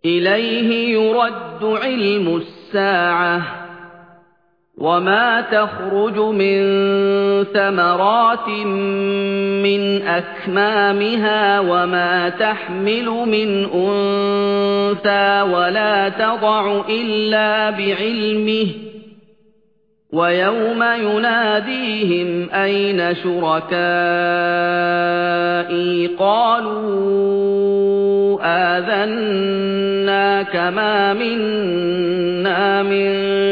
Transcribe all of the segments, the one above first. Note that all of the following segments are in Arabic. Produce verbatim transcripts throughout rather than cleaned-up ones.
إِلَيْهِ يُرَدُّ عِلْمُ السَّاعَةِ وَمَا تَخْرُجُ مِن ثَمَرَاتٍ مِّنْ أَكْمَامِهَا وَمَا تَحْمِلُ مِنْ أُنثَىٰ وَلَا تَضَعُ إِلَّا بِعِلْمِهِ وَيَوْمَ يُنَادِيهِمْ أَيْنَ شُرَكَائِي قَالُوا آذَنَّاكَ مَا مِنَّا مِن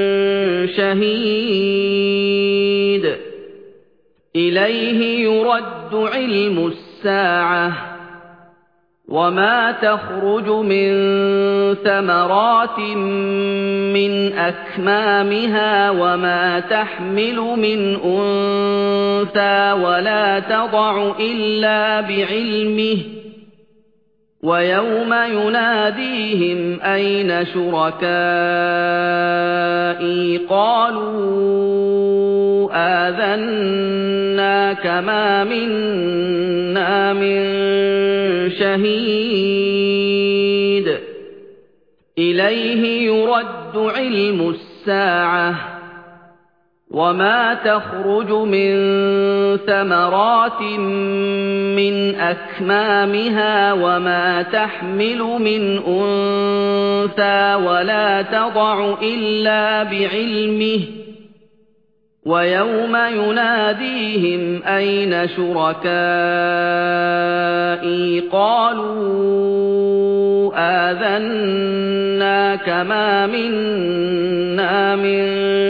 شَهِيدٍ إِلَيْهِ يُرَدُّ عِلْمُ السَّاعَةِ وَمَا تَخْرُجُ مِن ثَمَرَاتٍ مِّنْ أَكْمَامِهَا وَمَا تَحْمِلُ مِنْ أُنثَىٰ وَلَا تَضَعُ إِلَّا بِعِلْمِهِ وَيَوْمَ يُنَادِيهِمْ أَيْنَ شُرَكَائِي قَالُوا آذَنَّاكَ مَا مِنَّا مِن شَهِيدٍ إِلَيْهِ يُرَدُّ عِلْمُ السَّاعَةِ وَمَا تَخْرُجُ مِن ثَمَرَاتٍ مِّنْ أَكْمَامِهَا وَمَا تَحْمِلُ مِنْ أُنثَىٰ وَلَا تَضَعُ إِلَّا بِعِلْمِهِ وَيَوْمَ يُنَادِيهِمْ أَيْنَ شُرَكَائِي قَالُوا آذَنَّاكَ مَا مِنَّا مِن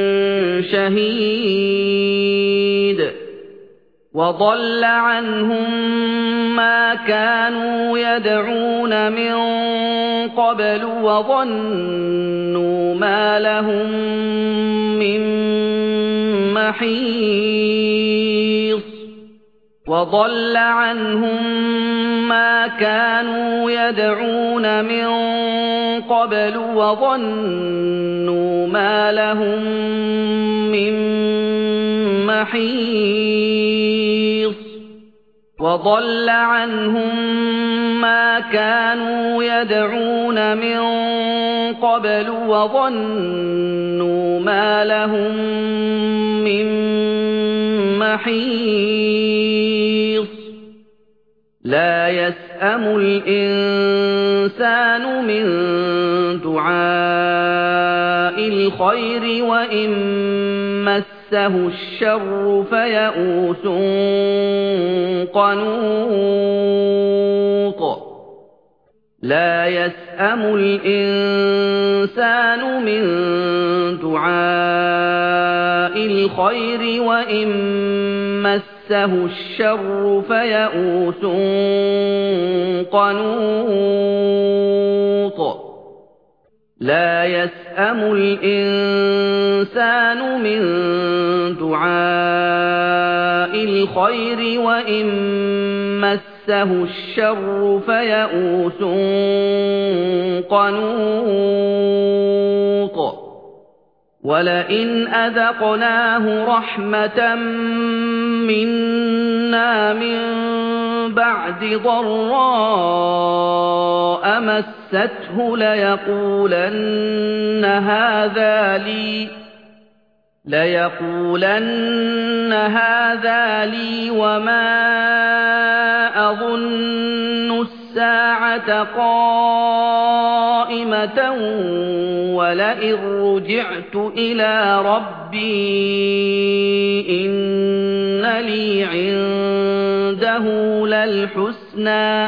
شَهِيدٍ وَضَلَّ عَنْهُم مَّا كَانُوا يَدْعُونَ مِن قَبْلُ وَظَنُّوا مَا لَهُم مِّن مَّحِيصٍ وَضَلَّ عَنْهُم مَّا كَانُوا يَدْعُونَ مِن قَبْلُ وَظَنُّوا مَا لَهُم مِّن مَّحِيصٍ وَضَلَّ عَنْهُم مَّا كَانُوا يَدْعُونَ مِن قَبْلُ وَظَنُّوا مَا لَهُم مِّن مَّحِيصٍ لَّا يَسْأَمُ الْإِنسَانُ مِن دُعَاءِ الْخَيْرِ وَإِن مَّسَّهُ الشَّرُّ فَيَئُوسٌ قَنُوطٌ لَّا يَسْأَمُ الْإِنسَانُ مِن دُعَاءِ الْخَيْرِ وَإِن مَّسَّهُ الشَّرُّ فَيَئُوسٌ قَنُوطٌ لَّا يَسْأَمُ الْإِنسَانُ مِن دُعَاءِ الْخَيْرِ وَإِن مَّسَّهُ الشَّرُّ فَيَئُوسٌ قَنُوطٌ وَلَئِنْ أَذَقْنَاهُ رَحْمَةً مِّنَّا مِن بَعْدِ ضَرَّاءَ مَسَّتْهُ لَيَقُولَنَّ هَٰذَا لِي لَيَقُولَنَّ هَٰذَا لِي وَمَا أَظُنُّ السَّاعَةَ قَائِمَةً وَلَئِن رُّجِعْتُ إِلَىٰ رَبِّي إِنَّ لِي عِندَهُ لَلْحُسْنَىٰ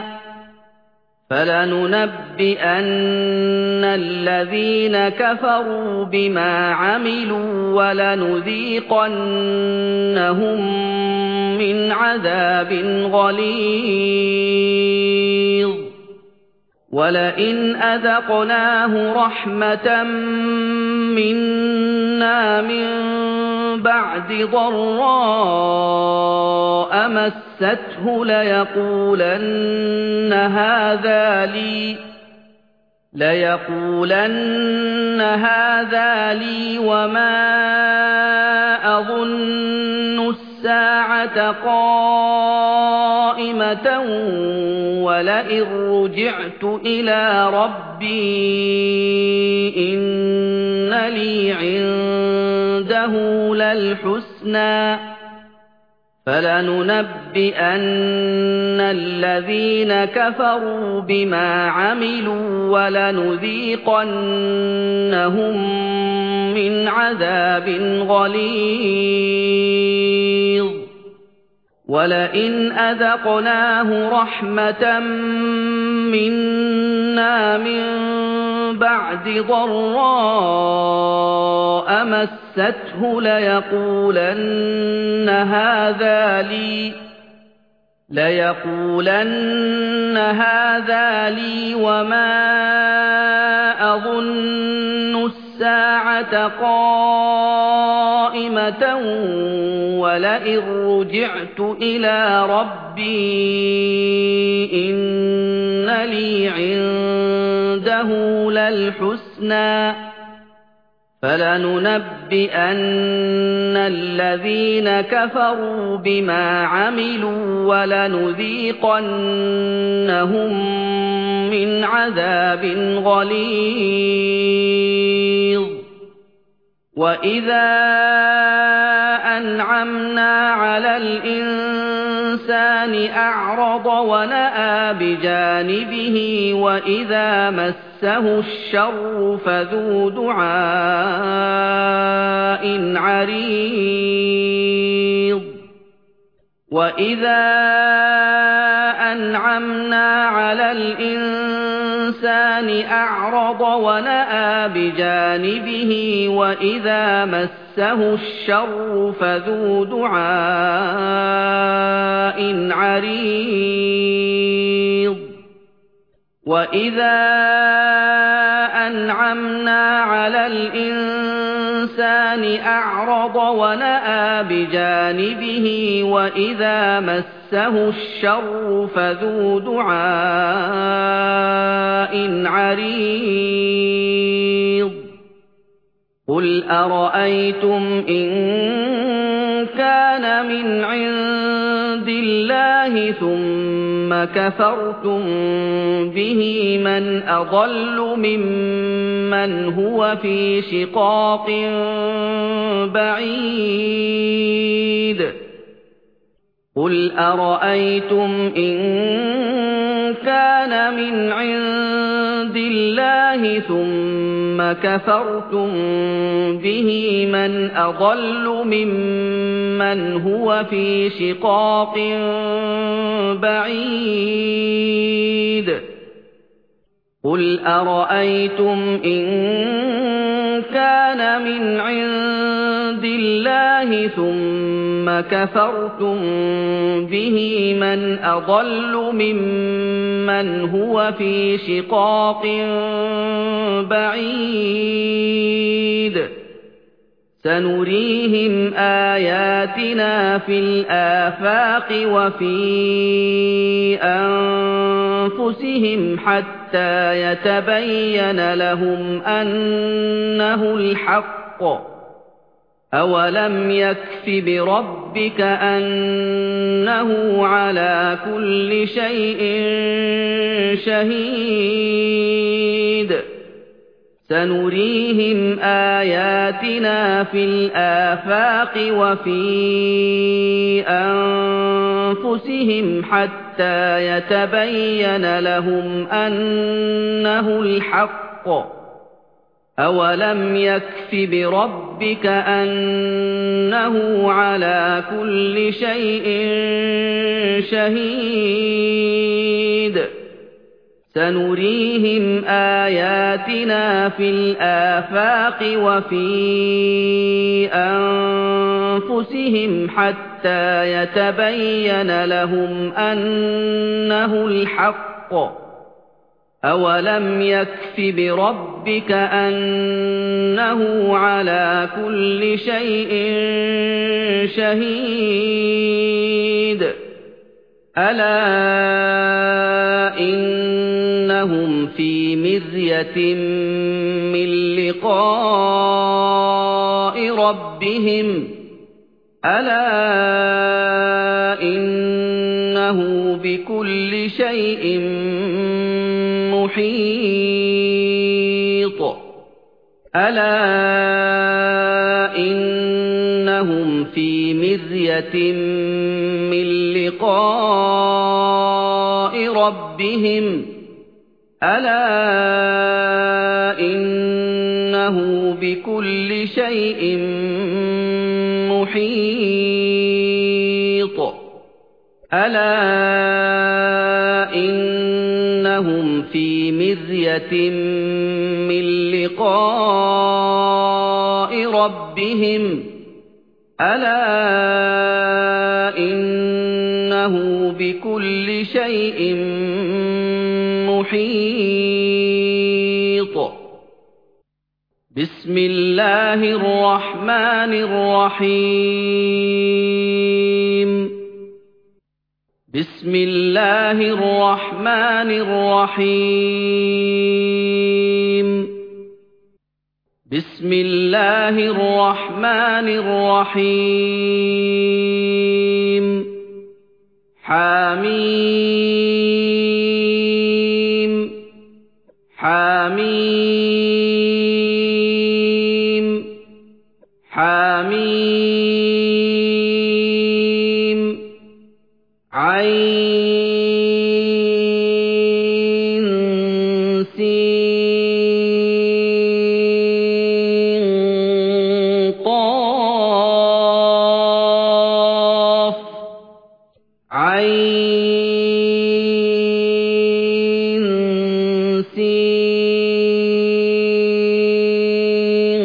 فَلَنُنَبِّئَنَّ الَّذِينَ كَفَرُوا بِمَا عَمِلُوا وَلَنُذِيقَنَّهُم مِّنْ عَذَابٍ غَلِيظٍ وَلَئِنْ أَذَقْنَاهُ رَحْمَةً مِّنَّا مِن بَعْدِ ضَرَّاءَ مَسَّتْهُ لَيَقُولَنَّ هَٰذَا لِي لَيَقُولَنَّ هَٰذَا لِي وَمَا أَظُنُّ السَّاعَةَ قَائِمَةً قَائِمَةً وَلَئِن رُّجِعْتُ إِلَىٰ رَبِّي إِنَّ لِي عِندَهُ لَلْحُسْنَىٰ فَلَنُنَبِّئَنَّ الَّذِينَ كَفَرُوا بِمَا عَمِلُوا وَلَنُذِيقَنَّهُم مِّنْ عَذَابٍ غَلِيظٍ وَلَئِنْ أَذَقْنَاهُ رَحْمَةً مِّنَّا مِن بَعْدِ ضَرَّاءَ مَسَّتْهُ لَيَقُولَنَّ هَٰذَا لِي لَيَقُولَنَّ هَٰذَا لِي وَمَا أَظُنُّ السَّاعَةَ قَائِمَةً وَلَئِن رُّجِعْتُ إِلَىٰ رَبِّي إِنَّ لِي عِندَهُ لَلْحُسْنَىٰ فَلَنُنَبِّئَنَّ الَّذِينَ كَفَرُوا بِمَا عَمِلُوا وَلَنُذِيقَنَّهُم مِّنْ عَذَابٍ غَلِيظٍ وَإِذَا أَنْعَمْنَا عَلَى الْإِنسَانِ أَعْرَضَ وَنَأَىٰ بِجَانِبِهِ وَإِذَا مَسَّهُ الشَّرُّ فَذُو دُعَاءٍ عَرِيضٍ وَإِذَا أَنْعَمْنَا عَلَى الْإِنسَانِ أَعْرَضَ وَنَأَىٰ بِجَانِبِهِ وَإِذَا مَسَّهُ الشَّرُّ فَذُو دُعَاءٍ عَرِيضٍ وَإِذَا أَنْعَمْنَا عَلَى الْإِنسَانِ أَعْرَضَ وَنَأَىٰ بِجَانِبِهِ وَإِذَا مَسَّهُ الشَّرُّ فَذُو دُعَاءٍ عَرِيضٍ قُلْ أَرَأَيْتُمْ إِن كَانَ مِنْ عِندِ اللَّهِ ثُمَّ كَفَرْتُم بِهِ مَنْ أَضَلُّ مِمَّنْ هُوَ فِي شِقَاقٍ بَعِيدٍ قُلْ أَرَأَيْتُمْ إِن كَانَ مِنْ عِندِ اللَّهِ ثُمَّ كَفَرْتُم بِهِ مَنْ أَضَلُّ مِمَّنْ هُوَ فِي شِقَاقٍ بَعِيدٍ قُلْ أَرَأَيْتُمْ إِن كَانَ مِنْ عِندِ اللَّهِ ثُمَّ كَفَرْتُم بِهِ مَنْ أَضَلُّ مِمَّنْ هُوَ فِي شِقَاقٍ بَعِيدٍ سَنُرِيهِمْ آيَاتِنَا فِي الْآفَاقِ وَفِي أَنفُسِهِمْ حَتَّىٰ يَتَبَيَّنَ لَهُمْ أَنَّهُ الْحَقُّ أَوَلَمْ يَكْفِ بِرَبِّكَ أَنَّهُ عَلَىٰ كُلِّ شَيْءٍ شَهِيدٌ سَنُرِيهِمْ آيَاتِنَا فِي الْآفَاقِ وَفِي أَنفُسِهِمْ حَتَّىٰ يَتَبَيَّنَ لَهُمْ أَنَّهُ الْحَقُّ أَوَلَمْ يَكْفِ بِرَبِّكَ أَنَّهُ عَلَىٰ كُلِّ شَيْءٍ شَهِيدٌ سَنُرِيهِمْ آيَاتِنَا فِي الْآفَاقِ وَفِي أَنفُسِهِمْ حَتَّىٰ يَتَبَيَّنَ لَهُمْ أَنَّهُ الْحَقُّ أَوَلَمْ يَكْفِ بِرَبِّكَ أَنَّهُ عَلَىٰ كُلِّ شَيْءٍ شَهِيدٌ أَلَا إِنَّهُمْ فِي مِرْيَةٍ مِّن لِّقَاءِ رَبِّهِمْ أَلَا إِنَّهُ إِنَّهُ بِكُلِّ شَيْءٍ مُحِيطٌ أَلَا إِنَّهُمْ فِي مِرْيَةٍ مِّن لِّقَاءِ رَبِّهِمْ أَلَا إِنَّهُ بِكُلِّ شَيْءٍ مُحِيطٌ أَلَا إِنَّهُمْ فِي مِرْيَةٍ مِّن لِّقَاءِ رَبِّهِمْ أَلَا إِنَّهُ بِكُلِّ شَيْءٍ مُحِيطٌ بسم الله الرحمن الرحيم بسم الله الرحمن الرحيم بسم الله الرحمن الرحيم حميم حميم حميم عين سين قاف عين سين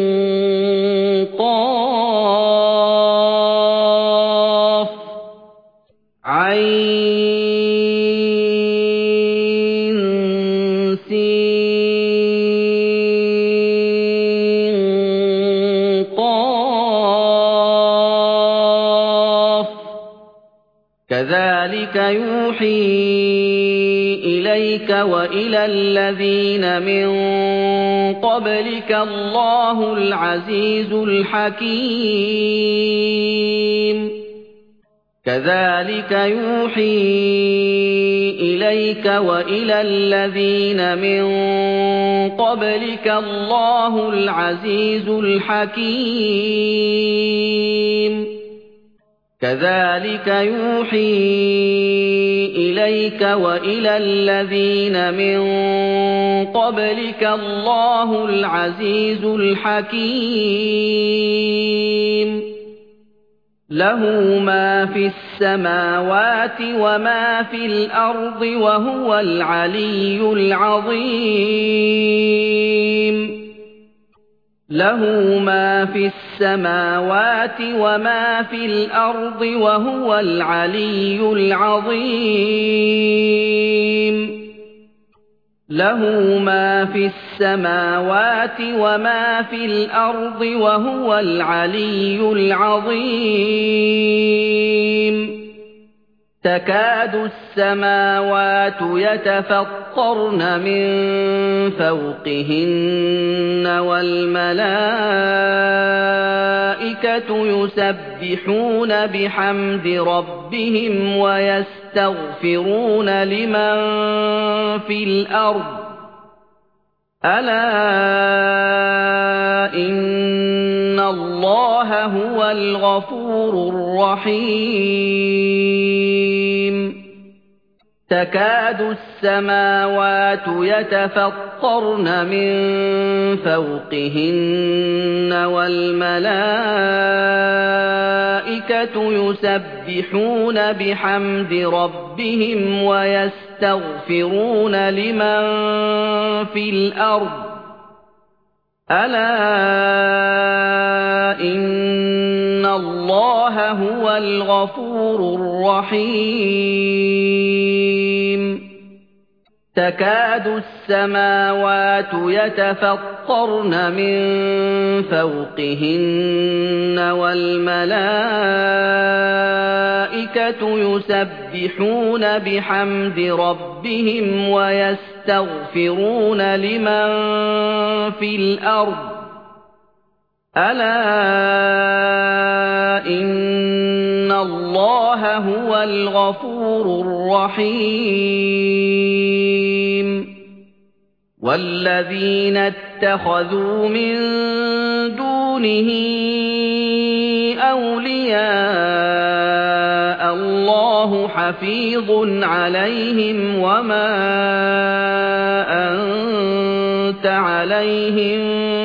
قاف عين سين قاف كذلك يوحي إليك وإلى الذين من قبلك الله العزيز الحكيم كذلك يوحي إليك وإلى الذين من قبلك الله العزيز الحكيم كذلك يوحي إليك وإلى الذين من قبلك الله العزيز الحكيم له ما في السماوات وما في الأرض وهو العلي العظيم له ما في السماوات وما في الأرض وهو العلي العظيم له ما في السماوات وما في الأرض وهو العلي العظيم تكاد السماوات يتفطرن من فوقهن والملائكة يسبحون بحمد ربهم ويستغفرون لمن في الأرض ألا إن الله هو الغفور الرحيم تكاد السماوات يتفطرن من فوقهن والملائكة يسبحون بحمد ربهم ويستغفرون لمن في الأرض ألا إن الله هو الغفور الرحيم تكاد السماوات يتفطرن من فوقهن والملائكة يسبحون بحمد ربهم ويستغفرون لمن في الأرض ألا إن اللَّهَ هُوَ الْغَفُورُ الرَّحِيمُ وَالَّذِينَ اتَّخَذُوا مِن دُونِهِ أَوْلِيَاءَ اللَّهُ حَفِيظٌ عَلَيْهِمْ وَمَا أَنتَ عَلَيْهِم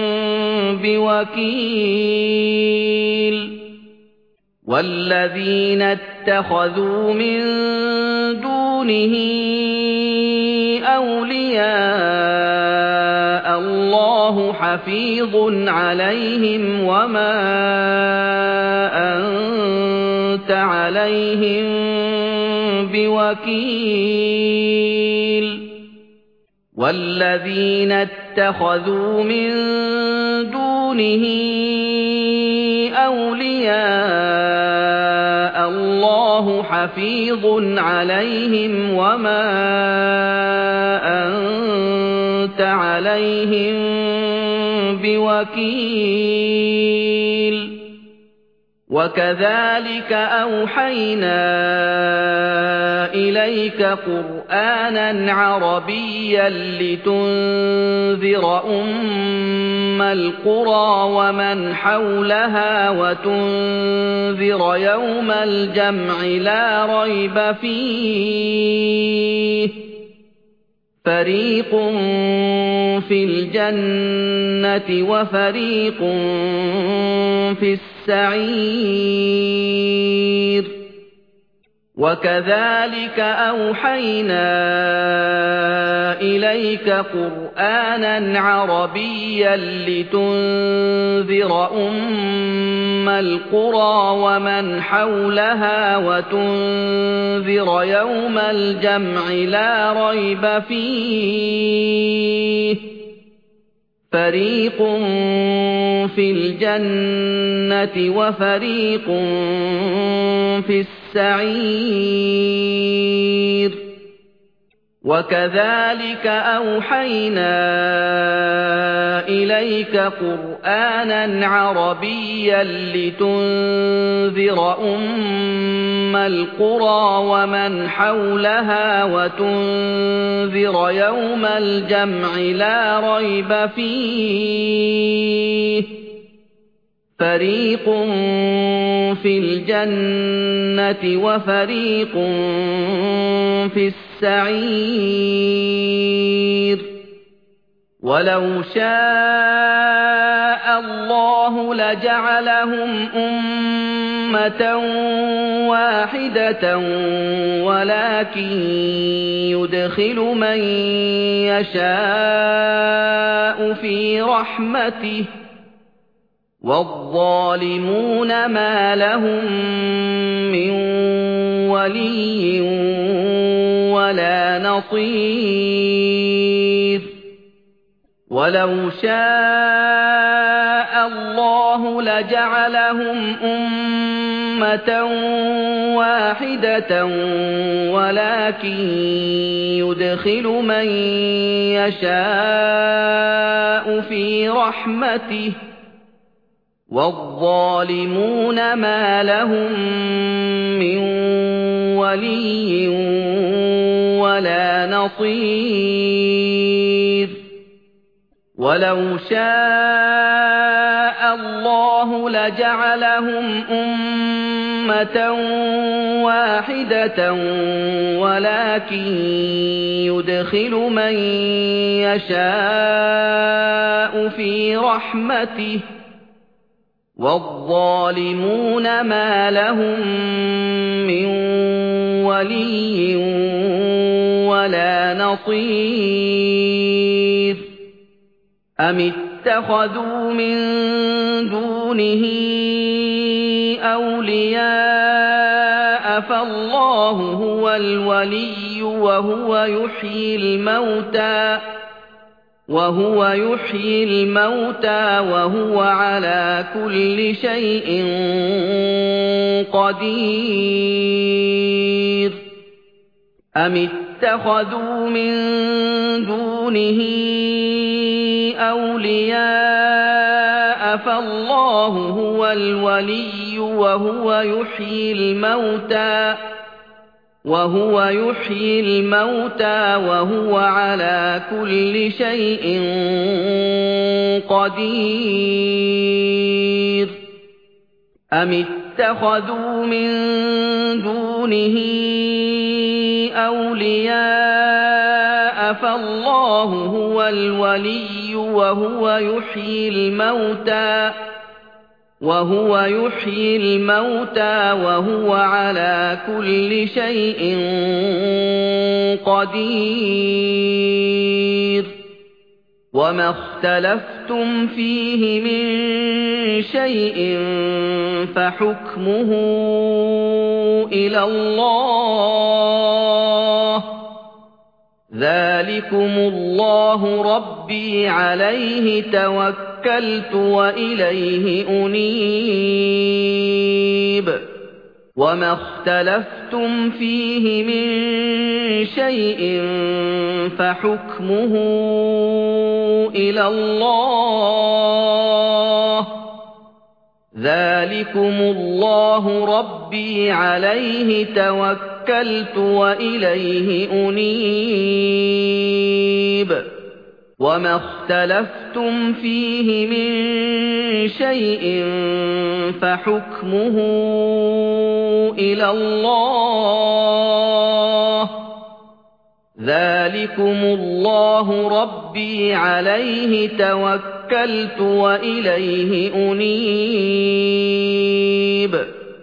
بِوَكِيلٍ وَالَّذِينَ اتَّخَذُوا مِن دُونِهِ أَوْلِيَاءَ اللَّهُ حَفِيظٌ عَلَيْهِمْ وَمَا أَنتَ عَلَيْهِم بِوَكِيلٍ وَالَّذِينَ اتَّخَذُوا مِن دُونِهِ أَوْلِيَاءَ اللَّهُ حَفِيظٌ عَلَيْهِمْ وَمَا أَنتَ عَلَيْهِم بِوَكِيلٍ وَكَذَلِكَ أَوْحَيْنَا إِلَيْكَ قُرْآنًا عَرَبِيًّا لِتُنذِرَ أُمَّ الْقُرَىٰ وَمَنْ حَوْلَهَا وَتُنذِرَ يَوْمَ الْجَمْعِ لَا رَيْبَ فِيهِ فَرِيقٌ فِي الْجَنَّةِ وَفَرِيقٌ فِي السَّعِيرِ وَكَذَلِكَ أَوْحَيْنَا إِلَيْكَ قُرْآنًا عَرَبِيًّا لِتُنذِرَ أُمَّ الْقُرَىٰ وَمَنْ حَوْلَهَا وَتُنذِرَ يَوْمَ الْجَمْعِ لَا رَيْبَ فِيهِ فَرِيقٌ فِي الْجَنَّةِ وَفَرِيقٌ فِي السَّعِيرِ وَكَذَلِكَ أَوْحَيْنَا إِلَيْكَ قُرْآنًا عَرَبِيًّا لِتُنذِرَ أُمَّ الْقُرَىٰ وَمَنْ حَوْلَهَا وَتُنذِرَ يَوْمَ الْجَمْعِ لَا رَيْبَ فِيهِ فَرِيقٌ فِي الْجَنَّةِ وَفَرِيقٌ فِي السَّعِيرِ وَلَوْ شَاءَ اللَّهُ لَجَعَلَهُمْ أُمَّةً وَاحِدَةً وَلَكِن يُدْخِلُ مَن يَشَاءُ فِي رَحْمَتِهِ وَالظَّالِمُونَ مَا لَهُم مِّن وَلِيٍّ وَلَا نَصِيرٍ وَلَوْ شَاءَ اللَّهُ لَجَعَلَهُمْ أُمَّةً وَاحِدَةً وَلَكِن يُدْخِلُ مَن يَشَاءُ فِي رَحْمَتِهِ وَالظَّالِمُونَ مَا لَهُم مِّن وَلِيٍّ وَلَا نَصِيرٍ وَلَوْ شَاءَ اللَّهُ لَجَعَلَهُمْ أُمَّةً وَاحِدَةً وَلَكِن يُدْخِلُ مَن يَشَاءُ فِي رَحْمَتِهِ وَالظَّالِمُونَ مَا لَهُم مِّن وَلِيٍّ وَلَا نَصِيرٍ أَمِ اتَّخَذُوا مِن دُونِهِ أَوْلِيَاءَ فَاللَّهُ هُوَ الْوَلِيُّ وَهُوَ يُحْيِي الْمَوْتَى وَهُوَ يُحْيِي الْمَوْتَى وَهُوَ عَلَى كُلِّ شَيْءٍ قَدِيرٌ أَمِ اتَّخَذُوا مِن دُونِهِ أَوْلِيَاءَ فَاللَّهُ هُوَ الْوَلِيُّ وهو يحيي الموتى وهو يحيي الموتى وهو على كل شيء قدير أم اتخذوا من دونه أولياء فالله هو الولي وهو يحيي الموتى وهو يحيي الموتى وهو على كل شيء قدير وما اختلفتم فيه من شيء فحكمه إلى الله ذلكم الله ربي عليه توكلت وإليه أنيب وما اختلفتم فيه من شيء فحكمه إلى الله ذلكم الله ربي عليه توكلت وإليه أنيب وما اختلفتم فيه من شيء فحكمه إلى الله ذلكم الله ربي عليه توكلت وإليه أنيب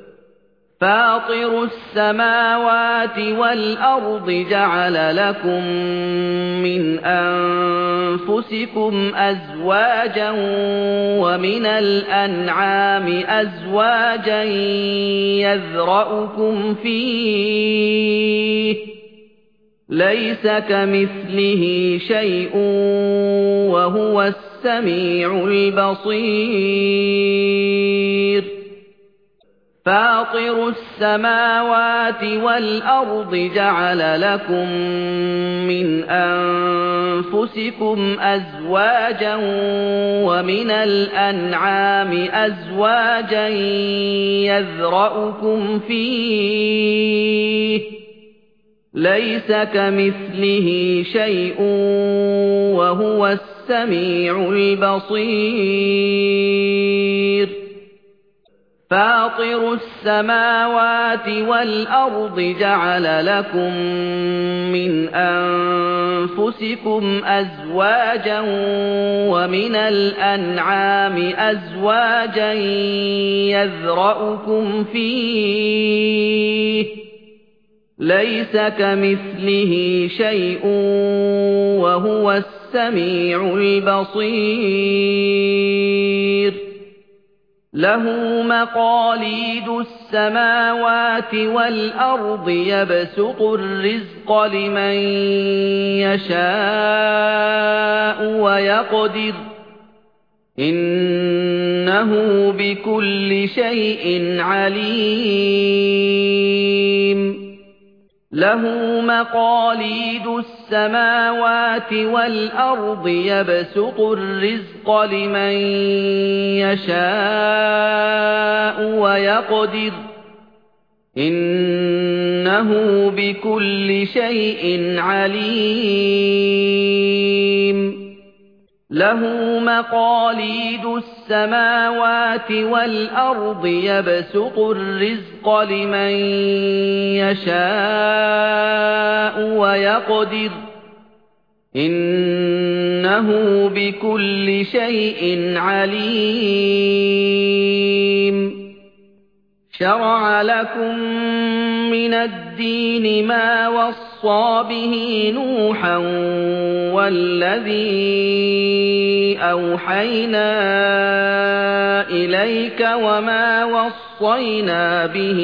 فاطر السماوات والأرض جعل لكم من أنفسكم أزواجا ومن الأنعام أزواجا يذرأكم فيه ليس كمثله شيء وهو السميع البصير فاطر السماوات والأرض جعل لكم من أنفسكم أزواجا ومن الأنعام أزواجا يذرأكم فيه ليس كمثله شيء وهو السميع البصير فاطر السماوات والأرض جعل لكم من أنفسكم أزواجا ومن الأنعام أزواجا يذرأكم فيه ليس كمثله شيء وهو السميع البصير له مقاليد السماوات والأرض يبسط الرزق لمن يشاء ويقدر إنه بكل شيء عليم له مقاليد السماوات والأرض يبسط الرزق لمن يشاء ويقدر إنه بكل شيء عليم له مقاليد السماوات والأرض يبسط الرزق لمن يشاء ويقدر إنه بكل شيء عليم شرع لكم من الدين ما وصى به نوحا والذي أوحينا إليك وما وصينا به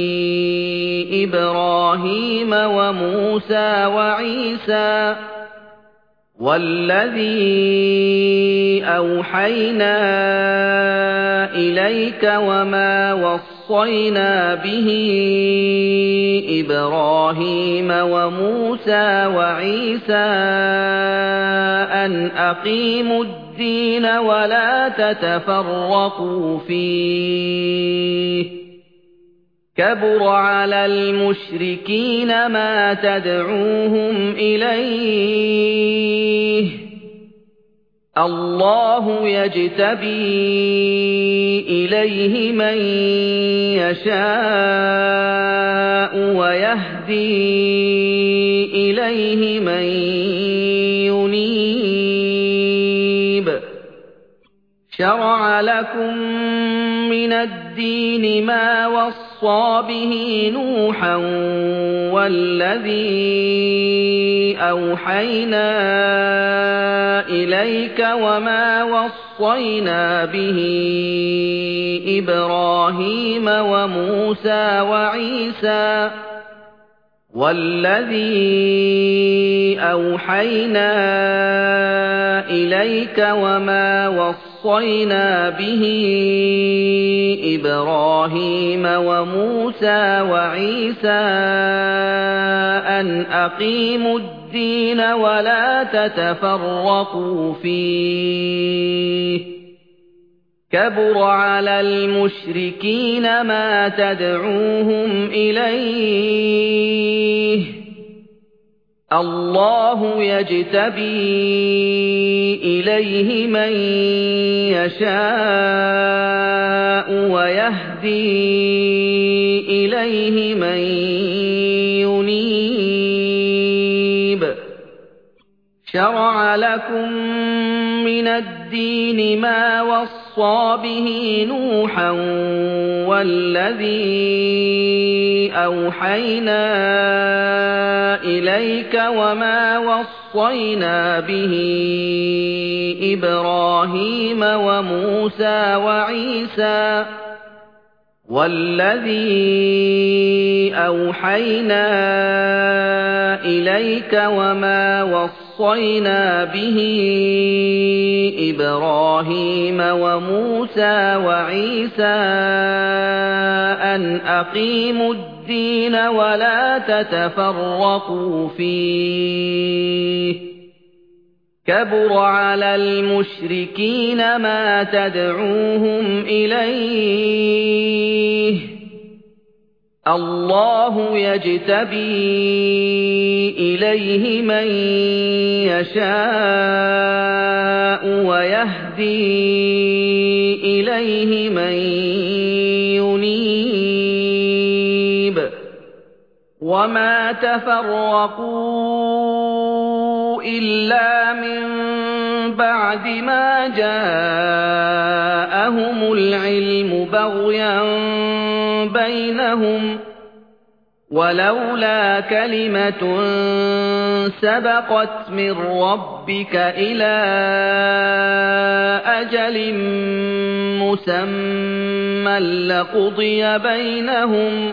إبراهيم وموسى وعيسى والذي أوحينا إليك وما وصينا به إبراهيم وموسى وعيسى أن أقيموا الدين ولا تتفرقوا فيه كبر على المشركين ما تدعوهم إليه الله يجتبي إليه من يشاء ويهدي إليه من ينيب شرع لكم من الدين ما وصى به نوحا والذي أوحينا إليك وما وصينا به إبراهيم وموسى وعيسى والذي أوحينا إليك وما وصينا به إبراهيم وموسى وعيسى أن أقيموا الدين ولا تتفرقوا فيه كبر على المشركين ما تدعوهم إليه الله يجتبي إليه من يشاء ويهدي إليه من ينيب شرع لكم من الدين ما وصى به نوحا والذي أوحينا إليك وما وصينا به إبراهيم وموسى وعيسى والذي أوحينا إليك وما وصينا به إبراهيم وموسى وعيسى أن أقيموا الدين ولا تتفرقوا فيه كبر على المشركين ما تدعوهم إليه الله يجتبي إليه من يشاء ويهدي إليه من ينيب وما تفرقوا إلا من بعد ما جاءهم العلم بغيا بينهم ولولا كلمة سبقت من ربك إلى أجل مسمى لقضي بينهم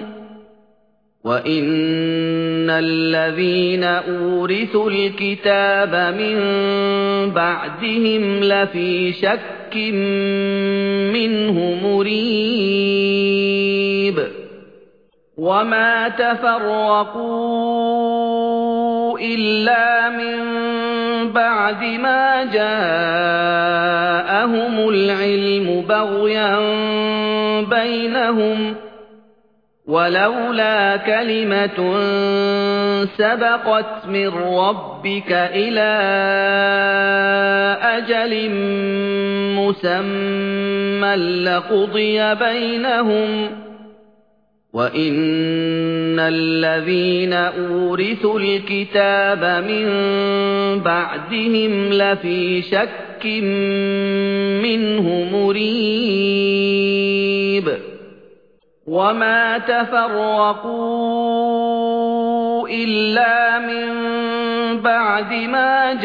وإن الذين أورثوا الكتاب من بعدهم لفي شك منه مريب وما تفرقوا إلا من بعد ما جاءهم العلم بغيا بينهم ولولا كلمة سبقت من ربك إلى أجل مسمى لقضي بينهم وإن الذين أورثوا الكتاب من بعدهم لفي شك منه مريب وما تفرقوا إلا من بعد ما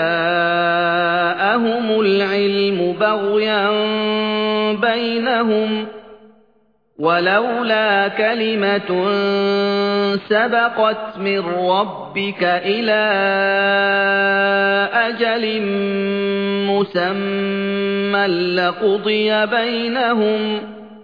جاءهم العلم بغيا بينهم ولولا كلمة سبقت من ربك إلى أجل مسمى لقضي بينهم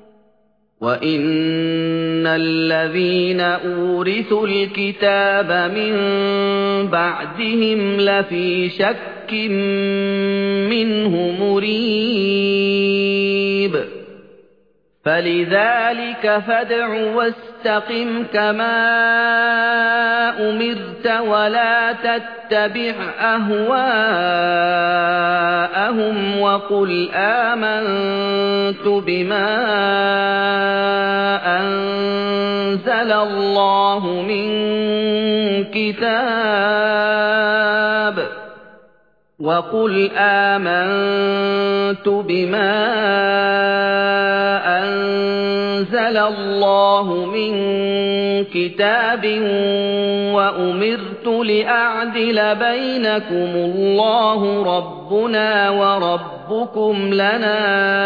وإن الذين أورثوا الكتاب من بعدهم لفي شك منه مريب فلذلك فادع واستقم كما أمرت ولا تتبع أهواءهم وقل آمنت بما أنزل الله من كتاب وقل آمنت بما أنزل الله من كتاب وأمرت لأعدل بينكم الله ربنا وربكم لنا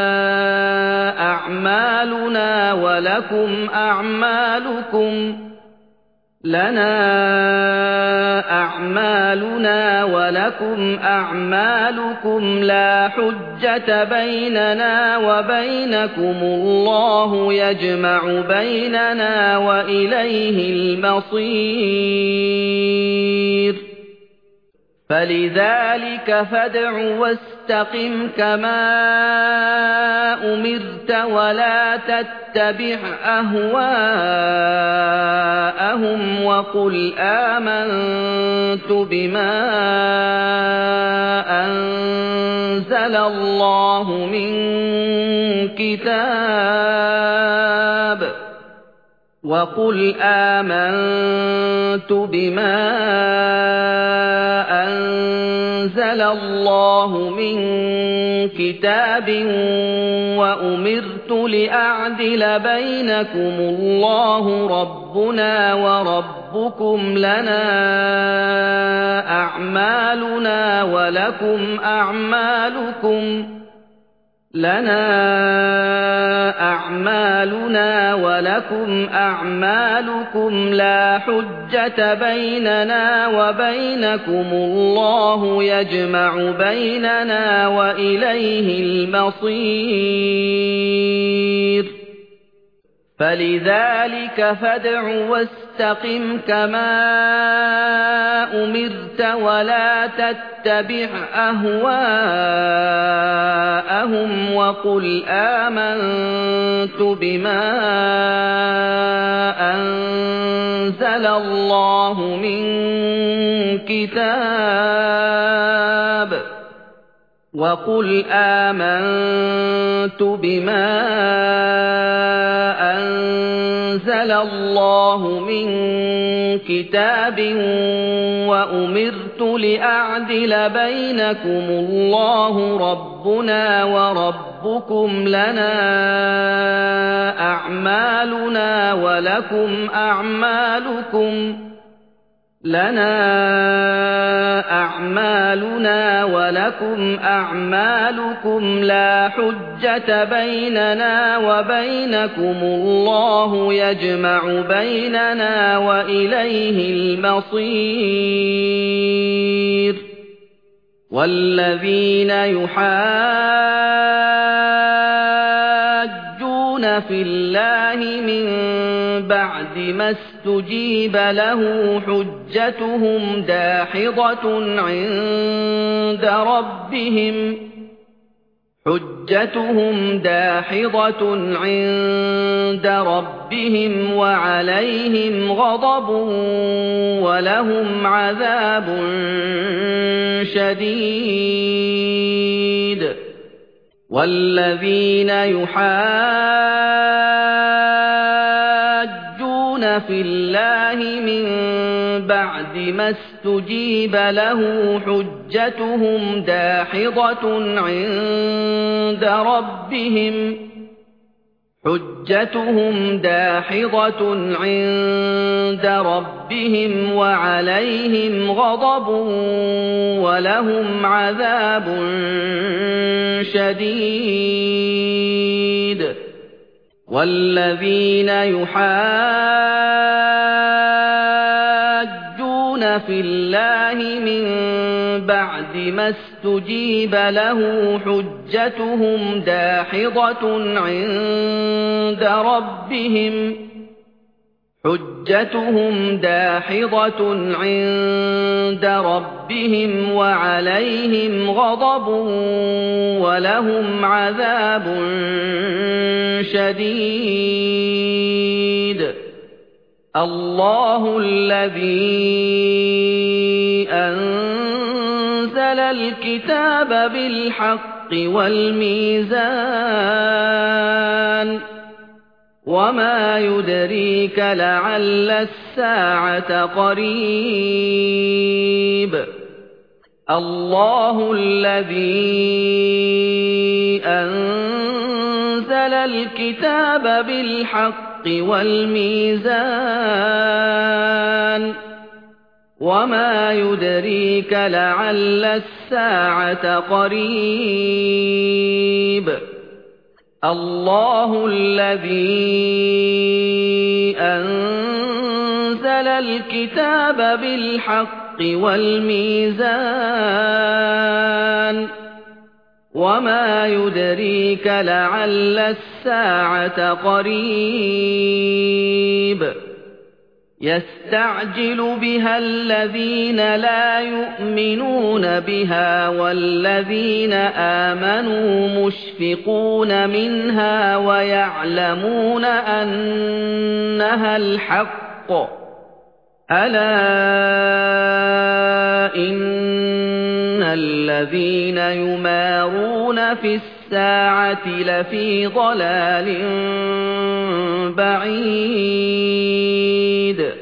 أعمالنا ولكم أعمالكم لنا أعمالنا ولكم أعمالكم لا حجة بيننا وبينكم الله يجمع بيننا وإليه المصير فلذلك فادع واستقم كما أمرت ولا تتبع أهواءهم وقل آمنت بما أنزل الله من كتاب وقل آمنت بما أنزل الله من كتاب وأمرت لأعدل بينكم الله ربنا وربكم لنا أعمالنا ولكم أعمالكم لنا أعمالنا ولكم أعمالكم لا حجة بيننا وبينكم الله يجمع بيننا وإليه المصير فلذلك فادع واستقم كما أمرت ولا تتبع أهواءهم وقل آمنت بما أنزل الله من كتاب وقل آمنت بما أنزل الله من كتاب وأمرت لأعدل بينكم الله ربنا وربكم لنا أعمالنا ولكم أعمالكم لنا أعمالنا ولكم أعمالكم لا حجة بيننا وبينكم الله يجمع بيننا وإليه المصير والذين يحاجون في الله من بعد ما استجيب له حجتهم داحضة عند ربهم حجتهم داحضة عند ربهم وعليهم غضب ولهم عذاب شديد والذين يحاجون في الله من بعد ما استجيب له حجتهم داحضة عند ربهم حجتهم داحضة عند ربهم وعليهم غضب ولهم عذاب شديد والذين يحاجون في الله من بعد ما استجيب له حجتهم داحضة عند ربهم حجتهم داحضة عند ربهم وعليهم غضب ولهم عذاب شديد الله الذي أنزل الكتاب بالحق والميزان وما يدريك لعل الساعة قريب الله الذي أنزل الكتاب بالحق والميزان وما يدريك لعل الساعة قريب الله الذي أنزل الكتاب بالحق والميزان وما يدريك لعل الساعة قريب يستعجل بها الذين لا يؤمنون بها والذين آمنوا مشفقون منها ويعلمون أنها الحق ألا إن الذين يمارون في الساعة لفي ضلال بعيد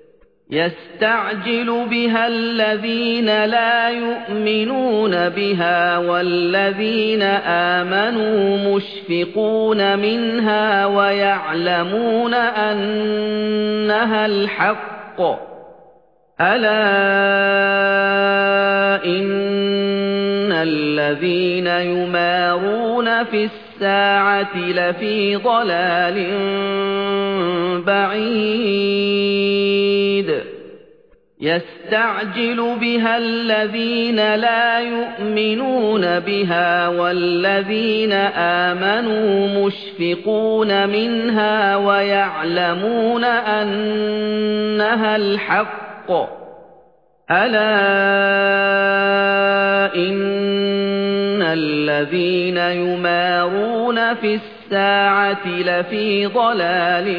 يستعجل بها الذين لا يؤمنون بها والذين آمنوا مشفقون منها ويعلمون أنها الحق ألا إن الذين يمارون في الساعة لفي ضلال بعيد يستعجل بها الذين لا يؤمنون بها والذين آمنوا مشفقون منها ويعلمون أنها الحق ألا إن الذين يمارون في الساعة لفي ضلال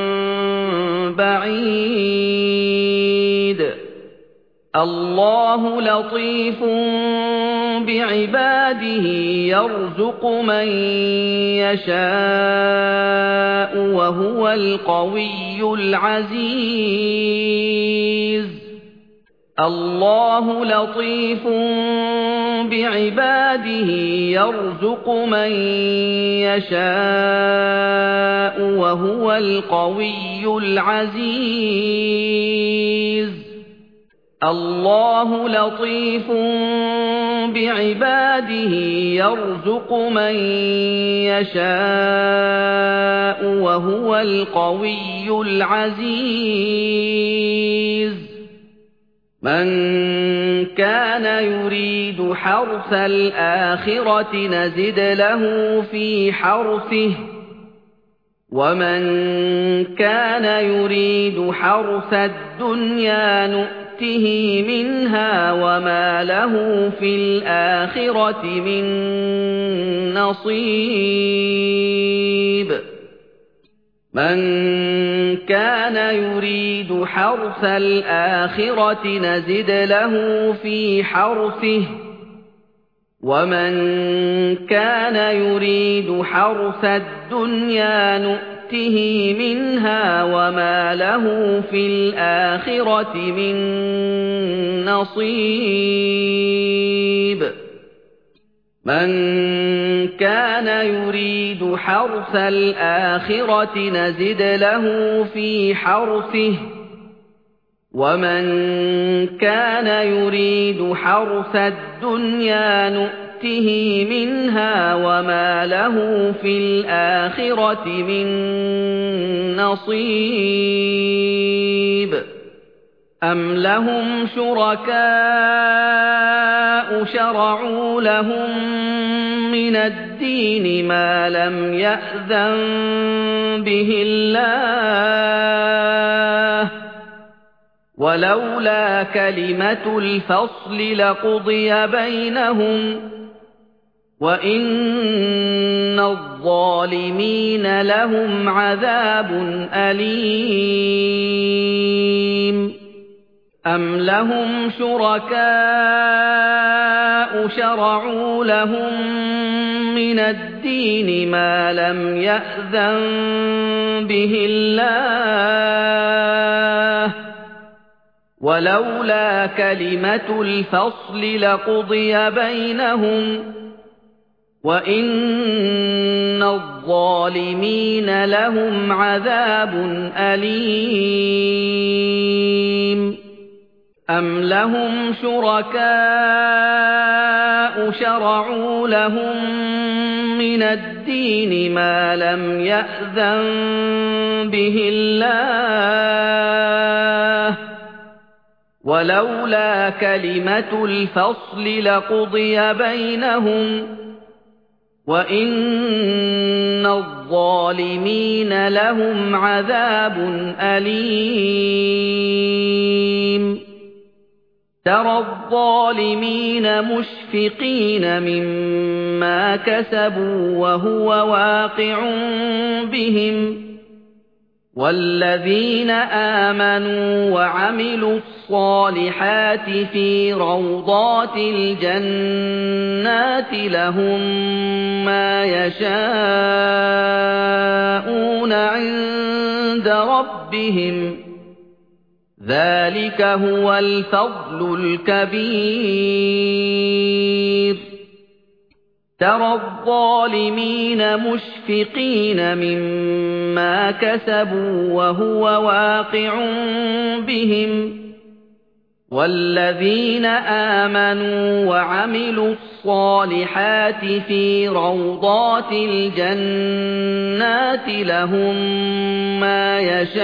بعيد الله لطيف بعباده يرزق من يشاء وهو القوي العزيز الله لطيف بعباده يرزق من يشاء وهو القوي العزيز الله لطيف بعباده يرزق من يشاء وهو القوي العزيز من كان يريد حرث الآخرة نزد له في حرثه ومن كان يريد حرث الدنيا نؤته منها وما له في الآخرة من نصيب من كان يريد حرث الآخرة نزد له في حرثه ومن كان يريد حرث الدنيا نؤته منها وما له في الآخرة من نصيب من كان يريد حرث الآخرة نزد له في حرثه ومن كان يريد حرث الدنيا نؤته منها وما له في الآخرة من نصيب أم لهم شركاء شرعوا لهم مِنَ الدِّينِ مَا لَمْ يَأْذَن بِهِ اللَّهُ وَلَوْلَا كَلِمَةُ الْفَصْلِ لَقُضِيَ بَيْنَهُمْ وَإِنَّ الظَّالِمِينَ لَهُمْ عَذَابٌ أَلِيمٌ أَمْ لَهُمْ شُرَكَاءُ شَرَعُوا لَهُم مِّنَ الدِّينِ مَا لَمْ يَأْذَن بِهِ اللَّهُ وَلَوْلَا كَلِمَةُ الْفَصْلِ لَقُضِيَ بَيْنَهُمْ وَإِنَّ الظَّالِمِينَ لَهُمْ عَذَابٌ أَلِيمٌ أَمْ لَهُمْ شُرَكَاءُ شَرَعُوا لَهُم مِّنَ الدِّينِ مَا لَمْ يَأْذَن بِهِ اللَّهُ وَلَوْلَا كَلِمَةُ الْفَصْلِ لَقُضِيَ بَيْنَهُمْ وَإِنَّ الظَّالِمِينَ لَهُمْ عَذَابٌ أَلِيمٌ تَرَى الظَّالِمِينَ مُشْفِقِينَ مِمَّا كَسَبُوا وَهُوَ واقع بِهِمْ وَالَّذِينَ آمَنُوا وَعَمِلُوا الصَّالِحَاتِ فِي رَوْضَاتِ الْجَنَّاتِ لَهُم مَّا يَشَاءُونَ عِندَ رَبِّهِمْ ذَلِكَ هُوَ الْفَضْلُ الْكَبِيرُ تَرَى الظَّالِمِينَ مُشْفِقِينَ مِمَّا كَسَبُوا وَهُوَ واقع بِهِمْ وَالَّذِينَ آمَنُوا وَعَمِلُوا الصَّالِحَاتِ فِي رَوْضَاتِ الْجَنَّاتِ لَهُم مَّا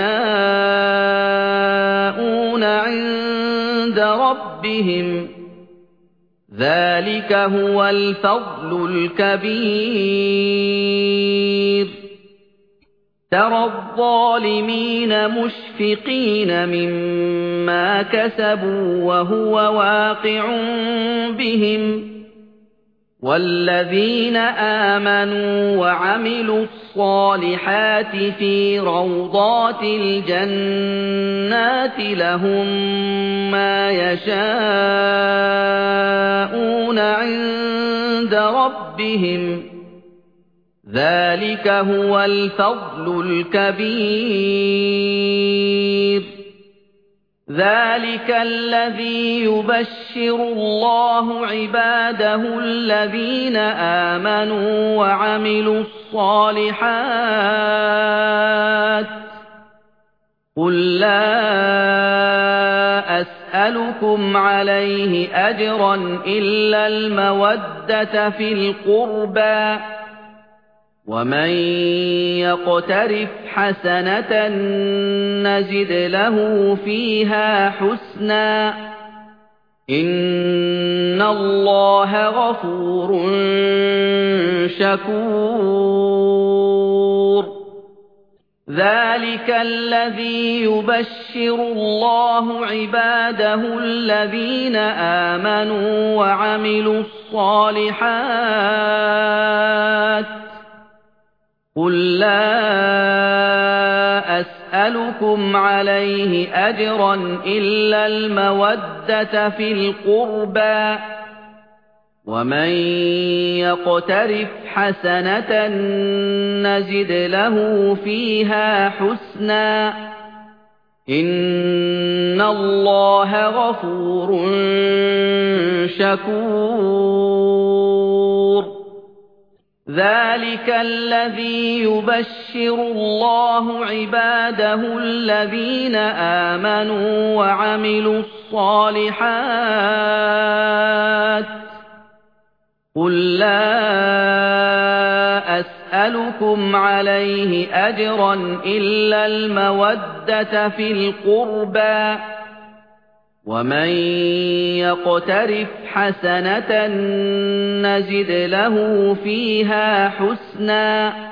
يَشَاءُونَ عِندَ رَبِّهِمْ ذَلِكَ هُوَ الْفَضْلُ الْكَبِيرُ تَرَى الظَّالِمِينَ مُشْفِقِينَ مِمَّا كَسَبُوا وَهُوَ واقع بِهِمْ وَالَّذِينَ آمَنُوا وَعَمِلُوا الصَّالِحَاتِ فِي رَوْضَاتِ الْجَنَّاتِ لَهُم مَّا يَشَاءُونَ عِندَ رَبِّهِمْ ذَلِكَ هُوَ الْفَضْلُ الْكَبِيرُ ذَلِكَ الَّذِي يُبَشِّرُ اللَّهُ عِبَادَهُ الَّذِينَ آمَنُوا وَعَمِلُوا الصَّالِحَاتِ قُل لَّا أَسْأَلُكُمْ عَلَيْهِ أَجْرًا إِلَّا الْمَوَدَّةَ فِي الْقُرْبَى وَمَن يَقْتَرِفْ حَسَنَةً نَّزِدْ لَهُ فِيهَا حُسْنًا إِنَّ اللَّهَ غَفُورٌ شَكُورٌ ذَلِكَ الَّذِي يُبَشِّرُ اللَّهُ عِبَادَهُ الَّذِينَ آمَنُوا وَعَمِلُوا الصَّالِحَاتِ قُل لَّا أَسْأَلُكُمْ عَلَيْهِ أَجْرًا إِلَّا الْمَوَدَّةَ فِي الْقُرْبَى وَمَن يَقْتَرِفْ حَسَنَةً نَّزِدْ لَهُ فِيهَا حُسْنًا إِنَّ اللَّهَ غَفُورٌ شَكُورٌ ذَلِكَ الَّذِي يُبَشِّرُ اللَّهُ عِبَادَهُ الَّذِينَ آمَنُوا وَعَمِلُوا الصَّالِحَاتِ قُل لَّا أَسْأَلُكُمْ عَلَيْهِ أَجْرًا إِلَّا الْمَوَدَّةَ فِي الْقُرْبَى وَمَن يَقْتَرِفْ حَسَنَةً نَّزِدْ لَهُ فِيهَا حُسْنًا ۚ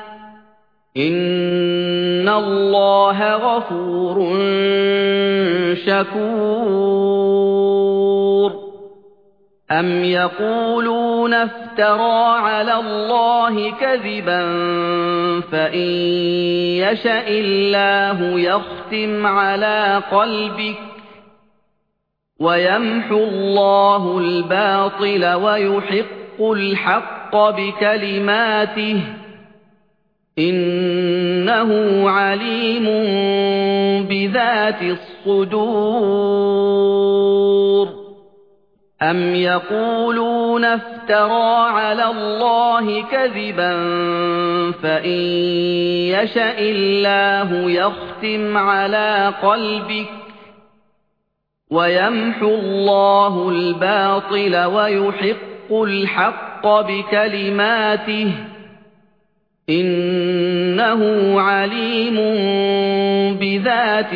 إِنَّ اللَّهَ غَفُورٌ شَكُورٌ أَمْ يَقُولُونَ افْتَرَىٰ عَلَى اللَّهِ كَذِبًا فَإِن يَشَإِ اللَّهُ يَخْتِمْ عَلَىٰ قَلْبِكَ وَيَمْحُ اللَّهُ الْبَاطِلَ وَيُحِقُّ الْحَقَّ بِكَلِمَاتِهِ ۚ إِنَّهُ عَلِيمٌ بِذَاتِ الصُّدُورِ أَمْ يَقُولُونَ افْتَرَىٰ عَلَى اللَّهِ كَذِبًا فَإِن يَشَإِ اللَّهُ يَخْتِمْ عَلَىٰ قَلْبِكَ وَيَمْحُ اللَّهُ الْبَاطِلَ وَيُحِقُّ الْحَقَّ بِكَلِمَاتِهِ ۚ إِنَّهُ عَلِيمٌ بِذَاتِ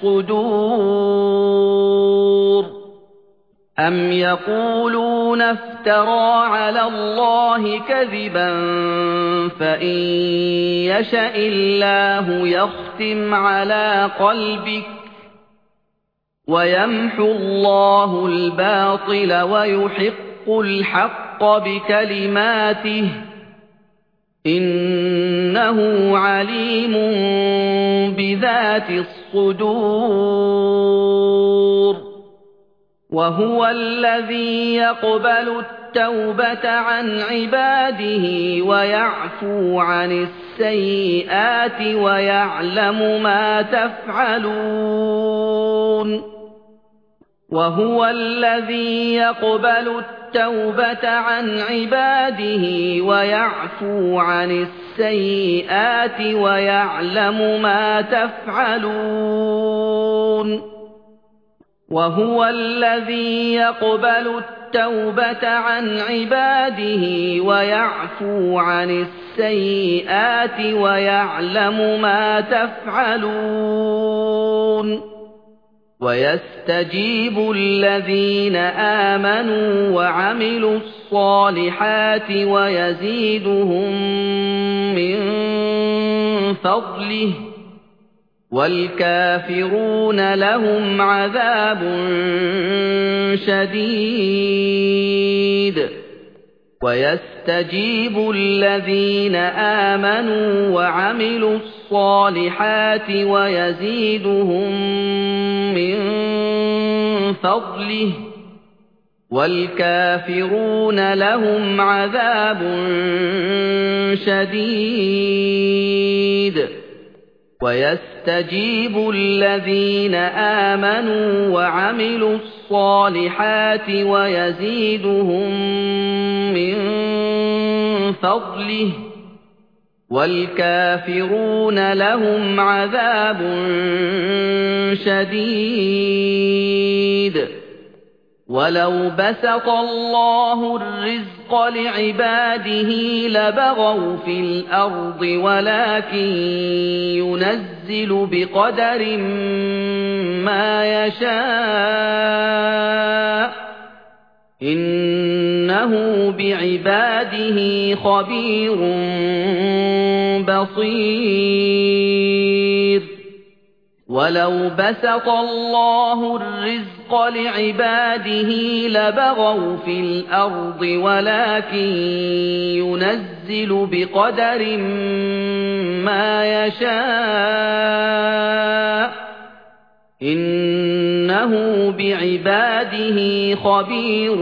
الصُّدُورِ أَمْ يَقُولُونَ افْتَرَىٰ عَلَى اللَّهِ كَذِبًا فَإِن يَشَإِ اللَّهُ يَخْتِمْ عَلَىٰ قَلْبِكَ وَيَمْحُ اللَّهُ الْبَاطِلَ وَيُحِقُّ الْحَقَّ بِكَلِمَاتِهِ ۚ إِنَّهُ عَلِيمٌ بِذَاتِ الصُّدُورِ وَهُوَ الَّذِي يَقْبَلُ التَّوْبَةَ عَنْ عِبَادِهِ وَيَعْفُو عَنِ السَّيِّئَاتِ وَيَعْلَمُ مَا تَفْعَلُونَ وَهُوَ الَّذِي يَقْبَلُ التَّوْبَةَ عَنْ عِبَادِهِ وَيَعْفُو عَنِ السَّيِّئَاتِ وَيَعْلَمُ مَا تَفْعَلُونَ وَهُوَ الَّذِي يَقْبَلُ التَّوْبَةَ عَنْ عِبَادِهِ وَيَعْفُو عَنِ السَّيِّئَاتِ وَيَعْلَمُ مَا تَفْعَلُونَ وَيَسْتَجِيبُ الَّذِينَ آمَنُوا وَعَمِلُوا الصَّالِحَاتِ وَيَزِيدُهُم مِّن فَضْلِهِ ۚ وَالْكَافِرُونَ لَهُمْ عَذَابٌ شَدِيدٌ وَيَسْتَجِيبُ الَّذِينَ آمَنُوا وَعَمِلُوا الصَّالِحَاتِ وَيَزِيدُهُم مِّن فَضْلِهِ ۚ وَالْكَافِرُونَ لَهُمْ عَذَابٌ شَدِيدٌ وَيَسْتَجِيبُ الَّذِينَ آمَنُوا وَعَمِلُوا الصَّالِحَاتِ وَيَزِيدُهُم مِّن فَضْلِهِ ۚ وَالْكَافِرُونَ لَهُمْ عَذَابٌ شَدِيدٌ وَلَوْ بَسَطَ اللَّهُ الرِّزْقَ لِعِبَادِهِ لَبَغَوْا فِي الْأَرْضِ وَلَٰكِن يُنَزِّلُ بِقَدَرٍ مَّا يَشَاءُ ۚ إِنَّهُ بِعِبَادِهِ خَبِيرٌ بَصِيرٌ وَلَوْ بَسَطَ اللَّهُ الرِّزْقَ لِعِبَادِهِ لَبَغَوْا فِي الْأَرْضِ وَلَٰكِن يُنَزِّلُ بِقَدَرٍ مَّا يَشَاءُ ۚ إِنَّهُ بِعِبَادِهِ خَبِيرٌ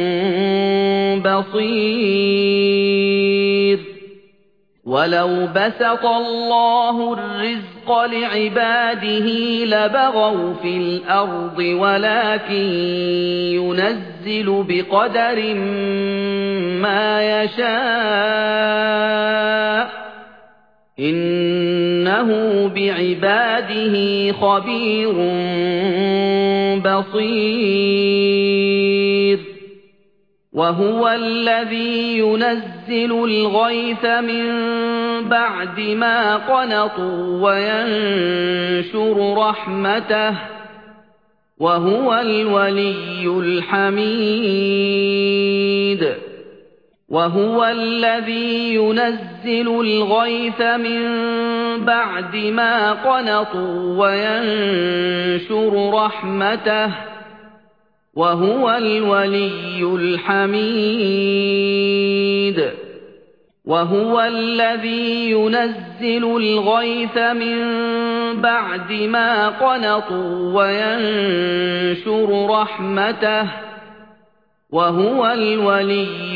بَصِيرٌ وَلَوْ بَسَطَ اللَّهُ الرِّزْقَ لِعِبَادِهِ لَبَغَوْا فِي الْأَرْضِ وَلَٰكِن يُنَزِّلُ بِقَدَرٍ مَّا يَشَاءُ ۚ إِنَّهُ بِعِبَادِهِ خَبِيرٌ بَصِيرٌ وَهُوَ الَّذِي يُنَزِّلُ الْغَيْثَ مِن بَعْدِ مَا قَنَطُوا وَيَنشُرُ رَحْمَتَهُ وهو الولي الحميد وهو الذي ينزل الغيث من بعد ما قنطوا وينشر رحمته وهو الولي الحميد وهو الذي ينزل الغيث من بعد ما قنطوا وينشر رحمته وهو الولي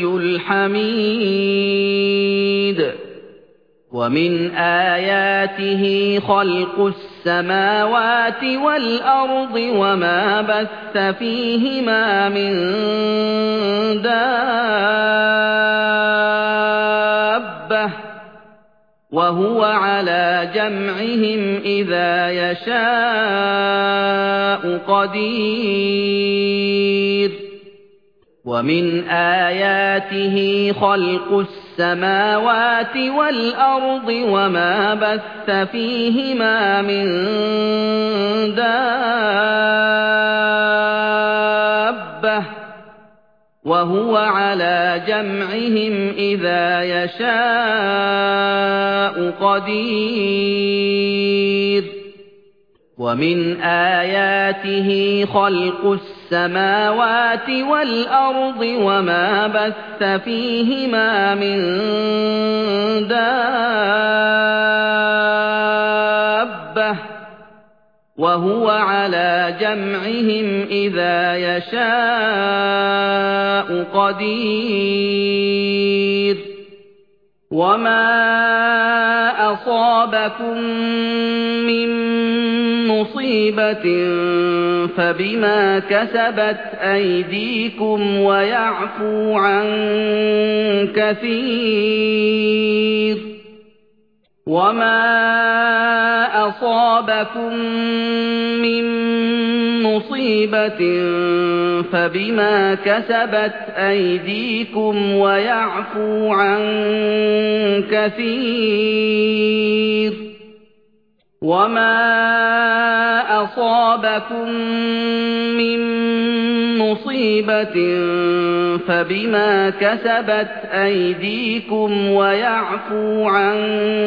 الحميد ومن آياته خلق السماوات والأرض وما بث فيهما من دابة وهو على جمعهم إذا يشاء قدير ومن آياته خلق السماوات والأرض وما بث فيهما من دابة وهو على جمعهم إذا يشاء قدير ومن آياته خلق السماوات والأرض وما بث فيهما من دابة وهو على جمعهم إذا يشاء قدير وما أصابكم من مصيبة فبما كسبت أيديكم ويعفو عن كثير وما أصابكم من مصيبة فبما كسبت أيديكم ويعفو عن كثير وما أصابكم من مصيبة فبما كسبت أيديكم ويعفو عن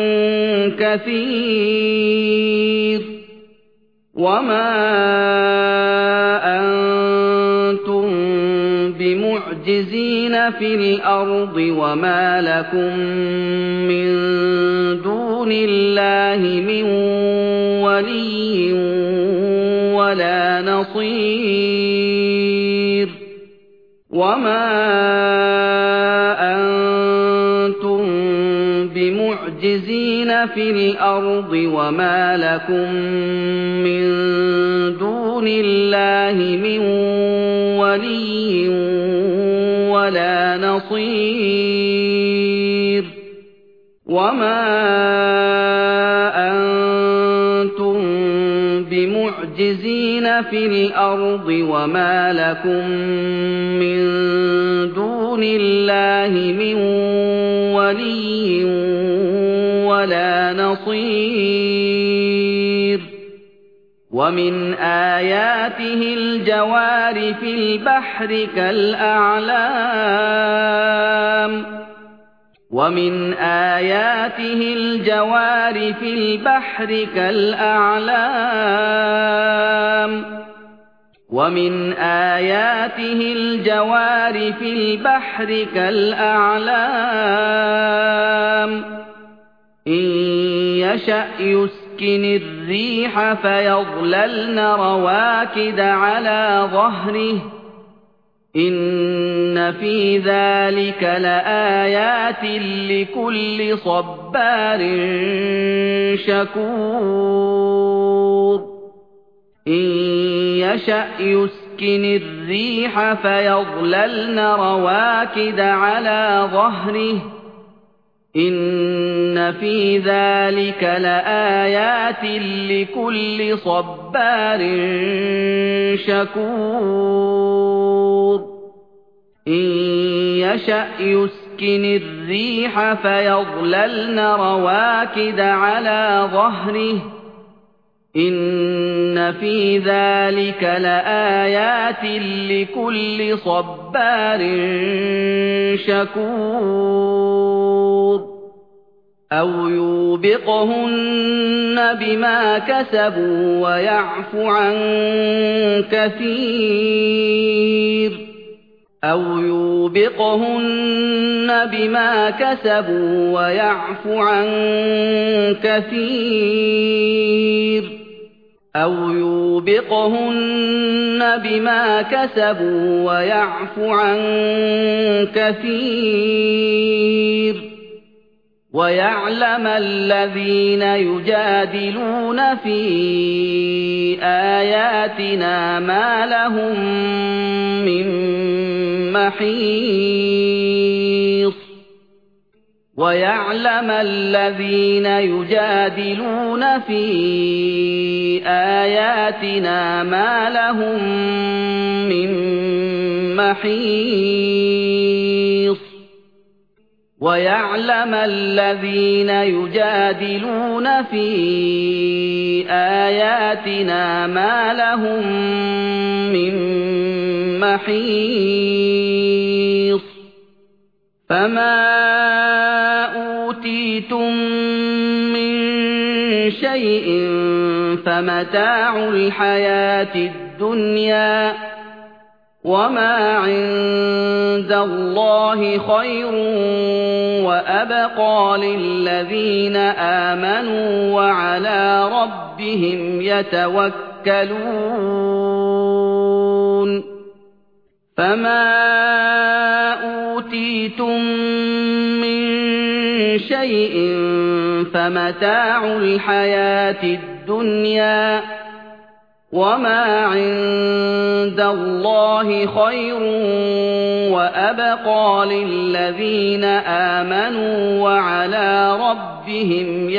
كثير وما أنتم بمعجزين في الأرض وما لكم من دون الله من ولي ولا نصير وما أنتم بمعجزين في الأرض وما لكم من دون الله من ولي ولا نصير وما أنتم بمعجزين في الأرض وما لكم من دون الله من ولي ولا نصير ومن آياته الجوار في البحر كالأعلام ومن آياته الجوار في البحر كالأعلام ومن آياته الجوار في البحر كالأعلام إن يشأ يسكن الريح فيظللن رواكد على ظهره إن في ذلك لآيات لكل صبار شكور إن يشأ يسكن الريح فيظللن رواكد على ظهره إن في ذلك لآيات لكل صبار شكور إن يشأ يسكن الريح فيظللن رواكد على ظهره إِنَّ فِي ذَلِكَ لَآيَاتٍ لِكُلِّ صَبَّارٍ شَكُورٍ أَوْ يُوبِقْهُنَّ بِمَا كَسَبُوا وَيَعْفُ عَن كَثِيرٍ أَوْ يُوبِقْهُنَّ بِمَا كَسَبُوا وَيَعْفُ عَن كَثِيرٍ أَوْ يُوبِقْهُنَّ بِمَا كَسَبُوا وَيَعْفُ عَن كَثِيرٍ وَيَعْلَمَ الَّذِينَ يُجَادِلُونَ فِي آيَاتِنَا مَا لَهُم مِّن مَّحِيصٍ وَيَعْلَمَ الَّذِينَ يُجَادِلُونَ فِي آيَاتِنَا مَا لَهُم مِّن مَّحِيصٍ وَيَعْلَمَ الَّذِينَ يُجَادِلُونَ فِي آيَاتِنَا مَا لَهُم مِّن مَّحِيصٍ فَمَا أُوتِيتُم مِّن شَيْءٍ فَمَتَاعُ الْحَيَاةِ الدُّنْيَا وَمَا عِندَ اللَّهِ خَيْرٌ وَأَبْقَىٰ لِلَّذِينَ آمَنُوا وَعَلَىٰ رَبِّهِمْ يَتَوَكَّلُونَ فَمَا أُوتِيتُم مِّن شَيْءٍ فَمَتَاعُ الْحَيَاةِ الدُّنْيَا وَمَا عِندَ اللَّهِ خَيْرٌ وَأَبْقَىٰ لِلَّذِينَ آمَنُوا وَعَلَىٰ رَبِّهِمْ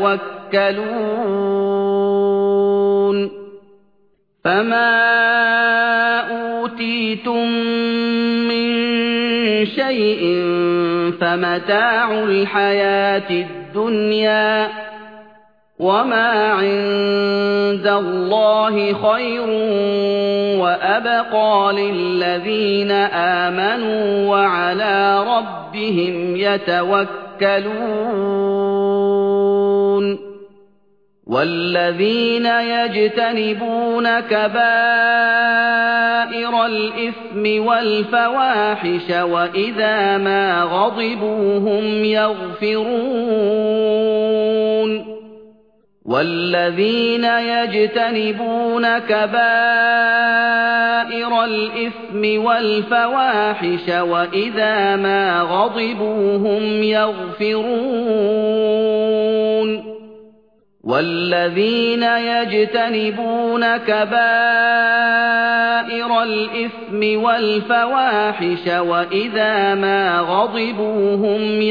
يَتَوَكَّلُونَ فَمَا أُوتِيتُم مِّن شَيْءٍ فَمَتَاعُ الْحَيَاةِ الدُّنْيا وَمَا عِندَ اللَّهِ خَيْرٌ وَأَبْقَىٰ لِلَّذِينَ آمَنُوا وَعَلَىٰ رَبِّهِمْ يَتَوَكَّلُونَ وَالَّذِينَ يَجْتَنِبُونَ كَبَائِرَ الْإِثْمِ وَالْفَوَاحِشَ وَإِذَا مَا غَضِبُوا هُمْ يَغْفِرُونَ وَالَّذِينَ يَجْتَنِبُونَ كَبَائِرَ الْإِثْمِ وَالْفَوَاحِشَ وَإِذَا مَا غَضِبُوا هُمْ يَغْفِرُونَ وَالَّذِينَ يَجْتَنِبُونَ كَبَائِرَ الْإِثْمِ وَالْفَوَاحِشَ وَإِذَا مَا غَضِبُوا هُمْ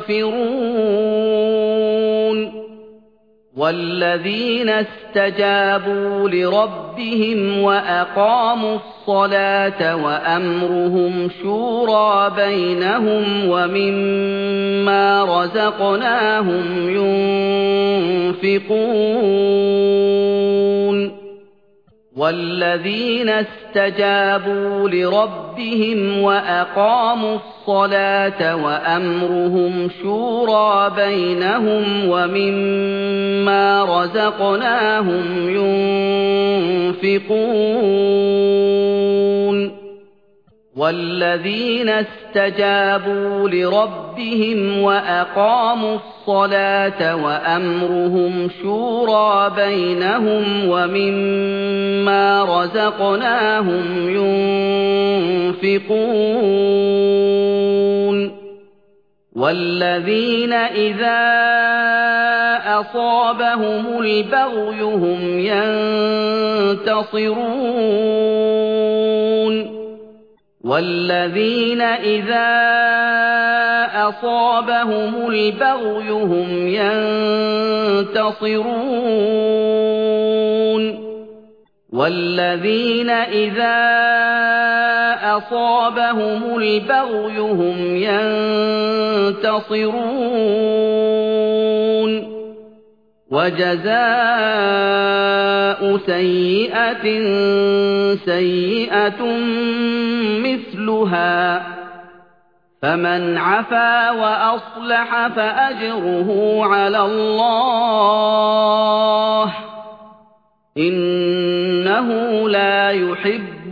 يَغْفِرُونَ وَالَّذِينَ اسْتَجَابُوا لِرَبِّهِمْ وَأَقَامُوا الصَّلَاةَ وَأَمْرُهُمْ شُورَىٰ بَيْنَهُمْ وَمِمَّا رَزَقْنَاهُمْ يُنفِقُونَ وَالَّذِينَ اسْتَجَابُوا لِرَبِّهِمْ وَأَقَامُوا الصَّلَاةَ وَأَمْرُهُمْ شُورَىٰ بَيْنَهُمْ وَمِمَّا رَزَقْنَاهُمْ يُنفِقُونَ وَالَّذِينَ اسْتَجَابُوا لِرَبِّهِمْ وَأَقَامُوا الصَّلَاةَ وَأَمْرُهُمْ شُورَىٰ بَيْنَهُمْ وَمِمَّا رَزَقْنَاهُمْ يُنفِقُونَ وَالَّذِينَ إِذَا أَصَابَهُمُ الْبَغْيُ هُمْ يَنتَصِرُونَ وَالَّذِينَ إِذَا أَصَابَهُمُ الْبَغْيُ هُمْ يَنتَصِرُونَ وَالَّذِينَ إِذَا أَصَابَهُمُ الْبَغْيُ هُمْ يَنتَصِرُونَ وَجَزَاءُ سَيِّئَةٍ سَيِّئَةٌ مِثْلُهَا ۖ فَمَنْ عَفَا وَأَصْلَحَ فَأَجْرُهُ عَلَى اللَّهِ ۚ إِنَّهُ لَا يُحِبُّ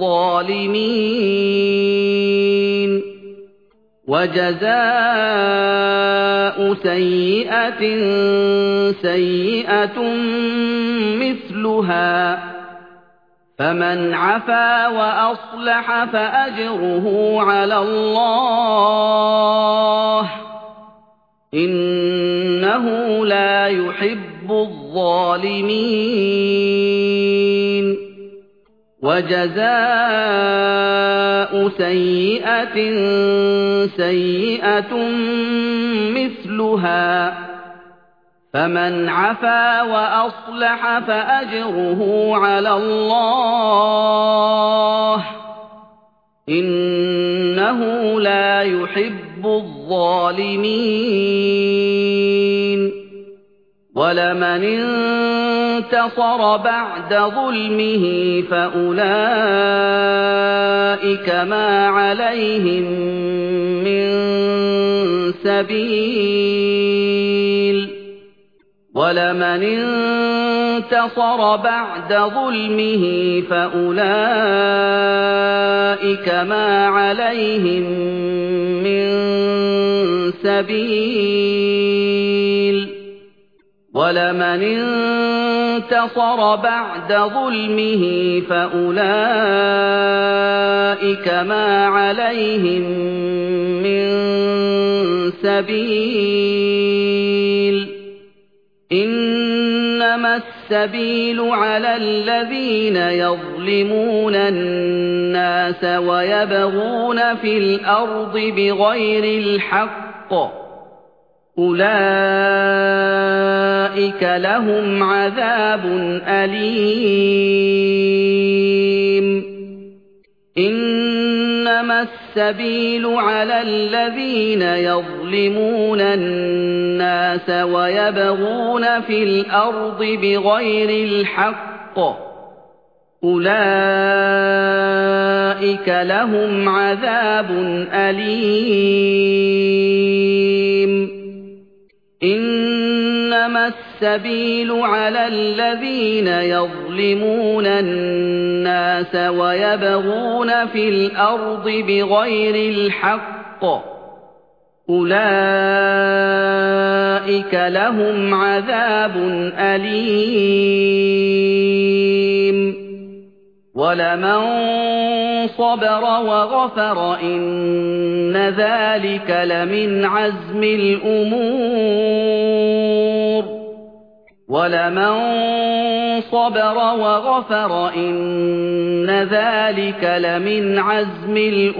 الظَّالِمِينَ وَجَزَاءُ سَيِّئَةٍ سَيِّئَةٌ مِثْلُهَا ۖ فَمَنْ عَفَا وَأَصْلَحَ فَأَجْرُهُ عَلَى اللَّهِ ۚ إِنَّهُ لَا يُحِبُّ الظَّالِمِينَ وَجَزَاءُ سَيِّئَةٍ سَيِّئَةٌ مِثْلُهَا ۖ فَمَنْ عَفَا وَأَصْلَحَ فَأَجْرُهُ عَلَى اللَّهِ ۚ إِنَّهُ لَا يُحِبُّ الظَّالِمِينَ وَلَمَنِ انتَصَرَ بَعْدَ ظُلْمِهِ فَأُولَٰئِكَ مَا عَلَيْهِم مِّن سَبِيلٍ وَلَمَنِ انتَصَرَ بَعْدَ ظُلْمِهِ فَأُولَٰئِكَ مَا عَلَيْهِم مِّن سَبِيلٍ وَلَمَنِ انتَصَرَ بَعْدَ ظُلْمِهِ فَأُولَٰئِكَ مَا عَلَيْهِم مِّن سَبِيلٍ إِنَّمَا السَّبِيلُ عَلَى الَّذِينَ يَظْلِمُونَ النَّاسَ وَيَبْغُونَ فِي الْأَرْضِ بِغَيْرِ الْحَقِّ ۚ أُولَٰئِكَ لَهُمْ عَذَابٌ أَلِيمٌ إِنَّمَا السَّبِيلُ عَلَى الَّذِينَ يَظْلِمُونَ النَّاسَ وَيَبْغُونَ فِي الْأَرْضِ بِغَيْرِ الْحَقِّ ۚ أُولَٰئِكَ لَهُمْ عَذَابٌ أَلِيمٌ إِنَّمَا السَّبِيلُ عَلَى الَّذِينَ يَظْلِمُونَ النَّاسَ وَيَبْغُونَ فِي الْأَرْضِ بِغَيْرِ الْحَقِّ ۚ أُولَٰئِكَ لَهُمْ عَذَابٌ أَلِيمٌ وَلَمَن صَبَرَ وَغَفَرَ إِنَّ ذَٰلِكَ لَمِنْ عَزْمِ الْأُمُورِ وَلَمَن صَبَرَ وَغَفَرَ إِنَّ ذَٰلِكَ لَمِنْ عَزْمِ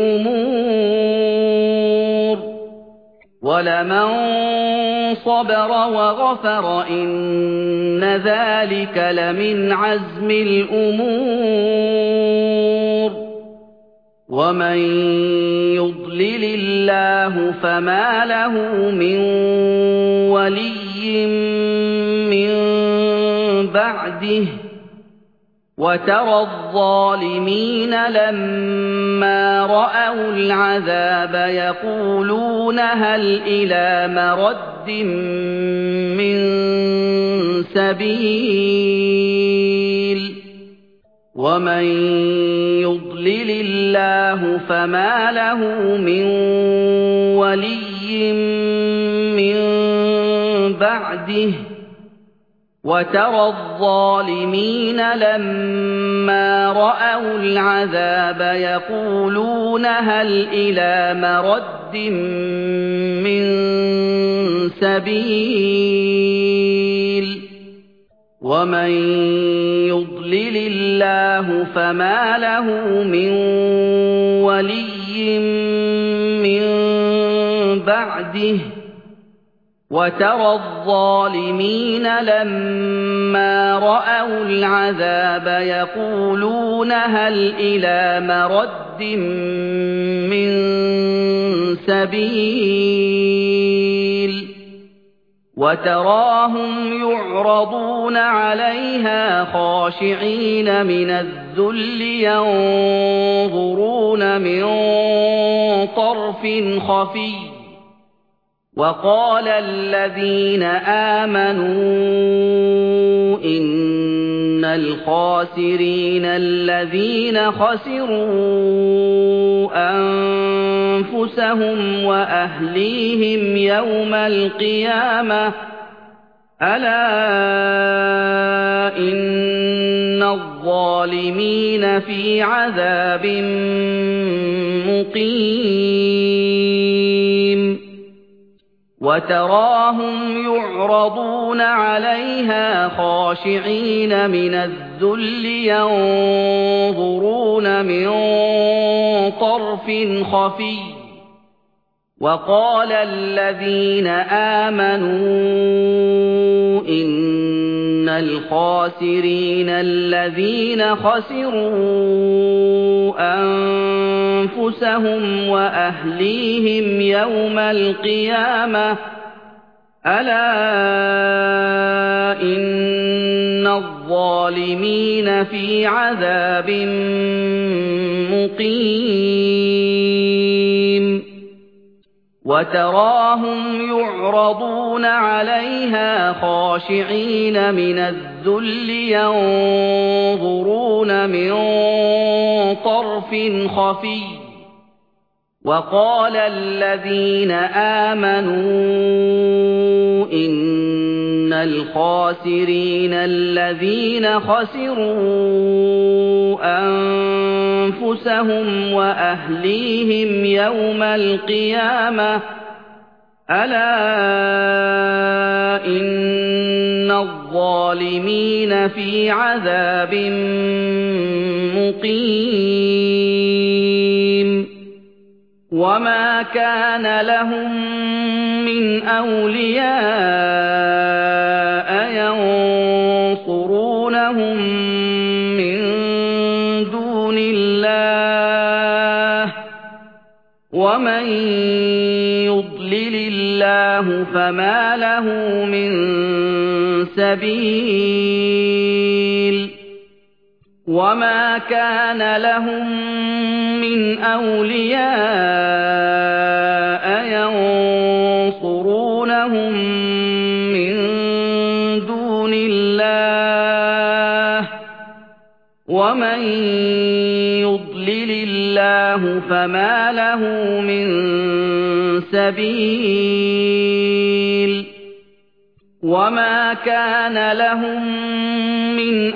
الْأُمُورِ وَلَمَن صَبَرَ وَغَفَرَ إِنَّ ذَٰلِكَ لَمِنْ عَزْمِ الْأُمُورِ وَمَن يُضْلِلِ اللَّهُ فَمَا لَهُ مِن وَلِيٍّ مِّن بَعْدِهِ وَتَرَى الظَّالِمِينَ لَمَّا رَأَوُا الْعَذَابَ يَقُولُونَ هَلْ إِلَىٰ مَرَدٍّ مِّن سَبِيلٍ وَمَن يُضْلِلِ اللَّهُ فَمَا لَهُ مِن وَلِيٍّ مِّن بَعْدِهِ وَتَرَى الظَّالِمِينَ لَمَّا رَأَوُا الْعَذَابَ يَقُولُونَ هَلْ إِلَىٰ مَرَدٍّ مِّن سَبِيلٍ وَمَن يُضْلِلِ اللَّهُ فَمَا لَهُ مِن وَلِيٍّ مِّن بَعْدِهِ وَتَرَى الظَّالِمِينَ لَمَّا رَأَوُا الْعَذَابَ يَقُولُونَ هَلْ إِلَىٰ مَرَدٍّ مِّن سَبِيلٍ وتراهم يعرضون عليها خاشعين من الذل ينظرون من طرف خفي وقال الذين آمنوا إن الخاسرين الذين خسروا أنفسهم وأهليهم يوم القيامة ألا إن الظالمين في عذاب مقيم وتراهم يعرضون عليها خاشعين من الذل ينظرون من طرف خفي وقال الذين آمنوا إن الخاسرين الذين خسروا أنفسهم وأهليهم يوم القيامة ألا إن الظالمين في عذاب مقيم وتراهم يعرضون عليها خاشعين من الذل ينظرون من طرف خفي وقال الذين آمنوا إن الخاسرين الذين خسروا أنفسهم وأهليهم يوم القيامة ألا إن الظالمين في عذاب مقيم وما كان لهم من أولياء ينصرونهم من دون الله ومن يضلل الله فما له من سبيل وما كان لهم من أولياء ينصرونهم من دون الله ومن يضلل الله فما له من سبيل وما كان لهم من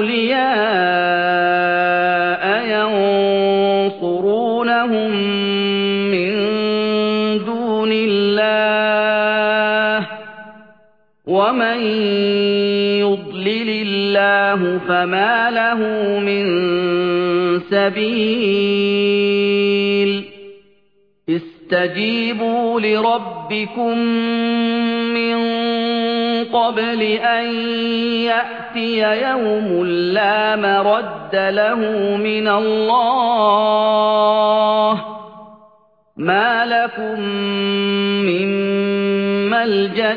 أولياء ينصرونهم من دون الله ومن يضلل الله فما له من سبيل استجيبوا لربكم من قبل أن يأتي يوم لا مرد له من الله ما لكم من ملجأ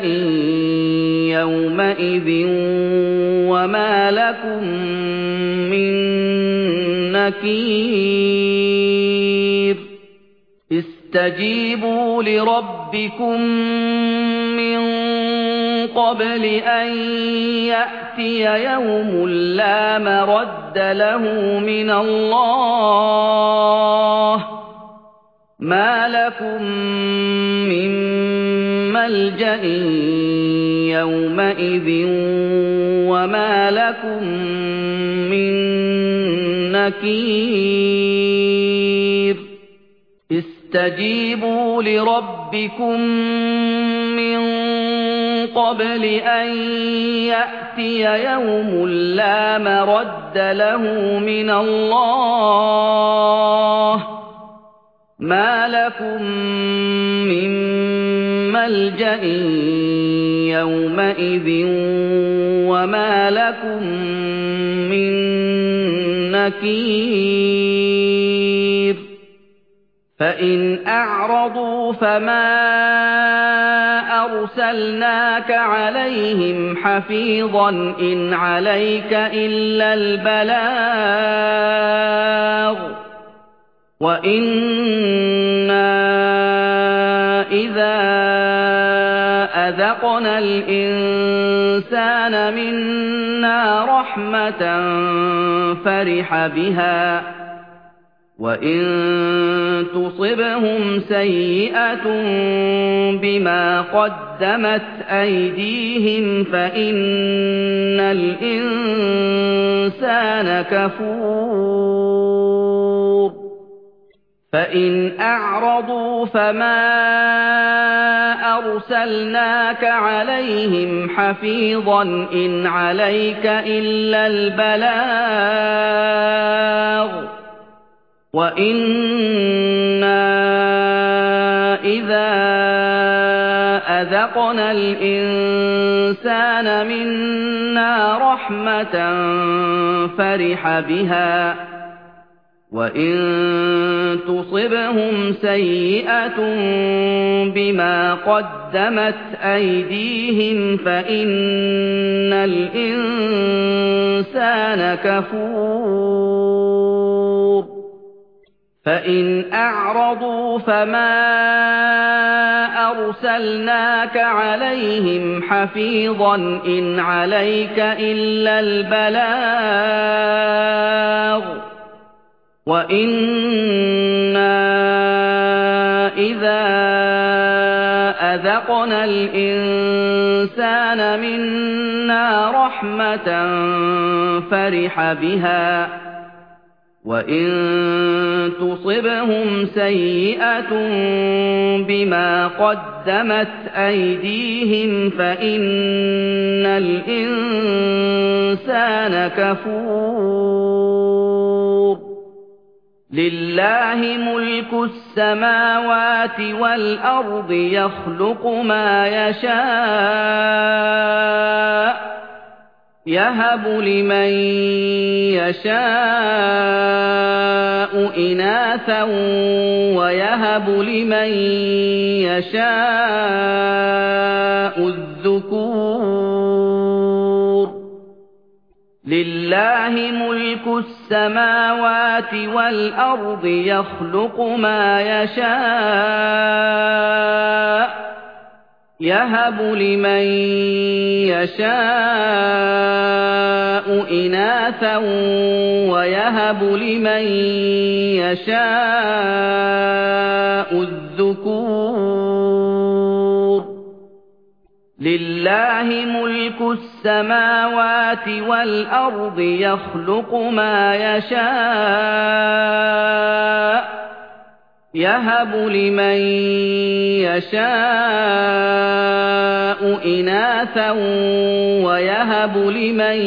يومئذ وما لكم من نكير استجيبوا لربكم من قبل أن يأتي يوم لا مرد له من الله ما لكم من ملجأ يومئذ وما لكم من نكير استجيبوا لربكم من قبل أن يأتي يوم لا مرد له من الله ما لكم من ملجأ يومئذ وما لكم من نكير فإن أعرضوا فما أرسلناك عليهم حفيظا إن عليك إلا البلاغ وإنا إذا أذقنا الإنسان منا رحمة فرح بها وإن تصبهم سيئة بما قدمت أيديهم فإن الإنسان كفور فإن أعرضوا فما أرسلناك عليهم حفيظا إن عليك إلا البلاغ وإنا إذا أذقنا الإنسان منا رحمة فرح بها وإن تصبهم سيئة بما قدمت أيديهم فإن الإنسان كفور فإن أعرضوا فما أرسلناك عليهم حفيظا إن عليك إلا البلاغ وإنا إذا أذقنا الإنسان منا رحمة فرح بها وإن تصبهم سيئة بما قدمت أيديهم فإن الإنسان كفور لله ملك السماوات والأرض يخلق ما يشاء يهب لمن يشاء إناثا ويهب لمن يشاء الذكور لله ملك السماوات والأرض يخلق ما يشاء يهب لمن يشاء إناثا ويهب لمن يشاء الذكور لله ملك السماوات والأرض يخلق ما يشاء يهب لمن يشاء إناثا ويهب لمن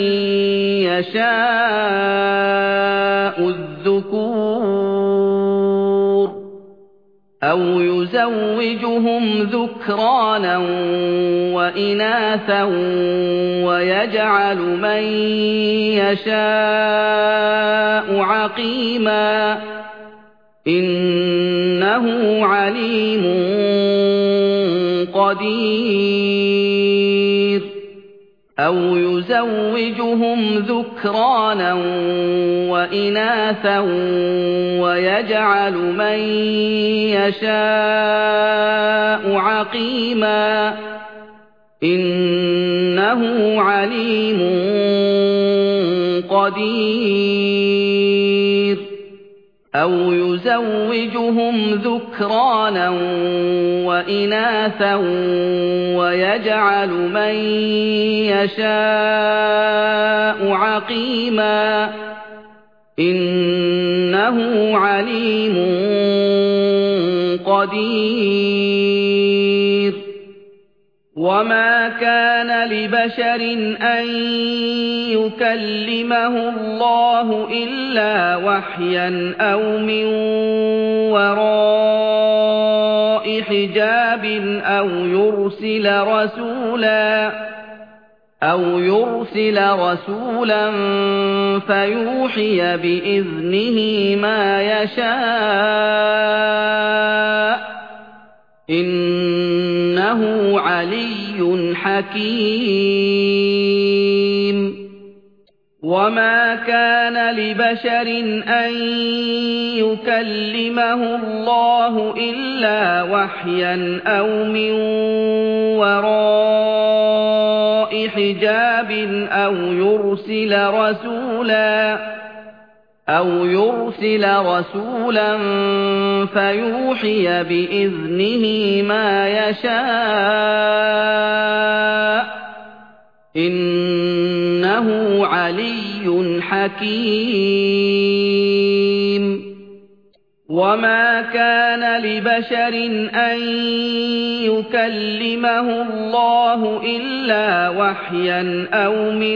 يشاء الذكور أو يزوجهم ذكرانا وإناثا ويجعل من يشاء عقيما إنه عليم قدير أو يزوجهم ذكرانا وإناثا ويجعل من يشاء عقيما إنه عليم قدير أو يزوجهم ذكرانا وإناثا ويجعل من يشاء عقيما إنه عليم قدير وما كان لبشر أن يكلمه الله إلا وحيا أو من وراء حجاب أو يرسل رسولا أو يرسل رسولا فيوحي بإذنه ما يشاء إنه إِنَّهُ عَلِيٌّ حَكِيمٌ وَمَا كَانَ لِبَشَرٍ أَن يُكَلِّمَهُ اللَّهُ إِلَّا وَحْيًا أَوْ مِن وَرَاءِ حِجَابٍ أَوْ يُرْسِلَ رَسُولًا أَوْ يُرْسِلَ رَسُولًا فَيُوحِيَ بِإِذْنِهِ مَا يَشَاءُ إِنَّهُ عَلِيٌّ حَكِيمٌ وَمَا كَانَ لِبَشَرٍ أَن يُكَلِّمَهُ اللَّهُ إِلَّا وَحْيًا أَوْ مِن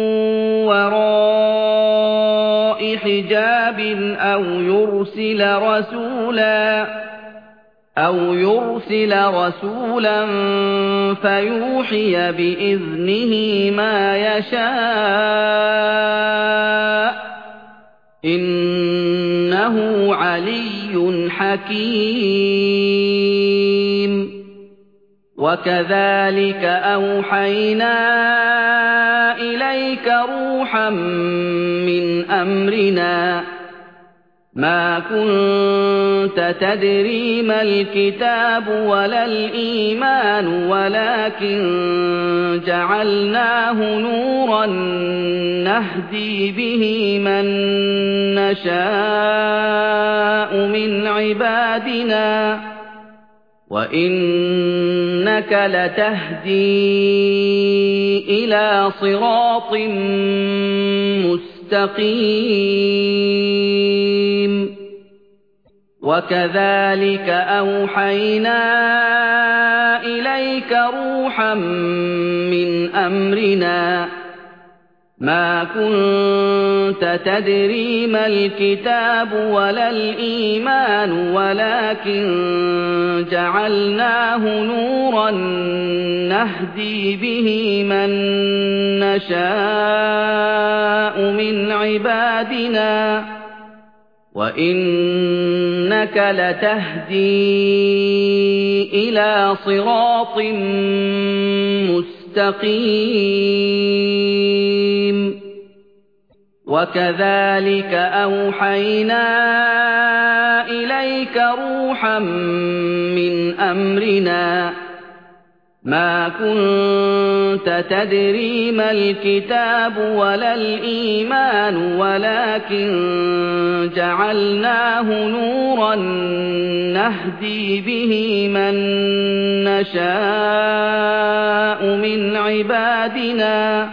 وَرَاءِ حِجَابٍ أَوْ يُرْسِلَ رَسُولًا أَوْ يُرْسِلَ رَسُولًا فَيُوحِيَ بِإِذْنِهِ مَا يَشَاءُ إِنَّهُ عَلِيٌّ حَكِيمٌ وَكَذَلِكَ أَوْحَيْنَا إِلَيْكَ رُوحًا مِّنْ أَمْرِنَا مَا كُنتَ تَدْرِي مَا الْكِتَابُ وَلَا الْإِيمَانُ وَلَٰكِن جَعَلْنَاهُ نُورًا نَّهْدِي بِهِ مَن نَّشَاءُ مِنْ عِبَادِنَا ۚ وَإِنَّكَ لَتَهْدِي إِلَىٰ صِرَاطٍ مُّسْتَقِيمٍ وَكَذَلِكَ أَوْحَيْنَا إِلَيْكَ رُوحًا مِّنْ أَمْرِنَا مَا كُنتَ تَدْرِي مَا الْكِتَابُ وَلَا الْإِيمَانُ وَلَٰكِن جَعَلْنَاهُ نُورًا نَّهْدِي بِهِ مَن نَّشَاءُ مِنْ عِبَادِنَا ۚ وَإِنَّكَ لَتَهْدِي إِلَىٰ صِرَاطٍ مُّسْتَقِيمٍ وَكَذَلِكَ أَوْحَيْنَا إِلَيْكَ رُوحًا مِّنْ أَمْرِنَا مَا كُنتَ تَدْرِي مَا الْكِتَابُ وَلَا الْإِيمَانُ وَلَٰكِن جَعَلْنَاهُ نُورًا نَّهْدِي بِهِ مَن نَّشَاءُ مِنْ عِبَادِنَا ۚ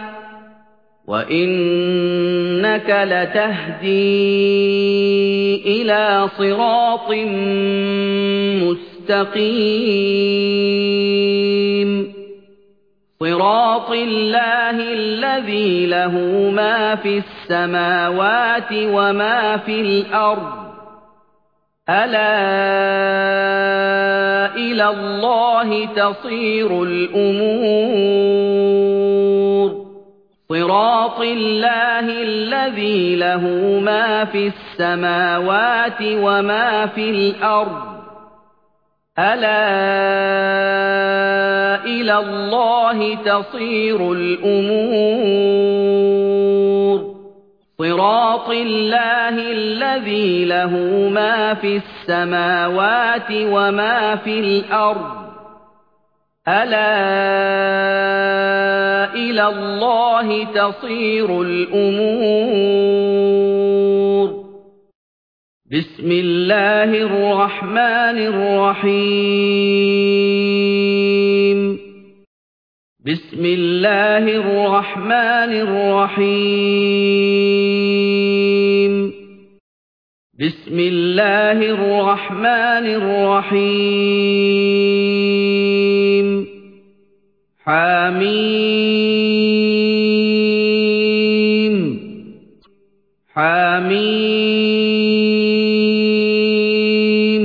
وَإِنَّكَ لَتَهْدِي إِلَىٰ صِرَاطٍ مُّسْتَقِيمٍ صِرَاطِ اللَّهِ الَّذِي لَهُ مَا فِي السَّمَاوَاتِ وَمَا فِي الْأَرْضِ ۗ أَلَا إِلَى اللَّهِ تَصِيرُ الْأُمُورُ صِرَاطِ اللَّهِ الَّذِي لَهُ مَا فِي السَّمَاوَاتِ وَمَا فِي الْأَرْضِ ۗ أَلَا إِلَى اللَّهِ تَصِيرُ الْأُمُورُ صِرَاطِ اللَّهِ الَّذِي لَهُ مَا فِي السَّمَاوَاتِ وَمَا فِي الْأَرْضِ ۗ أَلَا إِلَى اللَّهِ تَصِيرُ الْأُمُورُ بِسْمِ اللَّهِ الرَّحْمَٰنِ الرَّحِيمِ بِسْمِ اللَّهِ الرَّحْمَٰنِ الرَّحِيمِ بِسْمِ اللَّهِ الرَّحْمَٰنِ الرَّحِيمِ حَمِيمٌ حَمِيمٌ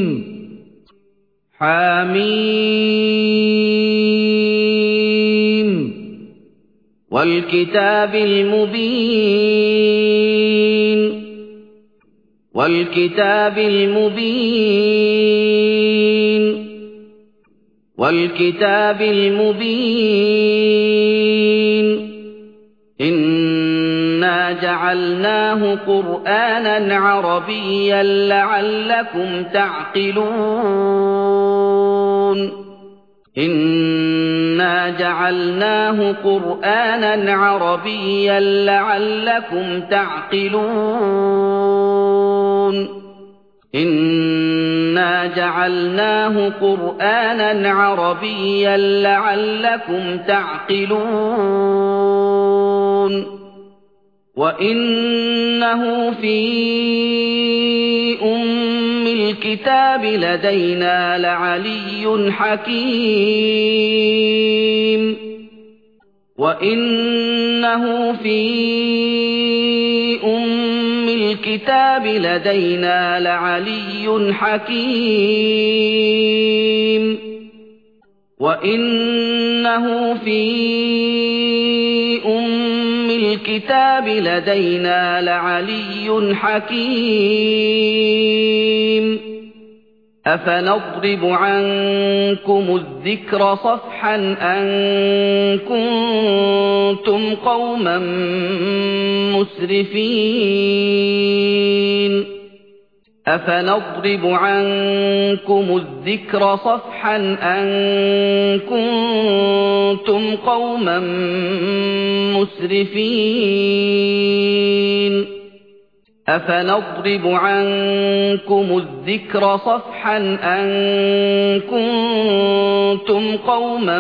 حَمِيمٌ وَالْكِتَابِ الْمُبِينِ وَالْكِتَابِ الْمُبِينِ وَالْكِتَابِ الْمُبِينِ إِنَّا جَعَلْنَاهُ قُرْآنًا عَرَبِيًّا لَّعَلَّكُمْ تَعْقِلُونَ إِنَّا جَعَلْنَاهُ قُرْآنًا عَرَبِيًّا لَّعَلَّكُمْ تَعْقِلُونَ إِنَّا جَعَلْنَاهُ قُرْآنًا عَرَبِيًّا لَّعَلَّكُمْ تَعْقِلُونَ وَإِنَّهُ فِي أُمِّ الْكِتَابِ لَدَيْنَا لَعَلِيٌّ حَكِيمٌ وَإِنَّهُ فِي أُمِّ الْكِتَابِ لَدَيْنَا لَعَلِيٌّ حَكِيمٌ وَإِنَّهُ فِي أُمِّ الْكِتَابِ لَدَيْنَا لَعَلِيٌّ حَكِيمٌ أَفَنَضْرِبُ عَنكُمُ الذِّكْرَ صَفْحًا أَن كُنتُمْ قَوْمًا مُسْرِفِينَ أَفَنَضْرِبُ عَنكُمُ الذِّكْرَ صَفْحًا أَن كُنتُمْ قَوْمًا مُسْرِفِينَ أَفَنَضْرِبُ عَنكُمُ الذِّكْرَ صَفْحًا أَن كُنتُمْ قَوْمًا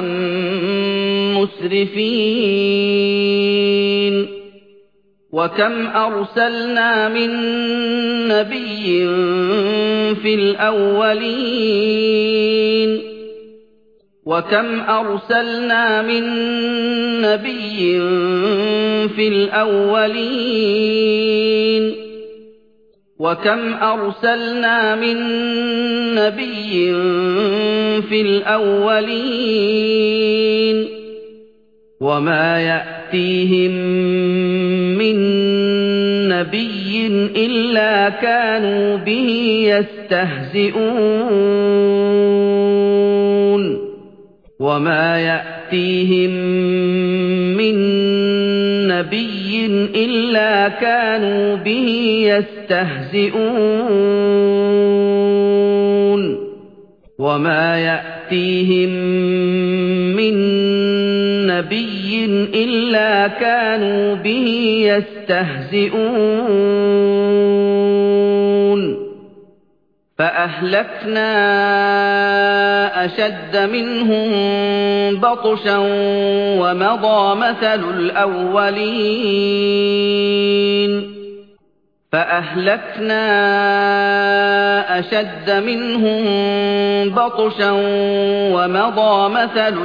مُسْرِفِينَ وَكَمْ أَرْسَلْنَا مِن نَّبِيٍّ فِي الْأَوَّلِينَ وَكَمْ أَرْسَلْنَا مِن نَّبِيٍّ فِي الْأَوَّلِينَ وَكَمْ أَرْسَلْنَا مِن نَّبِيٍّ فِي الْأَوَّلِينَ وَمَا يَأْتِيهِم مِّن نَّبِيٍّ إِلَّا كَانُوا بِهِ يَسْتَهْزِئُونَ وَمَا يَأْتِيهِم مِّن نَّبِيٍّ إِلَّا كَانُوا بِهِ يَسْتَهْزِئُونَ وَمَا يَأْتِيهِم مِّن نَّبِيٍّ إِلَّا كَانُوا بِهِ يَسْتَهْزِئُونَ فَأَهْلَكْنَا أَشَدَّ مِنْهُم بَطْشًا وَمَضَىٰ مَثَلُ الْأَوَّلِينَ فَأَهْلَكْنَا أَشَدَّ مِنْهُم بَطْشًا وَمَضَىٰ مَثَلُ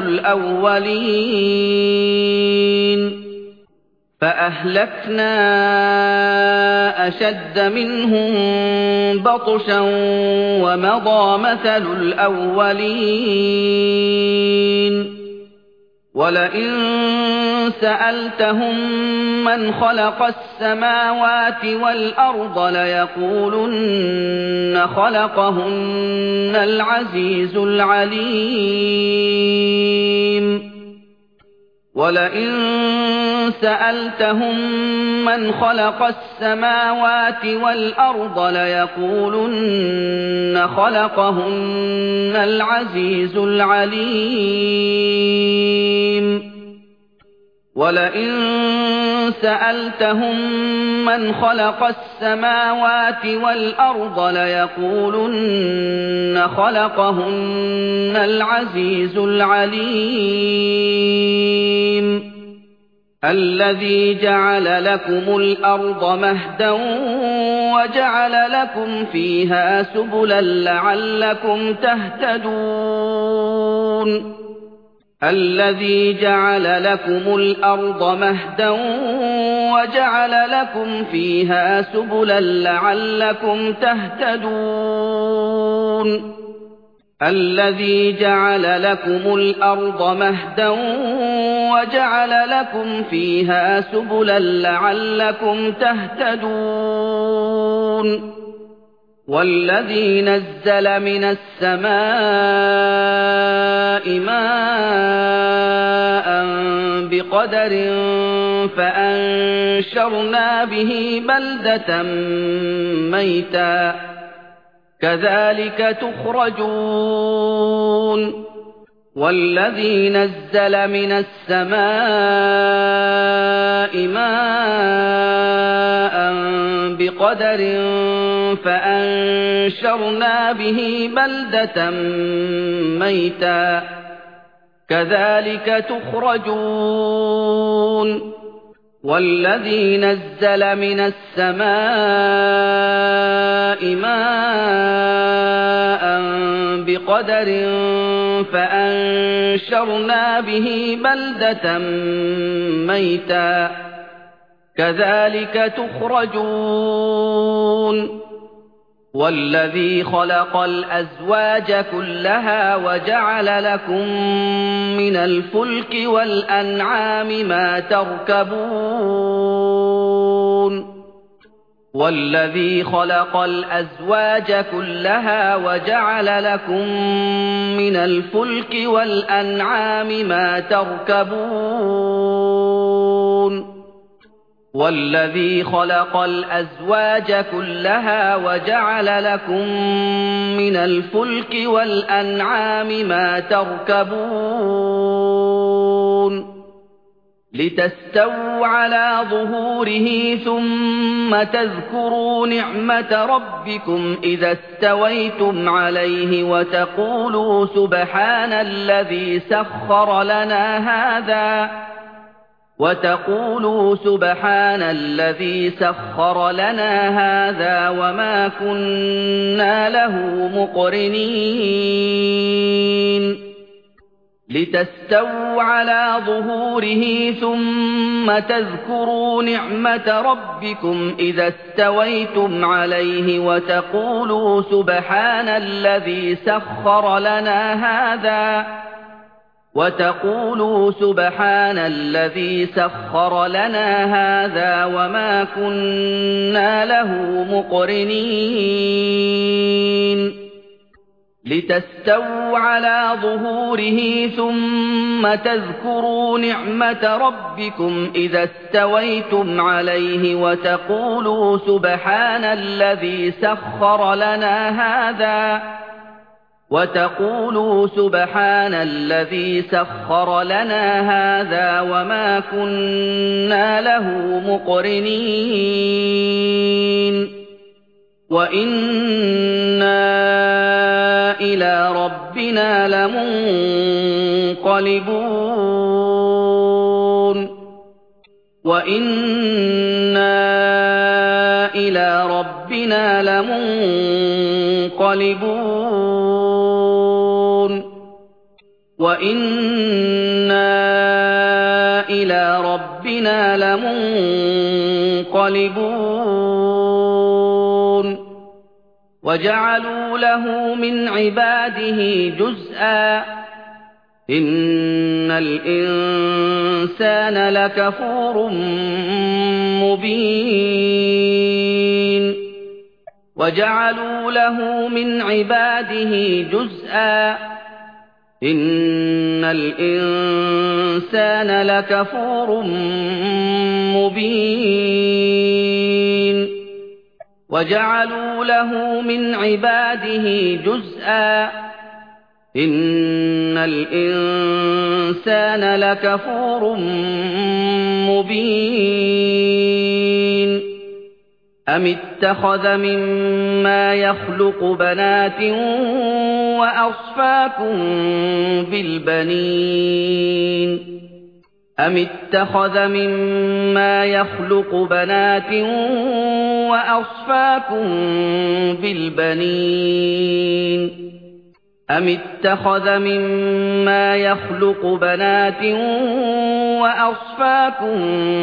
الْأَوَّلِينَ فَأَهْلَكْنَا أَشَدَّ مِنْهُم بَطْشًا وَمَضَىٰ مَثَلُ الْأَوَّلِينَ وَلَئِن سَأَلْتَهُم مَّنْ خَلَقَ السَّمَاوَاتِ وَالْأَرْضَ لَيَقُولُنَّ خَلَقَهُنَّ الْعَزِيزُ الْعَلِيمُ وَلَئِن سَأَلْتَهُم مَّنْ خَلَقَ السَّمَاوَاتِ وَالْأَرْضَ لَيَقُولُنَّ خَلَقَهُنَّ الْعَزِيزُ الْعَلِيمُ وَلَئِن سَأَلْتَهُم مَّنْ خَلَقَ السَّمَاوَاتِ وَالْأَرْضَ لَيَقُولُنَّ خَلَقَهُنَّ الْعَزِيزُ الْعَلِيمُ الَّذِي جَعَلَ لَكُمُ الْأَرْضَ مَهْدًا وَجَعَلَ لَكُمْ فِيهَا سُبُلًا لَّعَلَّكُمْ تَهْتَدُونَ الَّذِي جَعَلَ لَكُمُ الْأَرْضَ مَهْدًا وَجَعَلَ لَكُمْ فِيهَا سُبُلًا لَّعَلَّكُمْ تَهْتَدُونَ الَّذِي جَعَلَ لَكُمُ الْأَرْضَ مَهْدًا وَجَعَلَ لَكُمْ فِيهَا سُبُلًا لَّعَلَّكُمْ تَهْتَدُونَ وَالَّذِي نَزَّلَ مِنَ السَّمَاءِ مَاءً بِقَدَرٍ فَأَنشَرْنَا بِهِ بَلْدَةً مَّيْتًا ۚ كَذَٰلِكَ تُخْرَجُونَ وَالَّذِي نَزَّلَ مِنَ السَّمَاءِ مَاءً بِقَدَرٍ فَأَنشَرْنَا بِهِ بَلْدَةً مَّيْتًا ۚ كَذَٰلِكَ تُخْرَجُونَ وَالَّذِي نَزَّلَ مِنَ السَّمَاءِ مَاءً بِقَدَرٍ فَأَنشَرْنَا بِهِ بَلْدَةً مَّيْتًا ۚ كَذَٰلِكَ تُخْرَجُونَ وَالَّذِي خَلَقَ الْأَزْوَاجَ كُلَّهَا وَجَعَلَ لَكُم مِّنَ الْفُلْكِ وَالْأَنْعَامِ مَا تَرْكَبُونَ وَالَّذِي خَلَقَ الْأَزْوَاجَ كُلَّهَا وَجَعَلَ لَكُم مِّنَ الْفُلْكِ وَالْأَنْعَامِ مَا تَرْكَبُونَ وَالَّذِي خَلَقَ الْأَزْوَاجَ كُلَّهَا وَجَعَلَ لَكُم مِّنَ الْفُلْكِ وَالْأَنْعَامِ مَا تَرْكَبُونَ لِتَسْتَوُوا عَلَىٰ ظُهُورِهِ ثُمَّ تَذْكُرُوا نِعْمَةَ رَبِّكُمْ إِذَا اسْتَوَيْتُمْ عَلَيْهِ وَتَقُولُوا سُبْحَانَ الَّذِي سَخَّرَ لَنَا هَٰذَا وَتَقُولُوا سُبْحَانَ الَّذِي سَخَّرَ لَنَا هَٰذَا وَمَا كُنَّا لَهُ مُقْرِنِينَ لِتَسْتَوُوا عَلَىٰ ظُهُورِهِ ثُمَّ تَذْكُرُوا نِعْمَةَ رَبِّكُمْ إِذَا اسْتَوَيْتُمْ عَلَيْهِ وَتَقُولُوا سُبْحَانَ الَّذِي سَخَّرَ لَنَا هَٰذَا وَتَقُولُوا سُبْحَانَ الَّذِي سَخَّرَ لَنَا هَٰذَا وَمَا كُنَّا لَهُ مُقْرِنِينَ لِتَسْتَوُوا عَلَىٰ ظُهُورِهِ ثُمَّ تَذْكُرُوا نِعْمَةَ رَبِّكُمْ إِذَا اسْتَوَيْتُمْ عَلَيْهِ وَتَقُولُوا سُبْحَانَ الَّذِي سَخَّرَ لَنَا هَٰذَا وَتَقُولُوا سُبْحَانَ الَّذِي سَخَّرَ لَنَا هَٰذَا وَمَا كُنَّا لَهُ مُقْرِنِينَ وَإِنَّا إِلَىٰ رَبِّنَا لَمُنقَلِبُونَ وَإِنَّا إِلَىٰ رَبِّنَا لَمُنقَلِبُونَ وَإِنَّا إِلَىٰ رَبِّنَا لَمُنقَلِبُونَ وَجَعَلُوا لَهُ مِنْ عِبَادِهِ جُزْءًا ۚ إِنَّ الْإِنسَانَ لَكَفُورٌ مُّبِينٌ وَجَعَلُوا لَهُ مِنْ عِبَادِهِ جُزْءًا ۚ إِنَّ الْإِنسَانَ لَكَفُورٌ مُّبِينٌ وَجَعَلُوا لَهُ مِنْ عِبَادِهِ جُزْءًا ۚ إِنَّ الْإِنسَانَ لَكَفُورٌ مُّبِينٌ أَمِ اتَّخَذَ مِمَّا يَخْلُقُ بَنَاتٍ وَأَصْفَاكُم بِالْبَنِينَ أَمِ اتَّخَذَ مِمَّا يَخْلُقُ بَنَاتٍ وَأَصْفَاكُم بِالْبَنِينَ أَمِ اتَّخَذَ مِمَّا يَخْلُقُ بَنَاتٍ وَأَصْفَاكُم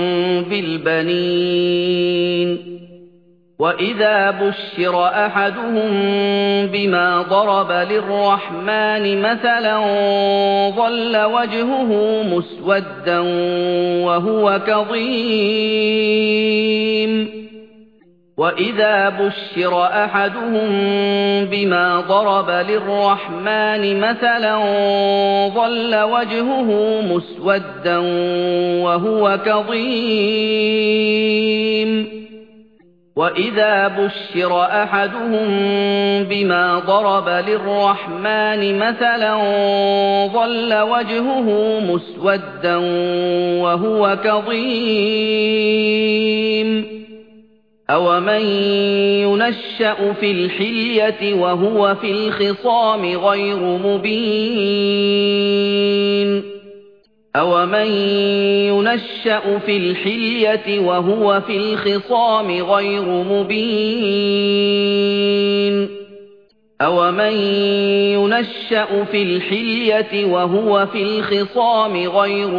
بِالْبَنِينَ وَإِذَا بُشِّرَ أَحَدُهُم بِمَا ضَرَبَ لِلرَّحْمَٰنِ مَثَلًا ظَلَّ وَجْهُهُ مُسْوَدًّا وَهُوَ كَظِيمٌ وَإِذَا بُشِّرَ أَحَدُهُم بِمَا ضَرَبَ لِلرَّحْمَنِ مَثَلًا ظَلَّ وَجْهُهُ مُسْوَدًّا وَهُوَ كَظِيمٌ وَإِذَا بُشِّرَ أَحَدُهُم بِمَا ضَرَبَ لِلرَّحْمَنِ مَثَلًا ظَلَّ وَجْهُهُ مُسْوَدًّا وَهُوَ كَظِيمٌ أَوَمَن يُنَشَّأُ فِي الْحِلْيَةِ وَهُوَ فِي الْخِصَامِ غَيْرُ مُبِينٍ أَوَمَن يُنَشَّأُ فِي الْحِلْيَةِ وَهُوَ فِي الْخِصَامِ غَيْرُ مُبِينٍ أَوَمَن يُنَشَّأُ فِي الْحِلْيَةِ وَهُوَ فِي الْخِصَامِ غَيْرُ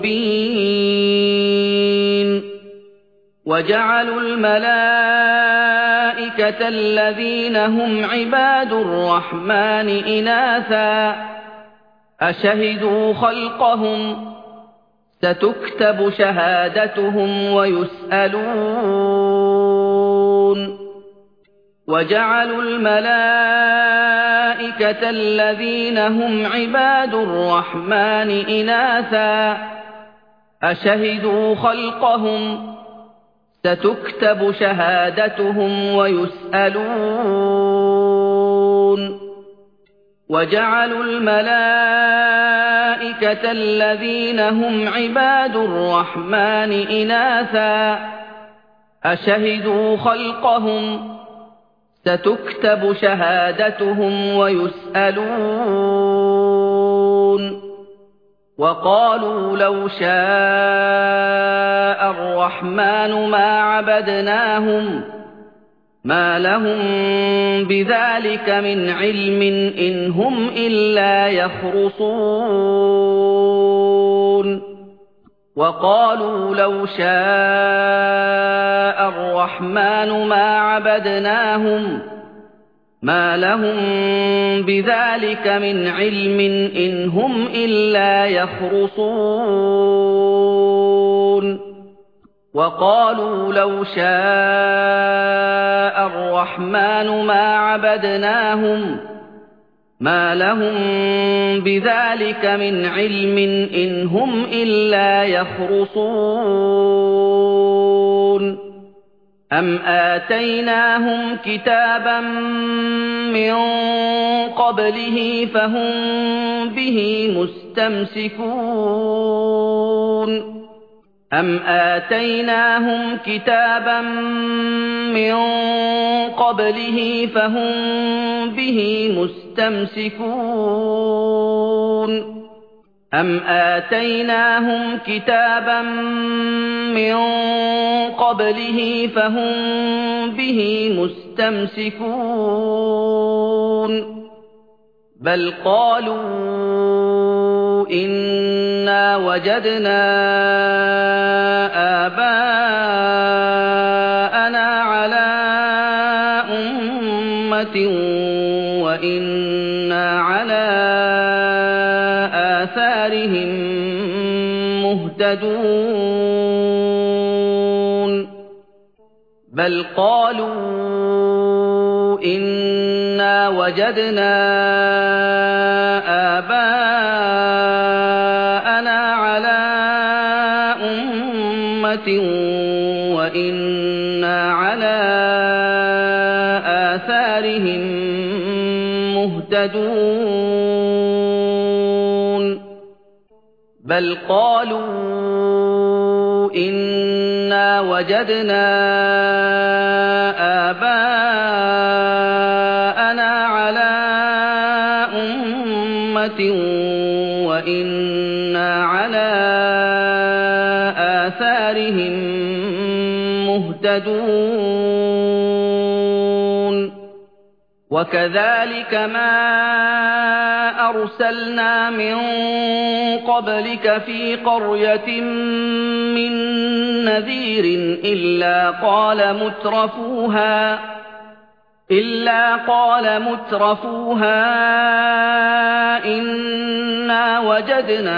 مُبِينٍ وَجَعَلُوا الْمَلَائِكَةَ الَّذِينَ هُمْ عِبَادُ الرَّحْمَنِ إِنَاثًا أَشَهِدُوا خَلْقَهُمْ سَتُكْتَبُ شَهَادَتُهُمْ وَيُسْأَلُونَ وَجَعَلُوا الْمَلَائِكَةَ الَّذِينَ هُمْ عِبَادُ الرَّحْمَنِ إِنَاثًا أَشَهِدُوا خَلْقَهُمْ سَتُكْتَبُ شَهَادَتُهُمْ وَيُسْأَلُونَ وَجَعَلُوا الْمَلَائِكَةَ الَّذِينَ هُمْ عِبَادُ الرَّحْمَنِ إِنَاثًا أَشَهِدُوا خَلْقَهُمْ سَتُكْتَبُ شَهَادَتُهُمْ وَيُسْأَلُونَ وَقَالُوا لَوْ شَاءَ الرَّحْمَنُ مَا عَبَدْنَاهُمْ مَا لَهُم بِذَلِكَ مِنْ عِلْمٍ إِنْ هُمْ إِلَّا يَخْرُصُونَ وَقَالُوا لَوْ شَاءَ الرَّحْمَنُ مَا عَبَدْنَاهُمْ مَا لَهُم بِذَلِكَ مِنْ عِلْمٍ إِنْ هُمْ إِلَّا يَخْرُصُونَ وَقَالُوا لَوْ شَاءَ الرَّحْمَنُ مَا عَبَدْنَاهُمْ مَا لَهُم بِذَلِكَ مِنْ عِلْمٍ إِنْ هُمْ إِلَّا يَخْرُصُونَ أَمْ آتَيْنَاهُمْ كِتَابًا مِّن قَبْلِهِ فَهُم بِهِ مُسْتَمْسِكُونَ أَمْ آتَيْنَاهُمْ كِتَابًا مِّن قَبْلِهِ فَهُم بِهِ مُسْتَمْسِكُونَ أَمْ آتَيْنَاهُمْ كِتَابًا مِّن قَبْلِهِ فَهُم بِهِ مُسْتَمْسِكُونَ بَلْ قَالُوا إِنَّا وَجَدْنَا آبَاءَنَا عَلَىٰ أُمَّةٍ وَإِنَّا عَلَىٰ آثَارِهِم مُهْتَدُونَ بَلْ قَالُوا إِنَّا وَجَدْنَا آبَاءَنَا عَلَىٰ أُمَّةٍ وَإِنَّا عَلَىٰ آثَارِهِم مُهْتَدُونَ بَلْ قَالُوا إِنَّا وَجَدْنَا آبَاءَنَا عَلَىٰ أُمَّةٍ وَإِنَّا عَلَىٰ آثَارِهِم مُهْتَدُونَ وَكَذَٰلِكَ مَا أَرْسَلْنَا مِن قَبْلِكَ فِي قَرْيَةٍ مِّن نَّذِيرٍ إِلَّا قَالَ مُتْرَفُوهَا إِلَّا قَالَ مُتْرَفُوهَا إِنَّا وَجَدْنَا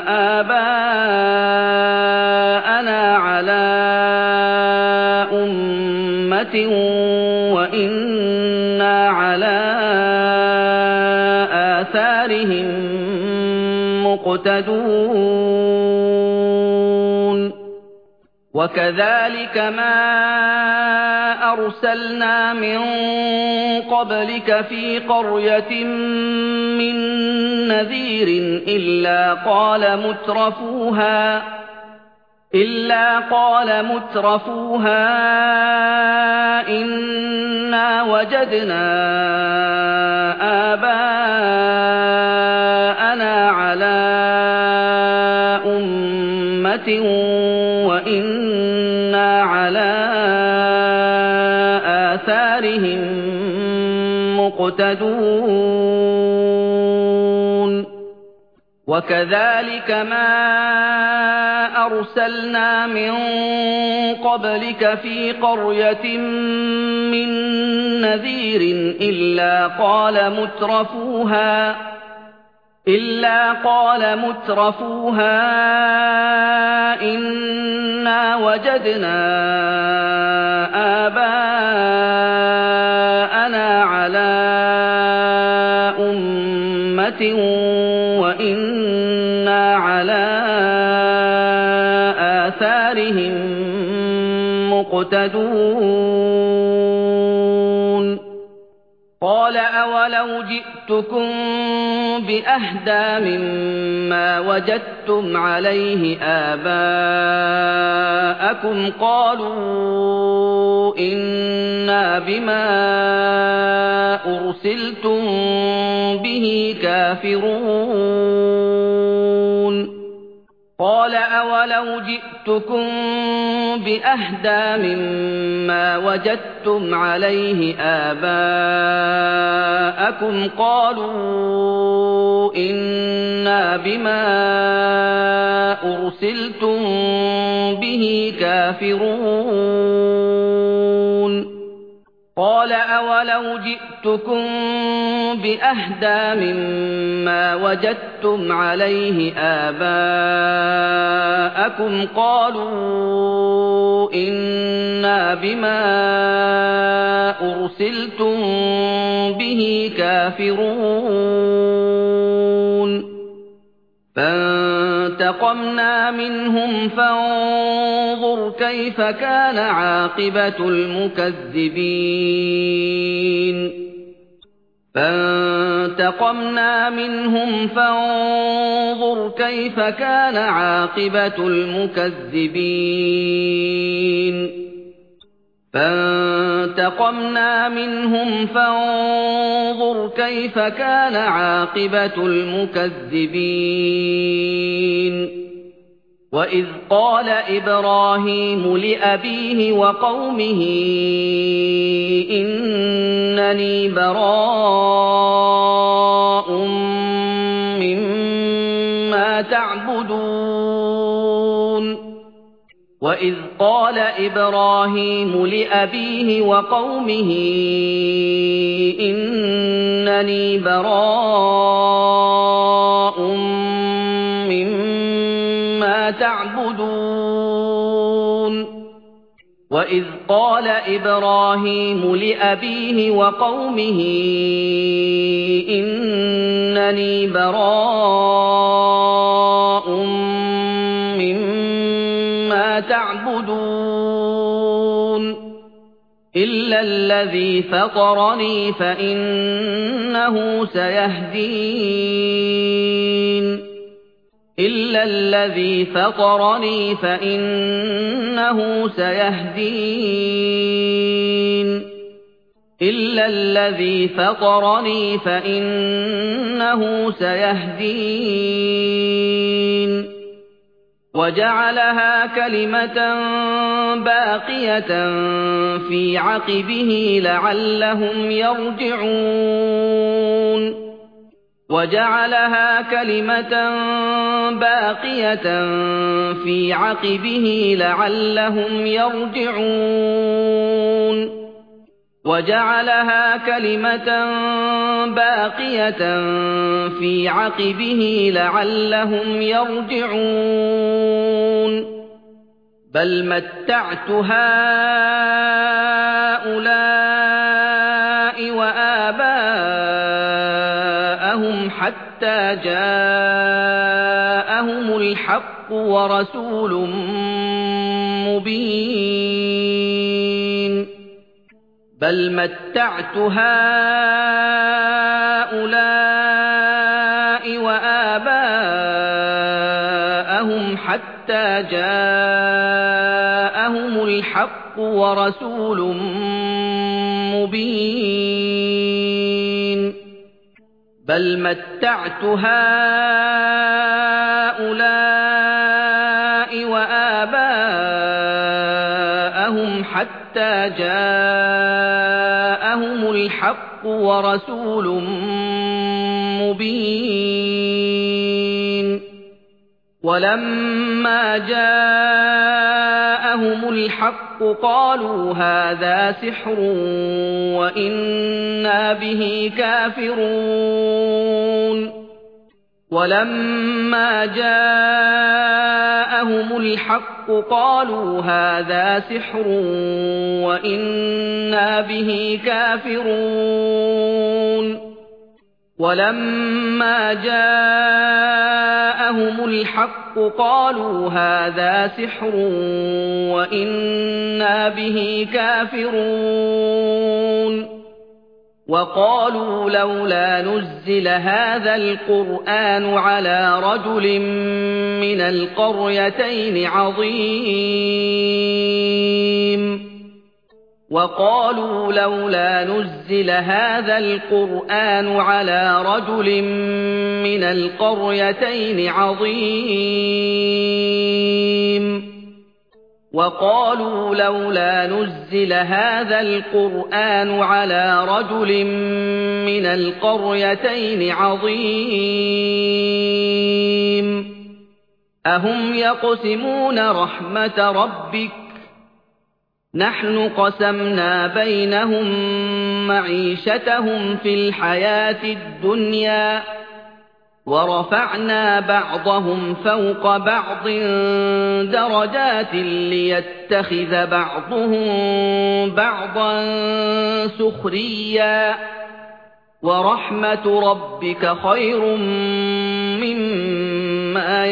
آبَاءَنَا عَلَىٰ أُمَّةٍ أُمَّةٍ وَإِنَّا عَلَىٰ آثَارِهِم مُّقْتَدُونَ وَكَذَٰلِكَ مَا أَرْسَلْنَا مِن قَبْلِكَ فِي قَرْيَةٍ مِّن نَّذِيرٍ إِلَّا قَالَ مُتْرَفُوهَا إِلَّا قَالَ مُتْرَفُوهَا إِنَّا وَجَدْنَا آبَاءَنَا عَلَىٰ أُمَّةٍ وَإِنَّا عَلَىٰ آثَارِهِم مُّقْتَدُونَ وَكَذَٰلِكَ مَا أَرْسَلْنَا مِن قَبْلِكَ فِي قَرْيَةٍ مِّن نَّذِيرٍ إِلَّا قَالَ مُتْرَفُوهَا إِلَّا قَالَ مُتْرَفُوهَا إِنَّا وَجَدْنَا آبَاءَنَا عَلَىٰ أُمَّةٍ وَإِنَّا عَلَىٰ آثَارِهِم مُّقْتَدُونَ قَالَ أَوَلَوْ جِئْتُكُم بِأَهْدَىٰ مِمَّا وَجَدتُّمْ عَلَيْهِ آبَاءَكُمْ قَالُوا إِنَّا بِمَا أُرْسِلْتُم بِهِ كَافِرُونَ قَالَ أَوَلَوْ جِئْتُكُم بِأَهْدَىٰ مِمَّا وَجَدتُّمْ عَلَيْهِ آبَاءَكُمْ قَالُوا إِنَّا بِمَا أُرْسِلْتُم بِهِ كَافِرُونَ قَالَ أَوَلَوْ جِئْتُكُم بِأَهْدَىٰ مِمَّا وَجَدتُّمْ عَلَيْهِ آبَاءَكُمْ قَالُوا إِنَّا بِمَا أُرْسِلْتُم بِهِ كَافِرُونَ فَانتَقَمْنَا مِنْهُمْ فَانظُرْ كَيْفَ كَانَ عَاقِبَةُ الْمُكَذِّبِينَ فَانتَقَمْنَا مِنْهُمْ فَانظُرْ كَيْفَ كَانَ عَاقِبَةُ الْمُكَذِّبِينَ فَانتَقَمْنَا مِنْهُمْ فَانظُرْ كَيْفَ كَانَ عَاقِبَةُ الْمُكَذِّبِينَ وَإِذْ قَالَ إِبْرَاهِيمُ لِأَبِيهِ وَقَوْمِهِ إِنَّنِي بَرَاءٌ مِّمَّا تَعْبُدُونَ وَإِذْ قَالَ إِبْرَاهِيمُ لِأَبِيهِ وَقَوْمِهِ إِنَّنِي بَرَاءٌ مِّمَّا تَعْبُدُونَ وَإِذْ قَالَ إِبْرَاهِيمُ لِأَبِيهِ وَقَوْمِهِ إِنَّنِي بَرَاءٌ مِّمَّا تَعْبُدُونَ إِلَّا الَّذِي فَطَرَنِي فَإِنَّهُ سَيَهْدِينِ إِلَّا الَّذِي فَطَرَنِي فَإِنَّهُ سَيَهْدِينِ إِلَّا الَّذِي فَطَرَنِي فَإِنَّهُ سَيَهْدِينِ وَجَعَلَهَا كَلِمَةً بَاقِيَةً فِي عَقِبِهِ لَعَلَّهُمْ يَرْجِعُونَ وَجَعَلَهَا كَلِمَةً بَاقِيَةً فِي عَقِبِهِ لَعَلَّهُمْ يَرْجِعُونَ وَجَعَلَهَا كَلِمَةً بَاقِيَةً فِي عَقِبِهِ لَعَلَّهُمْ يَرْجِعُونَ بَلْ مَتَّعْتُ هَٰؤُلَاءِ هَٰؤُلَاءِ وَآبَاءَهُمْ حَتَّىٰ جَاءَهُمُ الْحَقُّ وَرَسُولٌ مُّبِينٌ بَلْ مَتَّعْتُ هَٰؤُلَاءِ وَآبَاءَهُمْ حَتَّىٰ جَاءَهُمُ الْحَقُّ وَرَسُولٌ مُّبِينٌ بَلْ مَتَّعْتُ هَٰؤُلَاءِ وَآبَاءَهُمْ حَتَّىٰ جَاءَهُمُ الْحَقُّ وَرَسُولٌ مُّبِينٌ وَلَمَّا جَاءَهُمُ الْحَقُّ قَالُوا هَٰذَا سِحْرٌ وَإِنَّا بِهِ كَافِرُونَ وَلَمَّا جَاءَهُمُ الْحَقُّ قَالُوا هَٰذَا سِحْرٌ وَإِنَّا بِهِ كَافِرُونَ وَلَمَّا جَاءَهُمُ الْحَقُّ قَالُوا هَٰذَا سِحْرٌ وَإِنَّا بِهِ كَافِرُونَ وَقَالُوا لَوْلَا نُزِّلَ هَٰذَا الْقُرْآنُ عَلَىٰ رَجُلٍ مِّنَ الْقَرْيَتَيْنِ عَظِيمٍ وَقَالُوا لَوْلَا نُزِّلَ هَٰذَا الْقُرْآنُ عَلَىٰ رَجُلٍ مِّنَ الْقَرْيَتَيْنِ عَظِيمٍ وَقَالُوا لَوْلَا نُزِّلَ هَٰذَا الْقُرْآنُ عَلَىٰ رَجُلٍ مِّنَ الْقَرْيَتَيْنِ عَظِيمٍ أَهُمْ يَقْسِمُونَ رَحْمَتَ رَبِّكَ نَحْنُ قَسَمْنَا بَيْنَهُم مَّعِيشَتَهُمْ فِي الْحَيَاةِ الدُّنْيَا وَرَفَعْنَا بَعْضَهُمْ فَوْقَ بَعْضٍ دَرَجَاتٍ لِّيَتَّخِذَ بَعْضُهُم بَعْضًا سُخْرِيًّا وَرَحْمَةُ رَبِّكَ خَيْرٌ مِّمَّا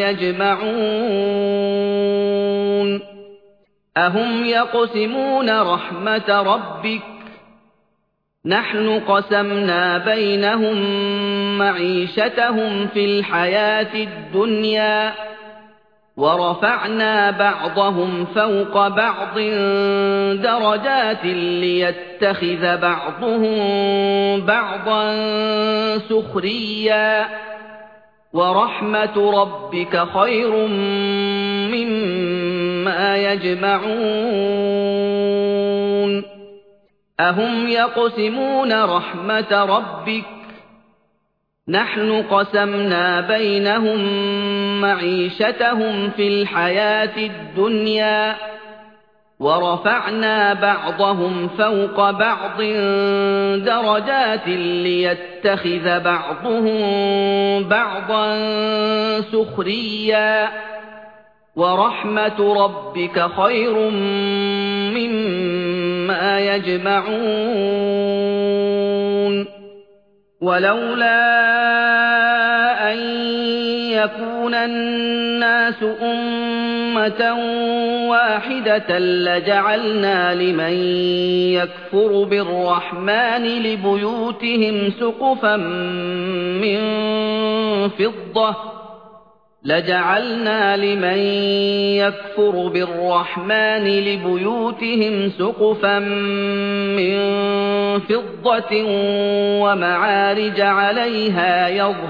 يَجْمَعُونَ أَهُمْ يَقْسِمُونَ رَحْمَتَ رَبِّكَ نَحْنُ قَسَمْنَا بَيْنَهُم مَّعِيشَتَهُمْ فِي الْحَيَاةِ الدُّنْيَا وَرَفَعْنَا بَعْضَهُمْ فَوْقَ بَعْضٍ دَرَجَاتٍ لِّيَتَّخِذَ بَعْضُهُم بَعْضًا سُخْرِيًّا وَرَحْمَةُ رَبِّكَ خَيْرٌ مِّمَّا يَجْمَعُونَ أَهُمْ يَقْسِمُونَ رَحْمَتَ رَبِّكَ نَحْنُ قَسَمْنَا بَيْنَهُم مَّعِيشَتَهُمْ فِي الْحَيَاةِ الدُّنْيَا وَرَفَعْنَا بَعْضَهُمْ فَوْقَ بَعْضٍ دَرَجَاتٍ لِّيَتَّخِذَ بَعْضُهُم بَعْضًا سُخْرِيًّا وَرَحْمَةُ رَبِّكَ خَيْرٌ مِّمَّا يَجْمَعُونَ وَلَوْلَا أَن يَكُونَ النَّاسُ أُمَّةً وَاحِدَةً لَّجَعَلْنَا لِمَن يَكْفُرُ بِالرَّحْمَٰنِ لِبُيُوتِهِمْ سُقُفًا مِّن فِضَّةٍ لَجَعَلْنَا لِمَن يَكْفُرُ بِالرَّحْمَٰنِ لِبُيُوتِهِمْ سُقُفًا مِّن فِضَّةٍ وَمَعَارِجَ عَلَيْهَا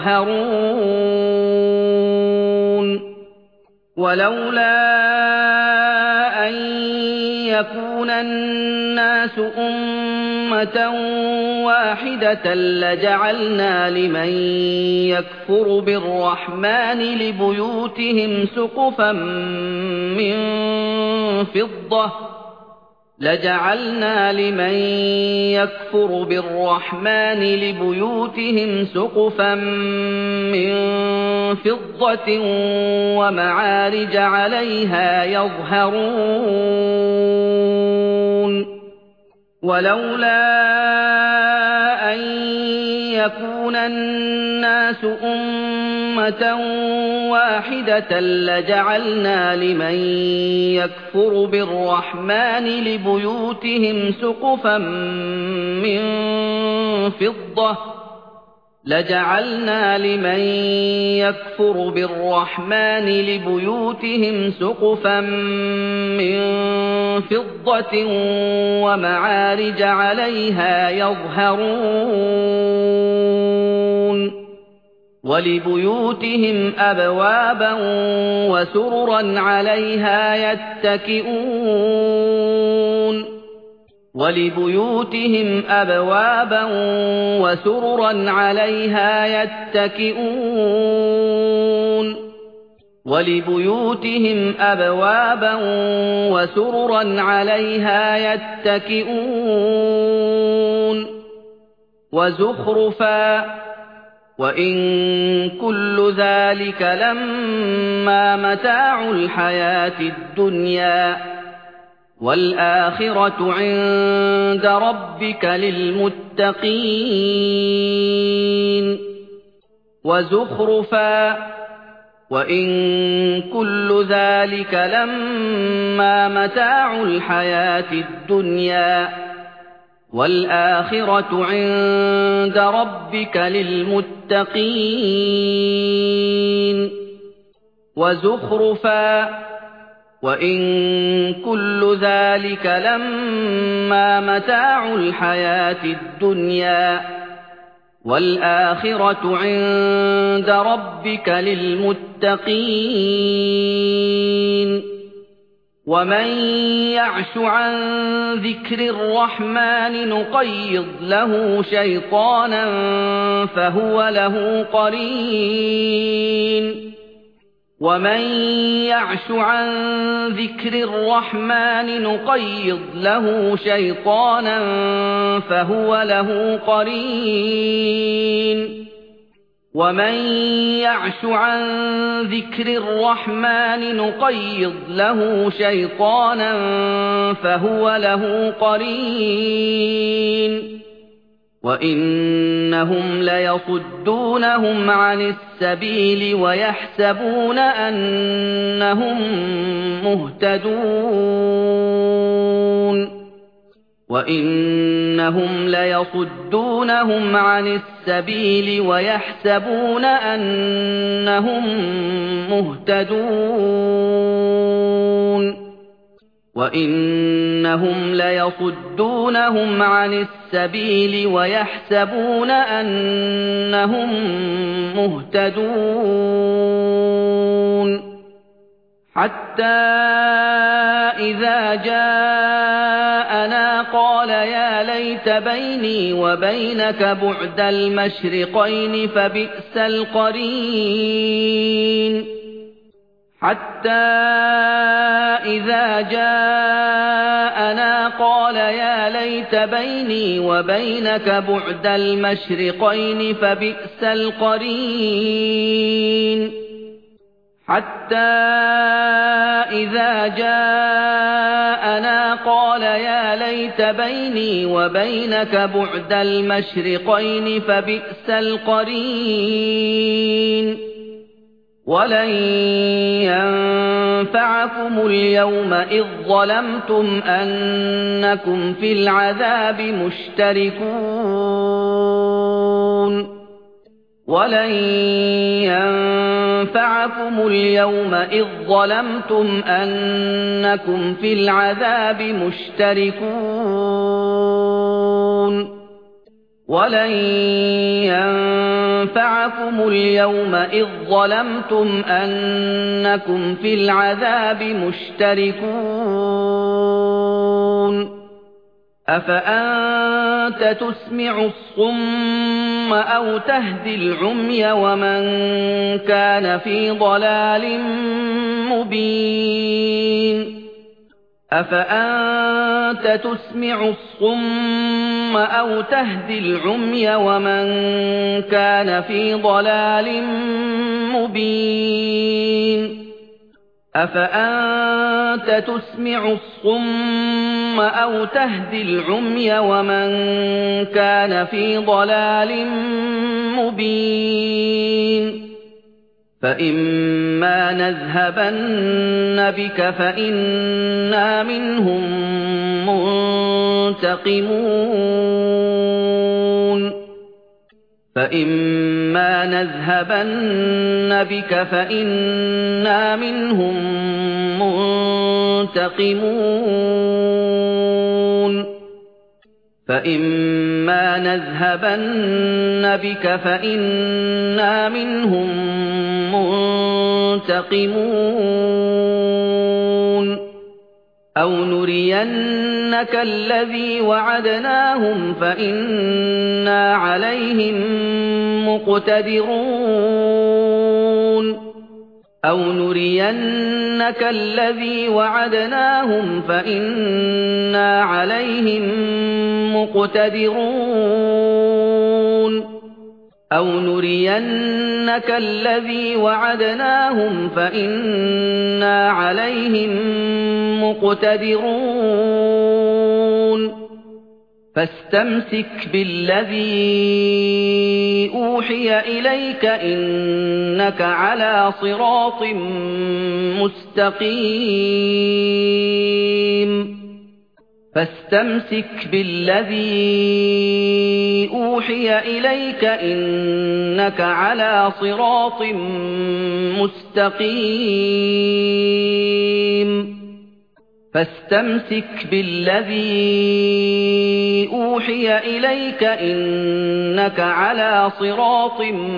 يَظْهَرُونَ وَلَوْلَا أَن يَكُونَ النَّاسُ أُمَّةً وَاحِدَةً لَّجَعَلْنَا لِمَن يَكْفُرُ بِالرَّحْمَٰنِ لِبُيُوتِهِمْ سُقُفًا مِّن فِضَّةٍ لَجَعَلْنَا لِمَن يَكْفُرُ بِالرَّحْمَٰنِ لِبُيُوتِهِمْ سُقُفًا مِّن فِضَّةٍ وَمَعَارِجَ عَلَيْهَا يَظْهَرُونَ ولولا أن يكون الناس أمة واحدة لجعلنا لمن يكفر بالرحمن لبيوتهم سقفا من فضة لجعلنا لمن يكفر بالرحمن لبيوتهم سقفا من فضة ومعارج عليها يظهرون ولبيوتهم أبوابا وسررا عليها يتكئون ولبيوتهم أبوابا وسررا عليها يتكئون ولبيوتهم أبوابا وسررا عليها يتكئون وزخرفا وإن كل ذلك لما متاع الحياة الدنيا والآخرة عند ربك للمتقين وزخرفا وإن كل ذلك لما متاع الحياة الدنيا والآخرة عند ربك للمتقين وزخرفا وإن كل ذلك لما متاع الحياة الدنيا والآخرة عند ربك للمتقين ومن يعش عن ذكر الرحمن نقيض له شيطانا فهو له قرين ومن يعش عن ذكر الرحمن نقيض له شيطانا فهو له قرين ومن يعش عن ذكر الرحمن نقيض له شيطانا فهو له قرين وإنهم ليصدونهم عن السبيل ويحسبون أنهم مهتدون وإنهم ليصدونهم عن السبيل ويحسبون أنهم مهتدون وإنهم ليصدونهم عن السبيل ويحسبون أنهم مهتدون حتى إذا جاءنا قال يا ليت بيني وبينك بعد المشرقين فبئس القرين حتى إذا جاءنا قال يا ليت بيني وبينك بعد المشرقين فبئس القرين حتى إذا جاءنا قال يا ليت بيني وبينك بعد المشرقين فبئس القرين ولن ينفعكم اليوم إذ ظلمتم أنكم في العذاب مشتركون ولن ينفعكم اليوم إذ ظلمتم أنكم في العذاب مشتركون ولن ينفعكم اليوم إذ ظلمتم أنكم في العذاب مشتركون أفأنت تسمع الصم أو تهدي العمي ومن كان في ضلال مبين أفأنت تسمع الصم أو تهدي العمي ومن كان في ضلال مبين أَفَأَنتَ تُسْمِعُ الصُّمَّ أَوْ تَهْدِي الْعُمْيَ وَمَن كَانَ فِي ضَلَالٍ مُّبِينٍ فَإِمَّا نَذْهَبَنَّ بِكَ فَإِنَّا مِنْهُم مُّنتَقِمُونَ فَإِمَّا نَذْهَبَنَّ بِكَ فَإِنَّا مِنْهُم مُّنتَقِمُونَ فَإِمَّا نَذْهَبَنَّ بِكَ فَإِنَّا مِنْهُم مُّنتَقِمُونَ أَوْ نُرِيَنَّكَ الَّذِي وَعَدْنَاهُمْ فَإِنَّا عَلَيْهِم مُّقْتَدِرُونَ أَوْ نُرِيَنَّكَ الَّذِي وَعَدْنَاهُمْ فَإِنَّا عَلَيْهِم مُّقْتَدِرُونَ أَوْ نُرِيَنَّكَ الَّذِي وَعَدْنَاهُمْ فَإِنَّا عَلَيْهِم مُّقْتَدِرُونَ فَاسْتَمْسِكْ بِالَّذِي أُوحِيَ إِلَيْكَ إِنَّكَ عَلَىٰ صِرَاطٍ مُّسْتَقِيمٍ فَاسْتَمْسِكْ بِالَّذِي أُوحِيَ إِلَيْكَ إِنَّكَ عَلَىٰ صِرَاطٍ مُّسْتَقِيمٍ فَاسْتَمْسِكْ بِالَّذِي أُوحِيَ إِلَيْكَ إِنَّكَ عَلَىٰ صِرَاطٍ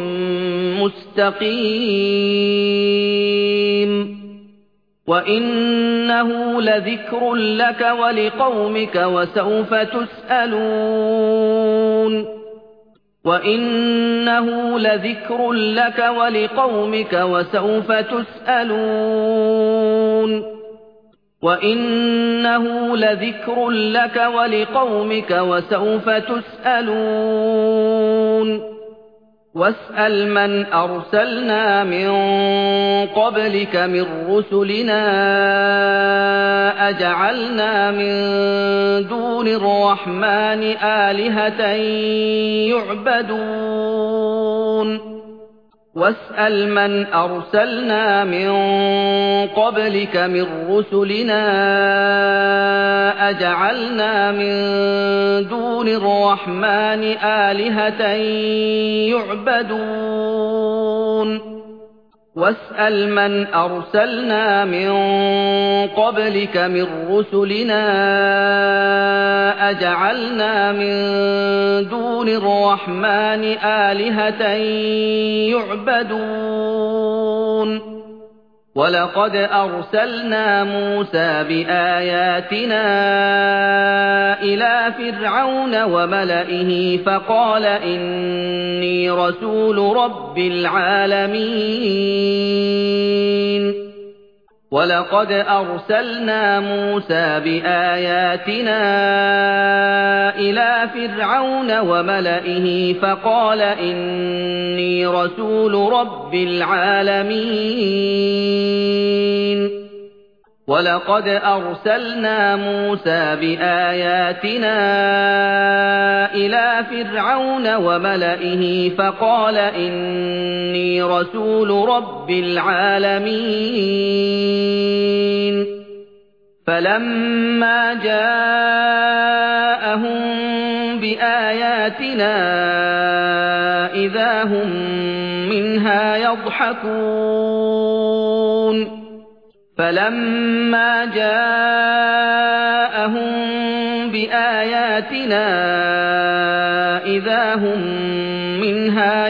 مُّسْتَقِيمٍ وَإِنَّهُ لَذِكْرٌ لَّكَ وَلِقَوْمِكَ وَسَوْفَ تُسْأَلُونَ وَإِنَّهُ لَذِكْرٌ لَّكَ وَلِقَوْمِكَ وَسَوْفَ تُسْأَلُونَ وَإِنَّهُ لَذِكْرٌ لَّكَ وَلِقَوْمِكَ وَسَوْفَ تُسْأَلُونَ وَاسْأَلْ مَنْ أَرْسَلْنَا مِن قَبْلِكَ مِن رُّسُلِنَا أَجَعَلْنَا مِن دُونِ الرَّحْمَٰنِ آلِهَةً يُعْبَدُونَ وَاسْأَلْ مَنْ أَرْسَلْنَا مِن قَبْلِكَ مِن رُّسُلِنَا أَجَعَلْنَا مِن دُونِ الرَّحْمَٰنِ آلِهَةً يُعْبَدُونَ وَاسْأَلْ مَنْ أَرْسَلْنَا مِن قَبْلِكَ مِن رُّسُلِنَا أَجَعَلْنَا مِن دُونِ الرَّحْمَٰنِ آلِهَةً يُعْبَدُونَ وَلَقَدْ أَرْسَلْنَا مُوسَىٰ بِآيَاتِنَا إِلَىٰ فِرْعَوْنَ وَمَلَئِهِ فَقَالَ إِنِّي رَسُولُ رَبِّ الْعَالَمِينَ وَلَقَدْ أَرْسَلْنَا مُوسَىٰ بِآيَاتِنَا إِلَىٰ فِرْعَوْنَ وَمَلَئِهِ فَقَالَ إِنِّي رَسُولُ رَبِّ الْعَالَمِينَ وَلَقَدْ أَرْسَلْنَا مُوسَىٰ بِآيَاتِنَا إِلَىٰ فِرْعَوْنَ وَمَلَئِهِ فَقَالَ إِنِّي رَسُولُ رَبِّ الْعَالَمِينَ فَلَمَّا جَاءَهُم بِآيَاتِنَا إِذَا هُم مِّنْهَا يَضْحَكُونَ فَلَمَّا جَاءَهُم بِآيَاتِنَا إِذَا هُم مِّنْهَا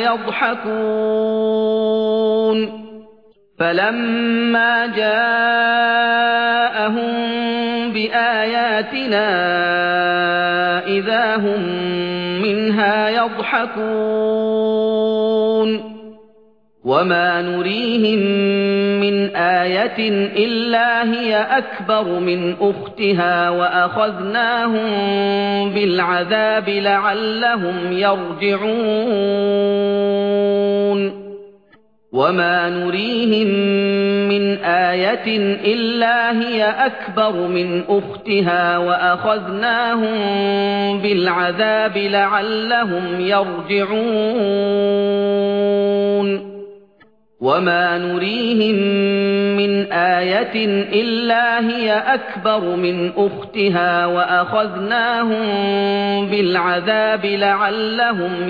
يَضْحَكُونَ فَلَمَّا جَاءَهُم بِآيَاتِنَا إِذَا هُم مِّنْهَا يَضْحَكُونَ وَمَا نُرِيهِم مِّنْ آيَةٍ إِلَّا هِيَ أَكْبَرُ مِنْ أُخْتِهَا وَأَخَذْنَاهُم بِالْعَذَابِ لَعَلَّهُمْ يَرْجِعُونَ وما نريهم من آية إلا هي أكبر من أختها وأخذناهم بالعذاب لعلهم يرجعون وما نريهم من آية إلا هي أكبر من أختها وأخذناهم بالعذاب لعلهم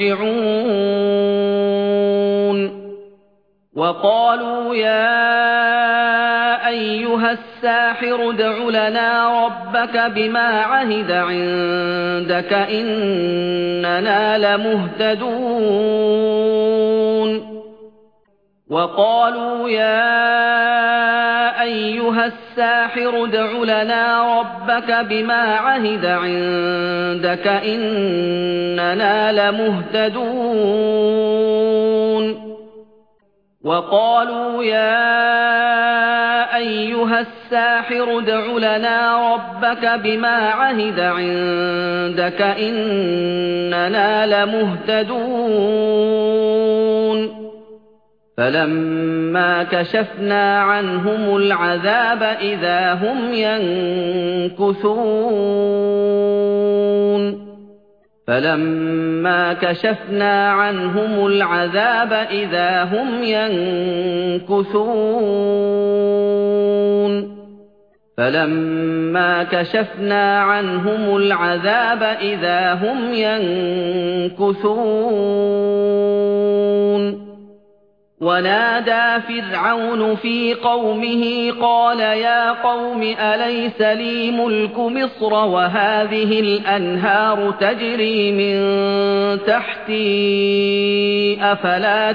يرجعون وقالوا يا أيها الساحر ادع لنا ربك بما عهد عندك إننا لمهتدون وقالوا يا أيها الساحر ادع لنا ربك بما عهد عندك إننا لمهتدون وقالوا يا أيها الساحر ادع لنا ربك بما عهد عندك إننا لمهتدون فلما كشفنا عنهم العذاب إذا هم ينكثون فلما كشفنا عنهم العذاب إذا هم ينكثون فلما كشفنا عنهم العذاب إذا هم ينكثون ونادى فرعون في قومه قال يا قوم أليس لي ملك مصر وهذه الأنهار تجري من تحتي أفلا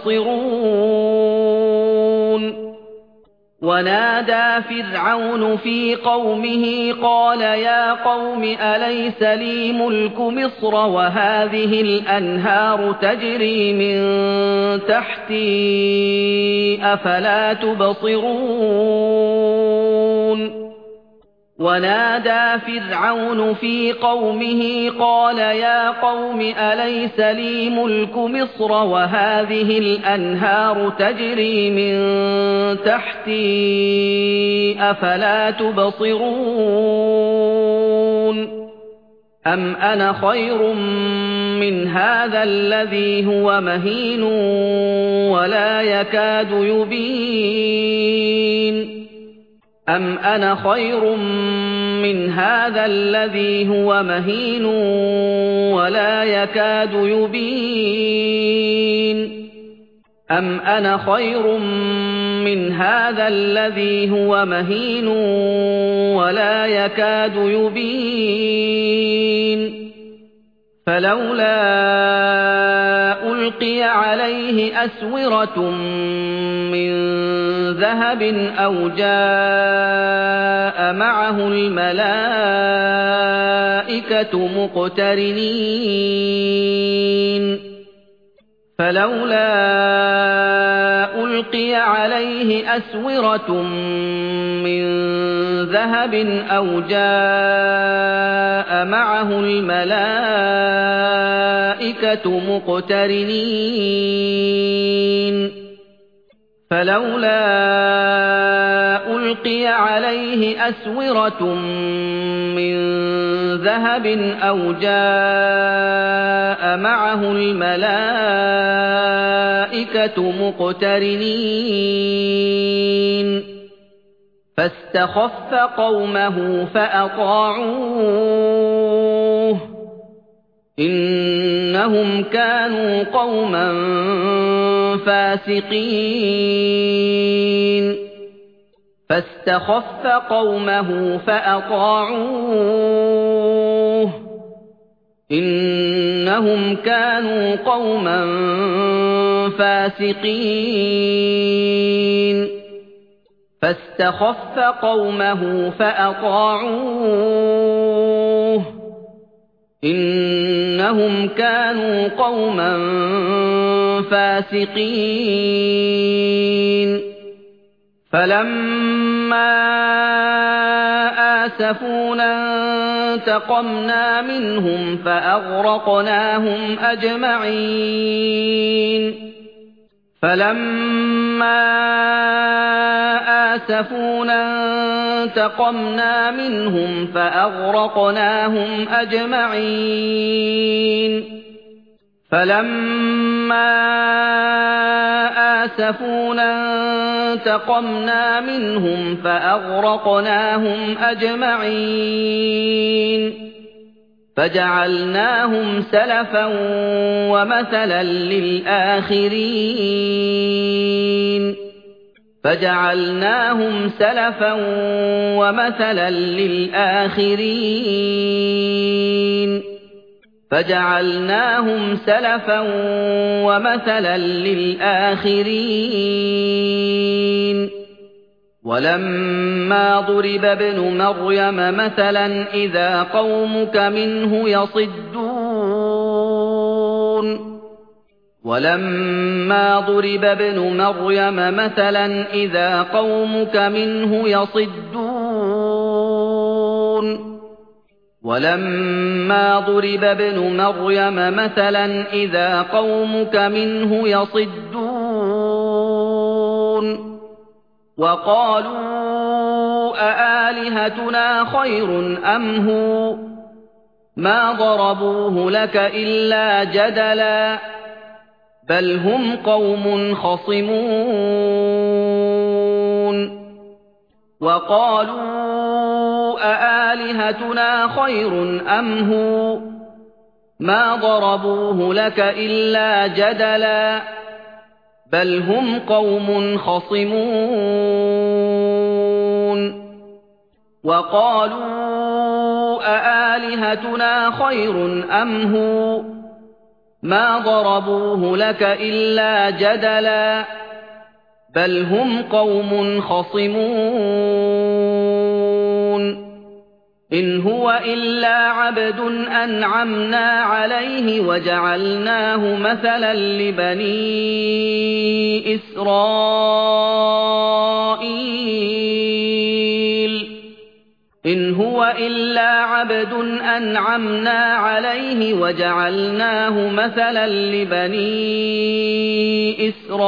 تبصرون ونادى فرعون في قومه قال يا قوم أليس لي ملك مصر وهذه الأنهار تجري من تحتي أفلا تبصرون ونادى فرعون في قومه قال يا قوم أليس لي ملك مصر وهذه الأنهار تجري من تحتي أفلا تبصرون أم أنا خير من هذا الذي هو مهين ولا يكاد يبين أم أنا خير من هذا الذي هو مهين ولا يكاد يبين أم أنا خير من هذا الذي هو مهين ولا يكاد يبين فلولا ألقي عليه أسورة من ذهب أو جاء معه الملائكة مقترنين فلولا ألقي عليه أسورة من ذهب أو جاء معه الملائكة مقترنين فلولا ألقي عليه أسورة من ذهب أو جاء معه الملائكة مقترنين فاستخف قومه فأطاعوه إنهم كانوا قوما فاسقين فاستخف قومه فأطاعوه إنهم كانوا قوما فاسقين فاستخف قومه فأطاعوه إنهم كانوا قوما فاسقين فلما آسفونا انتقمنا منهم فأغرقناهم أجمعين فَلَمَّا آسَفُونَا انتَقَمْنَا مِنْهُمْ فَأَغْرَقْنَاهُمْ أَجْمَعِينَ فَلَمَّا آسَفُونَا انتَقَمْنَا مِنْهُمْ فَأَغْرَقْنَاهُمْ أَجْمَعِينَ فَجَعَلْنَاهُمْ سَلَفًا وَمَثَلًا لِّلْآخِرِينَ فَجَعَلْنَاهُمْ سَلَفًا وَمَثَلًا لِّلْآخِرِينَ فَجَعَلْنَاهُمْ سَلَفًا وَمَثَلًا لِّلْآخِرِينَ وَلَمَّا ضُرِبَ ابْنُ مَرْيَمَ مَثَلًا إِذَا قَوْمُكَ مِنْهُ يَصِدُّونَ وَلَمَّا ضُرِبَ ابْنُ مَرْيَمَ مَثَلًا إِذَا قَوْمُكَ مِنْهُ يَصِدُّونَ وَلَمَّا ضُرِبَ ابْنُ مَرْيَمَ مَثَلًا إِذَا قَوْمُكَ مِنْهُ يَصِدُّونَ وَقَالُوا أَآلِهَتُنَا خَيْرٌ أَمْ هُوَ مَا ضَرَبُوهُ لَكَ إِلَّا جَدَلًا بَلْ هُمْ قَوْمٌ خَصِمُونَ وَقَالُوا أَآلِهَتُنَا خَيْرٌ أَمْ هُوَ مَا ضَرَبُوهُ لَكَ إِلَّا جَدَلًا بَلْ هُمْ قَوْمٌ خَصِمُونَ وَقَالُوا أَآلِهَتُنَا خَيْرٌ أَمْ هُوَ مَا ضَرَبُوهُ لَكَ إِلَّا جَدَلًا بَلْ هُمْ قَوْمٌ خَصِمُونَ إِنْ هُوَ إِلَّا عَبْدٌ أَنْعَمْنَا عَلَيْهِ وَجَعَلْنَاهُ مَثَلًا لِّبَنِي إِسْرَائِيلَ إِنْ هُوَ إِلَّا عَبْدٌ أَنْعَمْنَا عَلَيْهِ وَجَعَلْنَاهُ مَثَلًا لِّبَنِي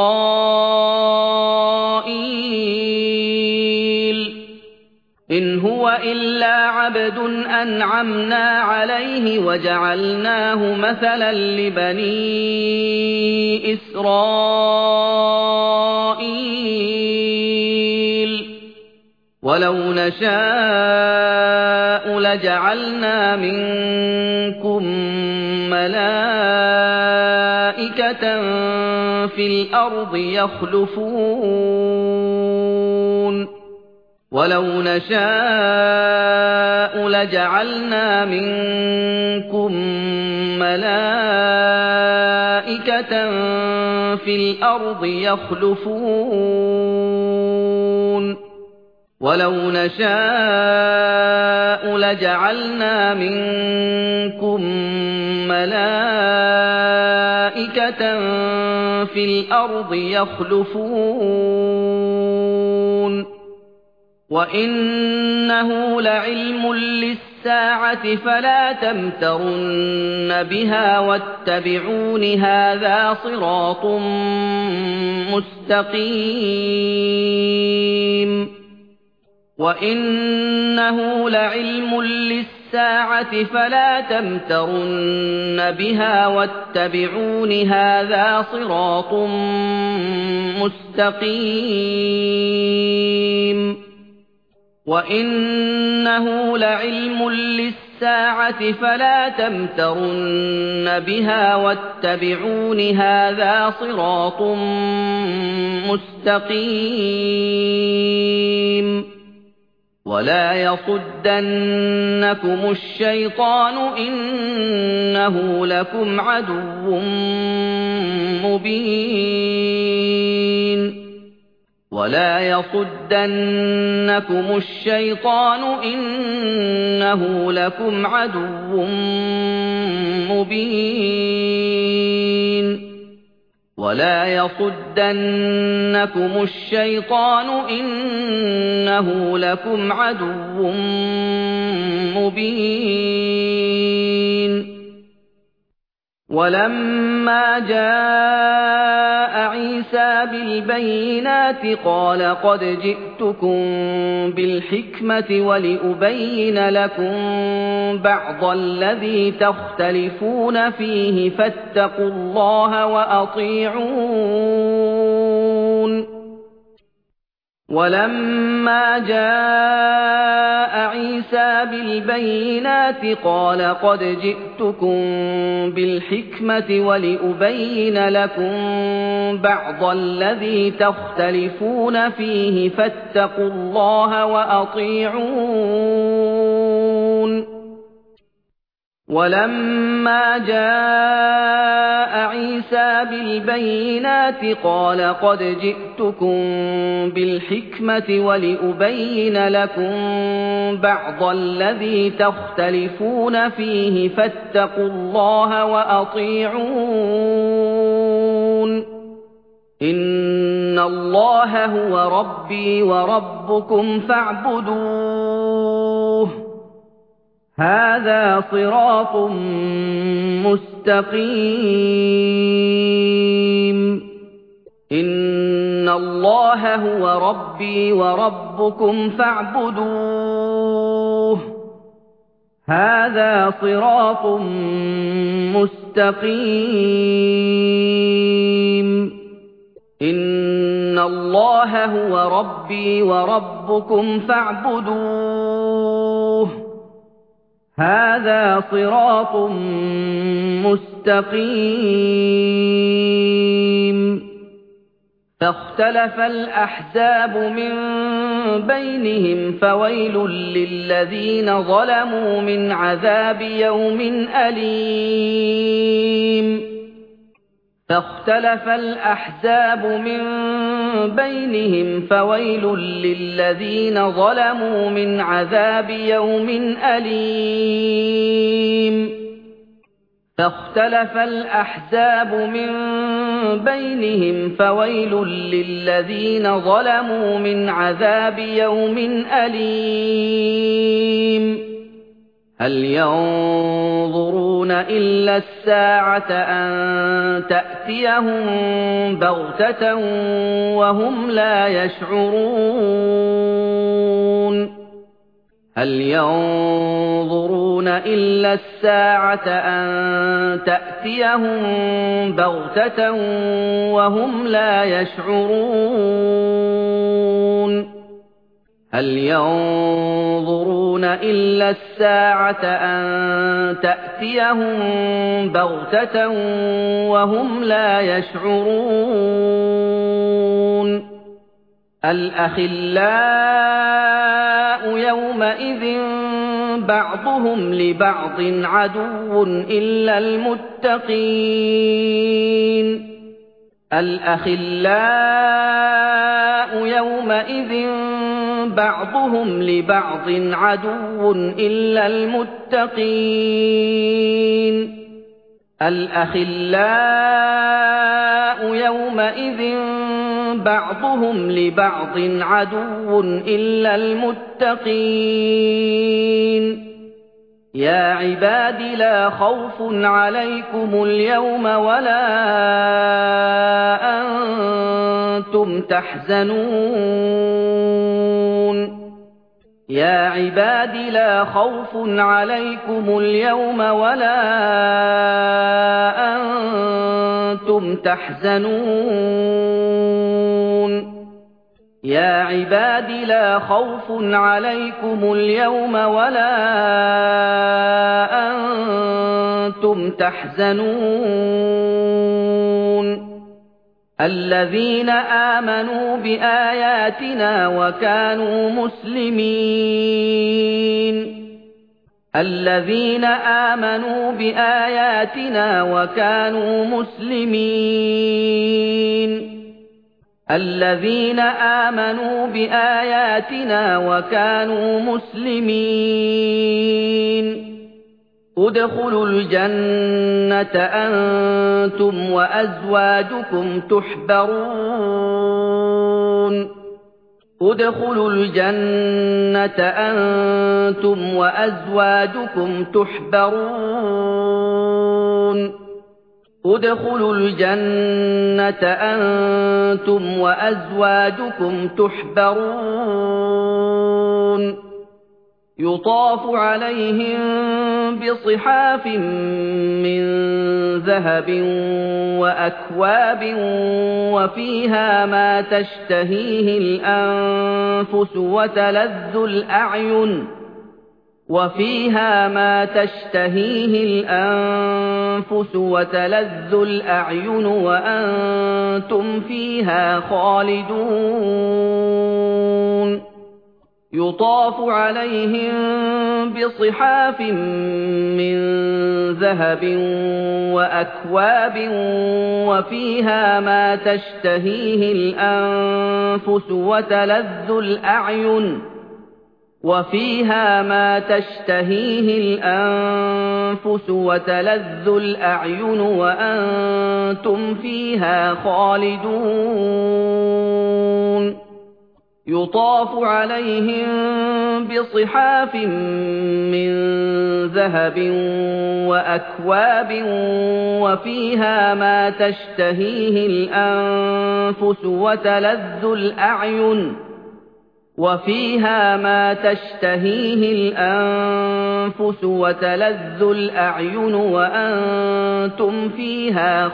إِسْرَائِيلَ إِنْ هُوَ إِلَّا عَبْدٌ أَنْعَمْنَا عَلَيْهِ وَجَعَلْنَاهُ مَثَلًا لِّبَنِي إِسْرَائِيلَ وَلَوْ نَشَاءُ لَجَعَلْنَا مِنكُم مَّلَائِكَةً فِي الْأَرْضِ يَخْلُفُونَ وَلَوْ نَشَاءُ لَجَعَلْنَا مِنكُم مَّلَائِكَةً فِي الْأَرْضِ يَخْلُفُونَ وَلَوْ نَشَاءُ لَجَعَلْنَا مِنكُم مَّلَائِكَةً فِي الْأَرْضِ يَخْلُفُونَ وَإِنَّهُ لَعِلْمٌ لِّلسَّاعَةِ فَلَا تَمْتَرُنَّ بِهَا وَاتَّبِعُونِ هَٰذَا صِرَاطٌ مُّسْتَقِيمٌ وَإِنَّهُ لَعِلْمٌ لِّلسَّاعَةِ فَلَا تَمْتَرُنَّ بِهَا وَاتَّبِعُونِ هَٰذَا صِرَاطٌ مُّسْتَقِيمٌ وَإِنَّهُ لَعِلْمٌ لِّلسَّاعَةِ فَلَا تَمْتَرُنَّ بِهَا وَاتَّبِعُونِ هَٰذَا صِرَاطٌ مُّسْتَقِيمٌ وَلَا يَصُدَّنَّكُمُ الشَّيْطَانُ إِنَّهُ لَكُمْ عَدُوٌّ مُّبِينٌ وَلَا يَصُدَّنَّكُمُ الشَّيْطَانُ إِنَّهُ لَكُمْ عَدُوٌّ مُّبِينٌ وَلَا يَصُدَّنَّكُمُ الشَّيْطَانُ إِنَّهُ لَكُمْ عَدُوٌّ مُّبِينٌ وَلَمَّا جَاءَ عِيسَىٰ بِالْبَيِّنَاتِ قَالَ قَدْ جِئْتُكُم بِالْحِكْمَةِ وَلِأُبَيِّنَ لَكُم بَعْضَ الَّذِي تَخْتَلِفُونَ فِيهِ فَاتَّقُوا اللَّهَ وَأَطِيعُونِ وَلَمَّا جَاءَ عِيسَىٰ بِالْبَيِّنَاتِ قَالَ قَدْ جِئْتُكُم بِالْحِكْمَةِ وَلِأُبَيِّنَ لَكُم بَعْضَ الَّذِي تَخْتَلِفُونَ فِيهِ فَاتَّقُوا اللَّهَ وَأَطِيعُونِ وَلَمَّا جَاءَ عِيسَىٰ بِالْبَيِّنَاتِ قَالَ قَدْ جِئْتُكُم بِالْحِكْمَةِ وَلِأُبَيِّنَ لَكُم بَعْضَ الَّذِي تَخْتَلِفُونَ فِيهِ فَاتَّقُوا اللَّهَ وَأَطِيعُونِ إِنَّ اللَّهَ هُوَ رَبِّي وَرَبُّكُمْ فَاعْبُدُوهُ هَٰذَا صِرَاطٌ مُّسْتَقِيمٌ إِنَّ اللَّهَ هُوَ رَبِّي وَرَبُّكُمْ فَاعْبُدُوهُ هَٰذَا صِرَاطٌ مُّسْتَقِيمٌ إِنَّ اللَّهَ هُوَ رَبِّي وَرَبُّكُمْ فَاعْبُدُوهُ هَٰذَا صِرَاطٌ مُّسْتَقِيمٌ فَاخْتَلَفَ الْأَحْزَابُ مِن بَيْنِهِمْ فَوَيْلٌ لِّلَّذِينَ ظَلَمُوا مِنْ عَذَابِ يَوْمٍ أَلِيمٍ فَاخْتَلَفَ الْأَحْزَابُ مِن بَيْنِهِمْ فَوَيْلٌ لِّلَّذِينَ ظَلَمُوا مِنْ عَذَابِ يَوْمٍ أَلِيمٍ فَاخْتَلَفَ الْأَحْزَابُ مِن بَيْنِهِمْ فَوَيْلٌ لِّلَّذِينَ ظَلَمُوا مِنْ عَذَابِ يَوْمٍ أَلِيمٍ هَلْ يَنظُرُونَ إِلَّا السَّاعَةَ أَن تَأْتِيَهُم بَغْتَةً وَهُمْ لَا يَشْعُرُونَ هَلْ يَنظُرُونَ إِلَّا السَّاعَةَ أَن تَأْتِيَهُم بَغْتَةً وَهُمْ لَا يَشْعُرُونَ هَلْ يَنظُرُونَ إِلَّا السَّاعَةَ أَن تَأْتِيَهُم بَغْتَةً وَهُمْ لَا يَشْعُرُونَ الْأَخِلَّاءُ يَوْمَئِذٍ بَعْضُهُمْ لِبَعْضٍ عَدُوٌّ إِلَّا الْمُتَّقِينَ الْأَخِلَّاءُ يَوْمَئِذٍ بَعْضُهُمْ لِبَعْضٍ عَدُوٌّ إِلَّا الْمُتَّقِينَ الْأَخِلَّاءُ يَوْمَئِذٍ بَعْضُهُمْ لِبَعْضٍ عَدُوٌّ إِلَّا الْمُتَّقِينَ يَا عِبَادِ لَا خَوْفٌ عَلَيْكُمُ الْيَوْمَ وَلَا أَنتُمْ تَحْزَنُونَ يَا عِبَادِ لَا خَوْفٌ عَلَيْكُمُ الْيَوْمَ وَلَا أَنتُمْ تَحْزَنُونَ يَا عِبَادِ لَا خَوْفٌ عَلَيْكُمُ الْيَوْمَ وَلَا أَنتُمْ تَحْزَنُونَ الَّذِينَ آمَنُوا بِآيَاتِنَا وَكَانُوا مُسْلِمِينَ الَّذِينَ آمَنُوا بِآيَاتِنَا وَكَانُوا مُسْلِمِينَ الَّذِينَ آمَنُوا بِآيَاتِنَا وَكَانُوا مُسْلِمِينَ ادْخُلُوا الْجَنَّةَ أَنتُمْ وَأَزْوَاجُكُمْ تُحْبَرُونَ ادْخُلُوا الْجَنَّةَ أَنتُمْ وَأَزْوَاجُكُمْ تُحْبَرُونَ ادْخُلُوا الْجَنَّةَ أَنتُمْ وَأَزْوَاجُكُمْ تُحْبَرُونَ يُطَافُ عَلَيْهِم بِصِحَافٍ مِّن ذَهَبٍ وَأَكْوَابٍ وَفِيهَا مَا تَشْتَهِيهِ الْأَنفُسُ وَتَلَذُّ الْأَعْيُنُ وَفِيهَا مَا تَشْتَهِيهِ الْأَنفُسُ وَتَلَذُّ الْأَعْيُنُ وَأَنتُمْ فِيهَا خَالِدُونَ يُطَافُ عَلَيْهِم بِصِحَافٍ مِّن ذَهَبٍ وَأَكْوَابٍ وَفِيهَا مَا تَشْتَهِيهِ الْأَنفُسُ وَتَلَذُّ الْأَعْيُنُ وَفِيهَا مَا تَشْتَهِيهِ الْأَنفُسُ وَتَلَذُّ الْأَعْيُنُ وَأَنتُمْ فِيهَا خَالِدُونَ يُطَافُ عَلَيْهِم بِصِحَافٍ مِّن ذَهَبٍ وَأَكْوَابٍ وَفِيهَا مَا تَشْتَهِيهِ الْأَنفُسُ وَتَلَذُّ الْأَعْيُنُ وَفِيهَا مَا تَشْتَهِيهِ الْأَنفُسُ وَتَلَذُّ الْأَعْيُنُ وَأَنتُمْ فِيهَا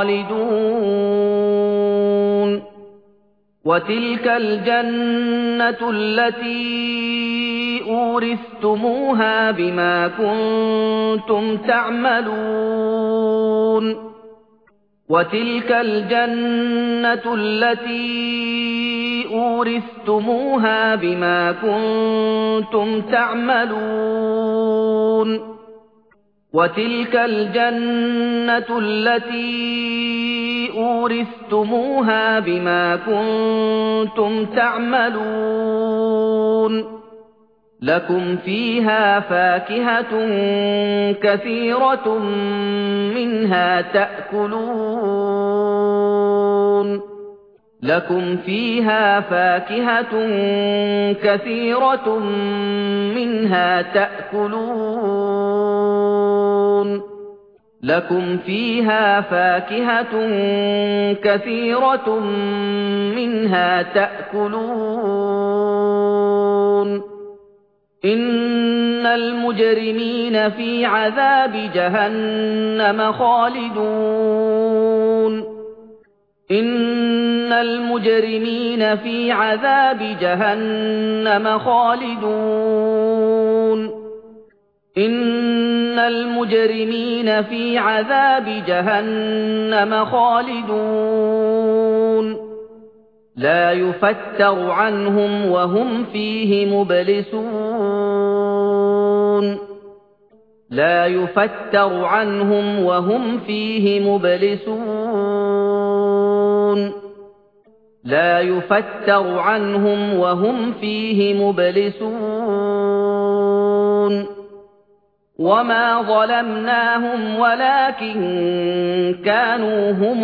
خَالِدُونَ وَتِلْكَ الْجَنَّةُ الَّتِي أُورِثْتُمُوهَا بِمَا كُنتُمْ تَعْمَلُونَ وَتِلْكَ الْجَنَّةُ الَّتِي أُورِثْتُمُوهَا بِمَا كُنتُمْ تَعْمَلُونَ وَتِلْكَ الْجَنَّةُ الَّتِي أُورِثْتُمُوهَا بِمَا كُنتُمْ تَعْمَلُونَ لَكُمْ فِيهَا فَاكِهَةٌ كَثِيرَةٌ مِنْهَا تَأْكُلُونَ لَكُمْ فِيهَا فَاكِهَةٌ كَثِيرَةٌ مِنْهَا تَأْكُلُونَ لَكُمْ فِيهَا فَاكِهَةٌ كَثِيرَةٌ مِنْهَا تَأْكُلُونَ إِنَّ الْمُجْرِمِينَ فِي عَذَابِ جَهَنَّمَ خَالِدُونَ إِنَّ الْمُجْرِمِينَ فِي عَذَابِ جَهَنَّمَ خَالِدُونَ إِنَّ الْمُجْرِمِينَ فِي عَذَابِ جَهَنَّمَ خَالِدُونَ لَا يُفَتَّرُ عَنْهُمْ وَهُمْ فِيهِ مُبْلِسُونَ لَا يُفَتَّرُ عَنْهُمْ وَهُمْ فِيهِ مُبْلِسُونَ لَا يُفَتَّرُ عَنْهُمْ وَهُمْ فِيهِ مُبْلِسُونَ وَمَا ظَلَمْنَاهُمْ وَلَكِن كَانُوا هُمُ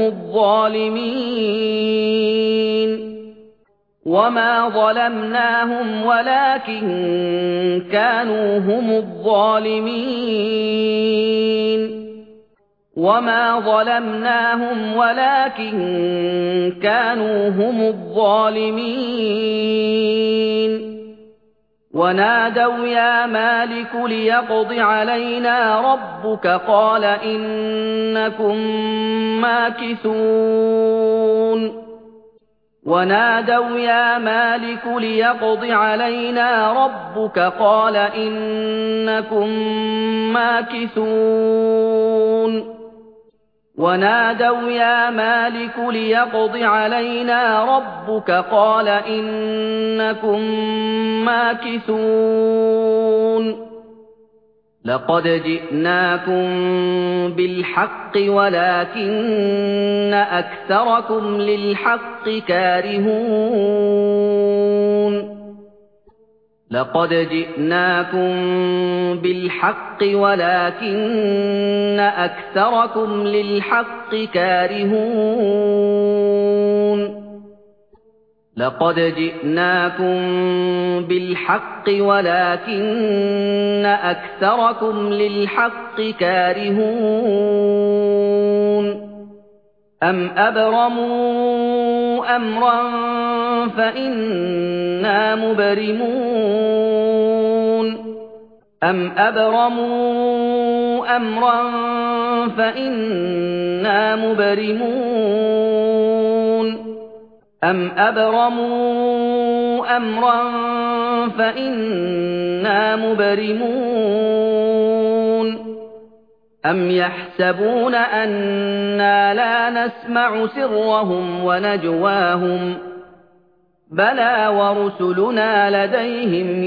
الظَّالِمِينَ وَمَا ظَلَمْنَاهُمْ وَلَكِن كَانُوا هُمُ الظَّالِمِينَ وَمَا ظَلَمْنَاهُمْ وَلَكِن كَانُوا هُمُ الظَّالِمِينَ وَنَادَوْا يَا مَالِكُ لِيَقْضِ عَلَيْنَا رَبُّكَ قَالَ إِنَّكُمْ مَاكِثُونَ وَنَادَوْا يَا مَالِكُ لِيَقْضِ عَلَيْنَا رَبُّكَ قَالَ إِنَّكُمْ مَاكِثُونَ وَنَادَوْا يَا مَالِكُ لِيَقْضِ عَلَيْنَا رَبُّكَ قَالَ إِنَّكُمْ مَاكِثُونَ لَقَدْ جِئْنَاكُمْ بِالْحَقِّ وَلَكِنَّ أَكْثَرَكُمْ لِلْحَقِّ كَارِهُونَ لَقَدْ جِئْنَاكُمْ بِالْحَقِّ وَلَكِنَّ أَكْثَرَكُمْ لِلْحَقِّ كَارِهُونَ لَقَدْ جِئْنَاكُمْ بِالْحَقِّ وَلَكِنَّ أَكْثَرَكُمْ لِلْحَقِّ كَارِهُونَ أَمْ أَبْرَمُوا أَمْرًا فَإِنَّا مُبْرِمُونَ أَمْ أَبْرَمُوا أَمْرًا فَإِنَّا مُبْرِمُونَ أَمْ أَبْرَمُوا أَمْرًا فَإِنَّا مُبْرِمُونَ أَمْ يَحْسَبُونَ أَنَّا لَا نَسْمَعُ سِرَّهُمْ وَنَجْوَاهُمْ بَلَىٰ وَرُسُلُنَا لَدَيْهِمْ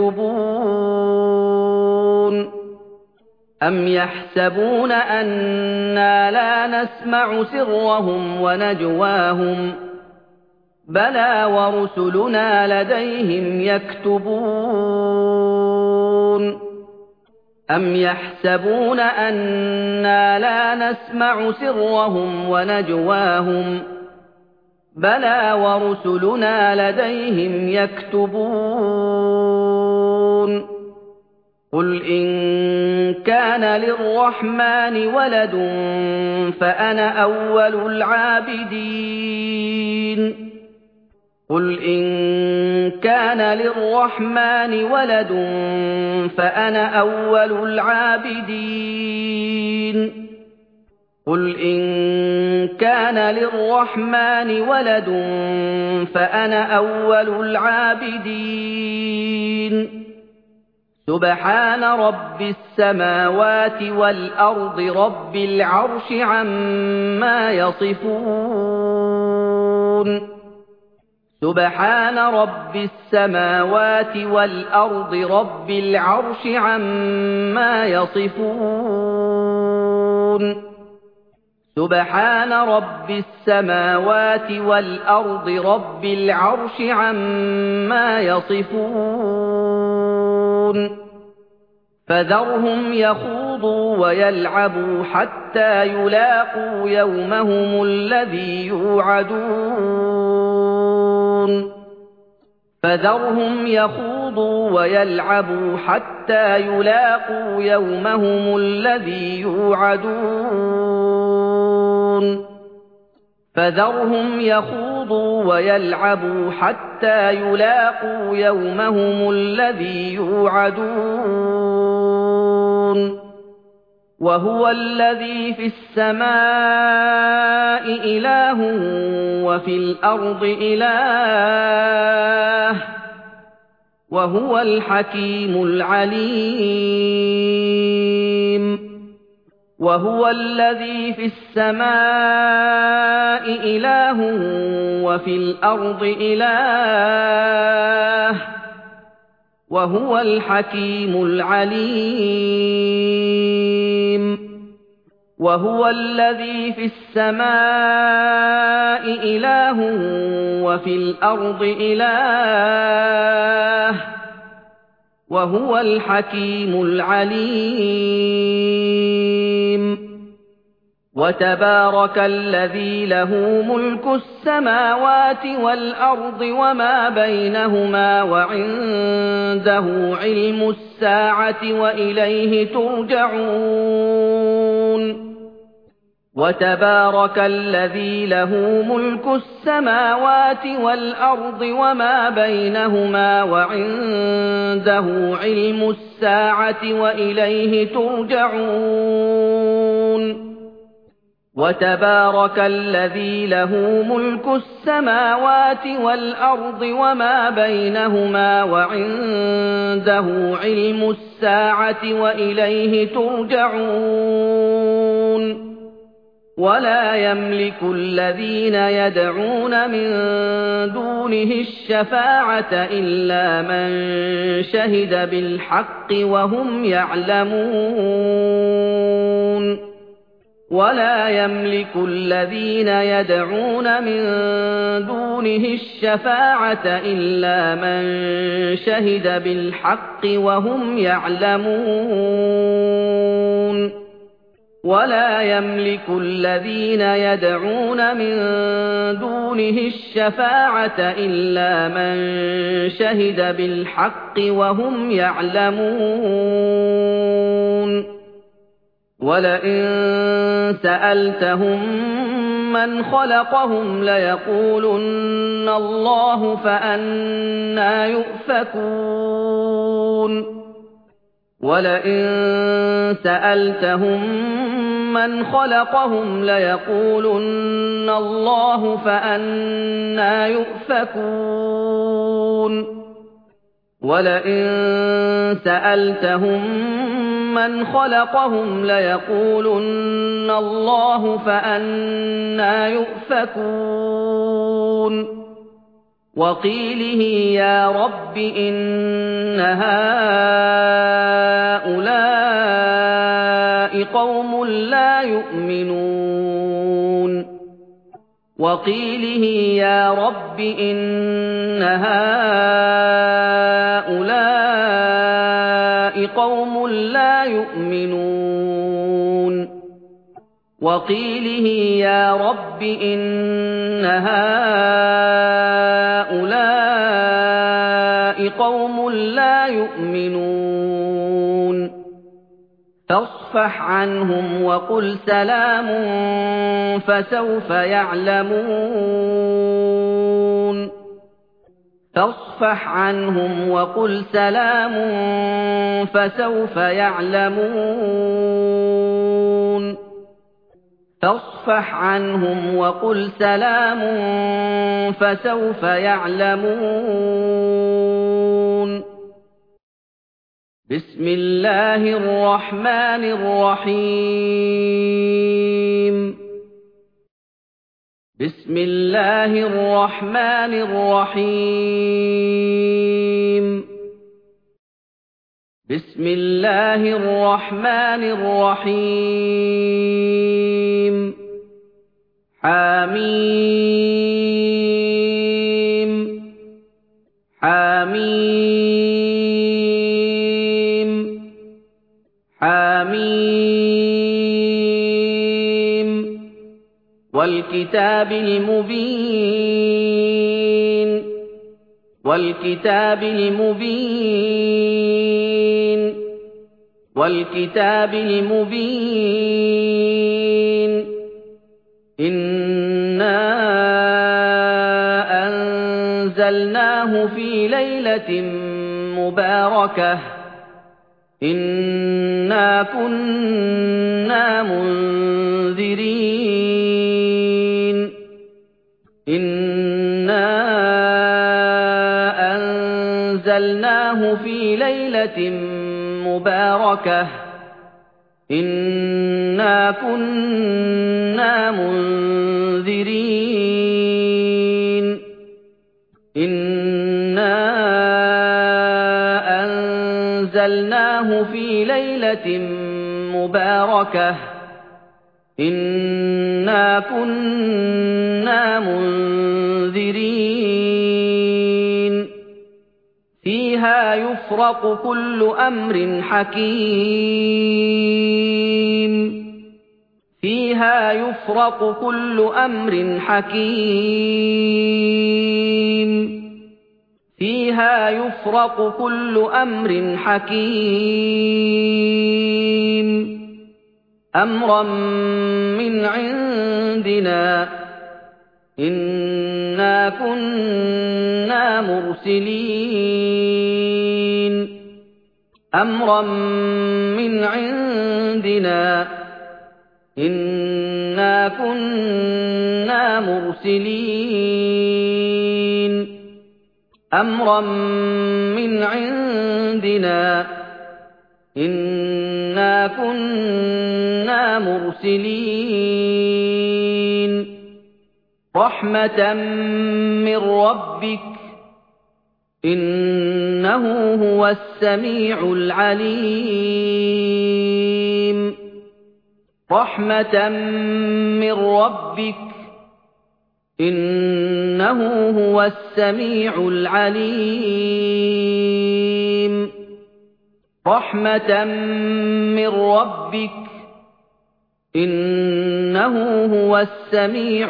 يَكْتُبُونَ أَمْ يَحْسَبُونَ أَنَّا لَا نَسْمَعُ سِرَّهُمْ وَنَجْوَاهُمْ بَلَىٰ وَرُسُلُنَا لَدَيْهِمْ يَكْتُبُونَ أَمْ يَحْسَبُونَ أَنَّا لَا نَسْمَعُ سِرَّهُمْ وَنَجْوَاهُمْ بَلَىٰ وَرُسُلُنَا لَدَيْهِمْ يَكْتُبُونَ قُلْ إِن كَانَ لِلرَّحْمَٰنِ وَلَدٌ فَأَنَا أَوَّلُ الْعَابِدِينَ قُلْ إِن كَانَ لِلرَّحْمَٰنِ وَلَدٌ فَأَنَا أَوَّلُ الْعَابِدِينَ قُلْ إِن كَانَ لِلرَّحْمَٰنِ وَلَدٌ فَأَنَا أَوَّلُ الْعَابِدِينَ سُبْحَانَ رَبِّ السَّمَاوَاتِ وَالْأَرْضِ رَبِّ الْعَرْشِ عَمَّا يَصِفُونَ سُبْحَانَ رَبِّ السَّمَاوَاتِ وَالْأَرْضِ رَبِّ الْعَرْشِ عَمَّا يَصِفُونَ سُبْحَانَ رَبِّ السَّمَاوَاتِ وَالْأَرْضِ رَبِّ الْعَرْشِ عَمَّا يَصِفُونَ فَذَرْهُمْ يَخُوضُوا وَيَلْعَبُوا حَتَّىٰ يُلَاقُوا يَوْمَهُمُ الَّذِي يُوعَدُونَ فَذَرْهُمْ يَخُوضُوا وَيَلْعَبُوا حَتَّىٰ يُلَاقُوا يَوْمَهُمُ الَّذِي يُوعَدُونَ فَذَرْهُمْ يَخُوضُوا وَيَلْعَبُوا حَتَّىٰ يُلَاقُوا يَوْمَهُمُ الَّذِي يُوعَدُونَ وَهُوَ الَّذِي فِي السَّمَاءِ إِلَٰهٌ وَفِي الْأَرْضِ إِلَٰهٌ وَهُوَ الْحَكِيمُ الْعَلِيمُ وَهُوَ الَّذِي فِي السَّمَاءِ إِلَٰهٌ وَفِي الْأَرْضِ إِلَٰهٌ وَهُوَ الْحَكِيمُ الْعَلِيمُ وَهُوَ الَّذِي فِي السَّمَاءِ إِلَٰهٌ وَفِي الْأَرْضِ إِلَٰهٌ وَهُوَ الْحَكِيمُ الْعَلِيمُ وَتَبَارَكَ الَّذِي لَهُ مُلْكُ السَّمَاوَاتِ وَالْأَرْضِ وَمَا بَيْنَهُمَا وَعِندَهُ عِلْمُ السَّاعَةِ وَإِلَيْهِ تُرْجَعُونَ وَتَبَارَكَ الَّذِي لَهُ مُلْكُ السَّمَاوَاتِ وَالْأَرْضِ وَمَا بَيْنَهُمَا وَعِندَهُ عِلْمُ السَّاعَةِ وَإِلَيْهِ تُرْجَعُونَ وَتَبَارَكَ الَّذِي لَهُ مُلْكُ السَّمَاوَاتِ وَالْأَرْضِ وَمَا بَيْنَهُمَا وَعِندَهُ عِلْمُ السَّاعَةِ وَإِلَيْهِ تُرْجَعُونَ وَلَا يَمْلِكُ الَّذِينَ يَدْعُونَ مِن دُونِهِ الشَّفَاعَةَ إِلَّا مَن شَهِدَ بِالْحَقِّ وَهُمْ يَعْلَمُونَ وَلَا يَمْلِكُ الَّذِينَ يَدْعُونَ مِن دُونِهِ الشَّفَاعَةَ إِلَّا مَن شَهِدَ بِالْحَقِّ وَهُمْ يَعْلَمُونَ وَلَا يَمْلِكُ الَّذِينَ يَدْعُونَ مِن دُونِهِ الشَّفَاعَةَ إِلَّا مَن شَهِدَ بِالْحَقِّ وَهُمْ يَعْلَمُونَ وَلَئِن سَأَلْتَهُم مَّنْ خَلَقَهُمْ لَيَقُولُنَّ اللَّهُ فَأَنَّىٰ يُؤْفَكُونَ وَلَئِن سَأَلْتَهُم مَّنْ خَلَقَهُمْ لَيَقُولُنَّ اللَّهُ فَأَنَّىٰ يُؤْفَكُونَ وَلَئِن سَأَلْتَهُم مَّنْ خَلَقَهُمْ لَيَقُولُنَّ اللَّهُ فَأَنَّىٰ يُؤْفَكُونَ وَقِيلِهِ يَا رَبِّ إِنَّ هَٰؤُلَاءِ قَوْمٌ لَّا يُؤْمِنُونَ وَقِيلِهِ يَا رَبِّ إِنَّ هَٰؤُلَاءِ قَوْمٌ لَّا يُؤْمِنُونَ وَقِيلِهِ يَا رَبِّ إِنَّ هَٰؤُلَاءِ قَوْمٌ لَّا يُؤْمِنُونَ فَاصْفَحْ عَنْهُمْ وَقُلْ سَلَامٌ فَسَوْفَ يَعْلَمُونَ فَاصْفَحْ عَنْهُمْ وَقُلْ سَلَامٌ فَسَوْفَ يَعْلَمُونَ فَاصْفَحْ عَنْهُمْ وَقُلْ سَلَامٌ فَسَوْفَ يَعْلَمُونَ بِسْمِ اللَّهِ الرَّحْمَٰنِ الرَّحِيمِ بِسْمِ اللَّهِ الرَّحْمَٰنِ الرَّحِيمِ بِسْمِ اللَّهِ الرَّحْمَٰنِ الرَّحِيمِ حم حميم حميم والكتاب المبين والكتاب المبين والكتاب المبين إنا أنزلناه في ليلة مباركة إنا كنا منذرين إنا أنزلناه في ليلة مباركة إنا كنا منذرين إنا أنزلناه في ليلة مباركة إنا كنا منذرين فيها يفرق كل أمر حكيم فيها يفرق كل أمر حكيم فيها يفرق كل أمر حكيم أمرا من عندنا إنا كنا مرسلين أمرا من عندنا إنا كنا مرسلين أمرا من عندنا إنا كنا مرسلين رحمة من ربك إنه هو السميع العليم رحمة من ربك إنه هو السميع العليم رحمة من ربك إنه هو السميع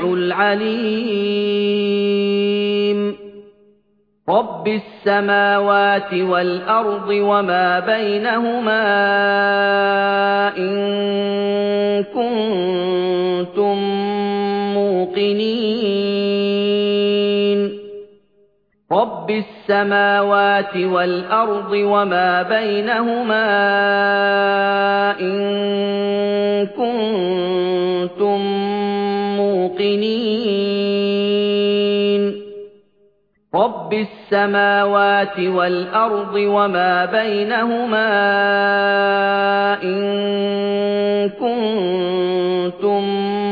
العليم رب السماوات والأرض وما بينهما إن كنتم موقنين مُوقِنِينَ رَبِّ السَّمَاوَاتِ وَالْأَرْضِ وَمَا بَيْنَهُمَا إِن كُنتُم مُّوقِنِينَ رَبِّ السَّمَاوَاتِ وَالْأَرْضِ وَمَا بَيْنَهُمَا إِن كُنتُم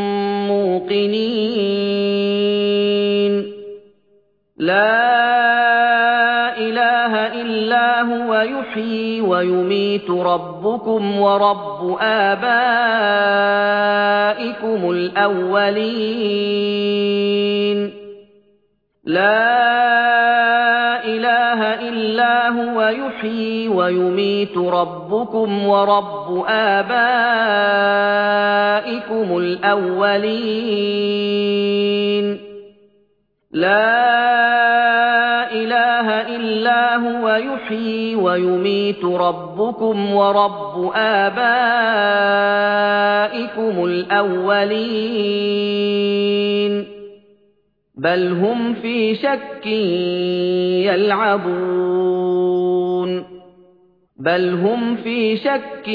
مُّوقِنِينَ لا إله إلا هو يحيي ويميت ربكم ورب آبائكم الأولين لا إله إلا هو يحيي ويميت ربكم ورب آبائكم الأولين لا إله إلا هو يحيي ويميت ربكم ورب آبائكم الأولين بل هم في شك يلعبون بل هم في شك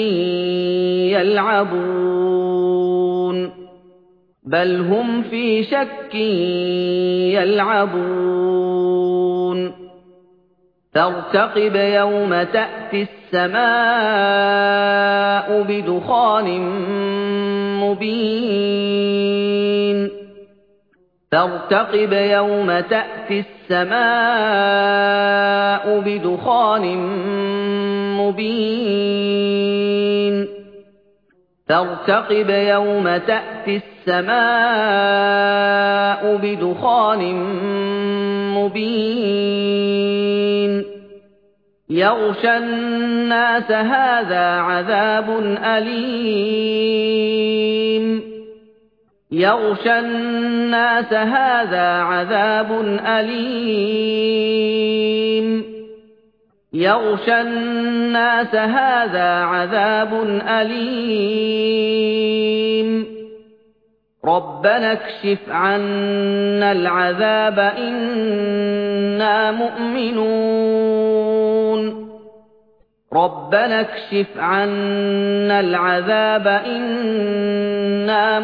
يلعبون بل هم في شك يلعبون فارتقب يوم تأتي السماء بدخان مبين فارتقب يوم تأتي السماء بدخان مبين فارتقب يوم تأتي السماء بدخان مبين يغشى الناس هذا عذاب أليم يغشى الناس هذا عذاب أليم يغشى الناس هذا عذاب أليم ربنا اكشف عنا العذاب إنا مؤمنون ربنا اكشف عنا العذاب إنا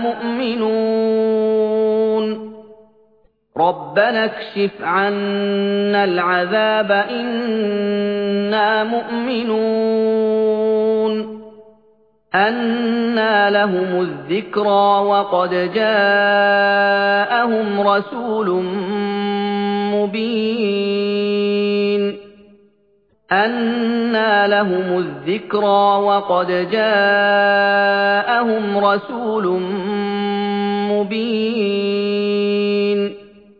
مؤمنون ربنا اكشف عنا العذاب إنا مؤمنون أنى لهم الذكرى وقد جاءهم رسول مبين أنى لهم الذكرى وقد جاءهم رسول مبين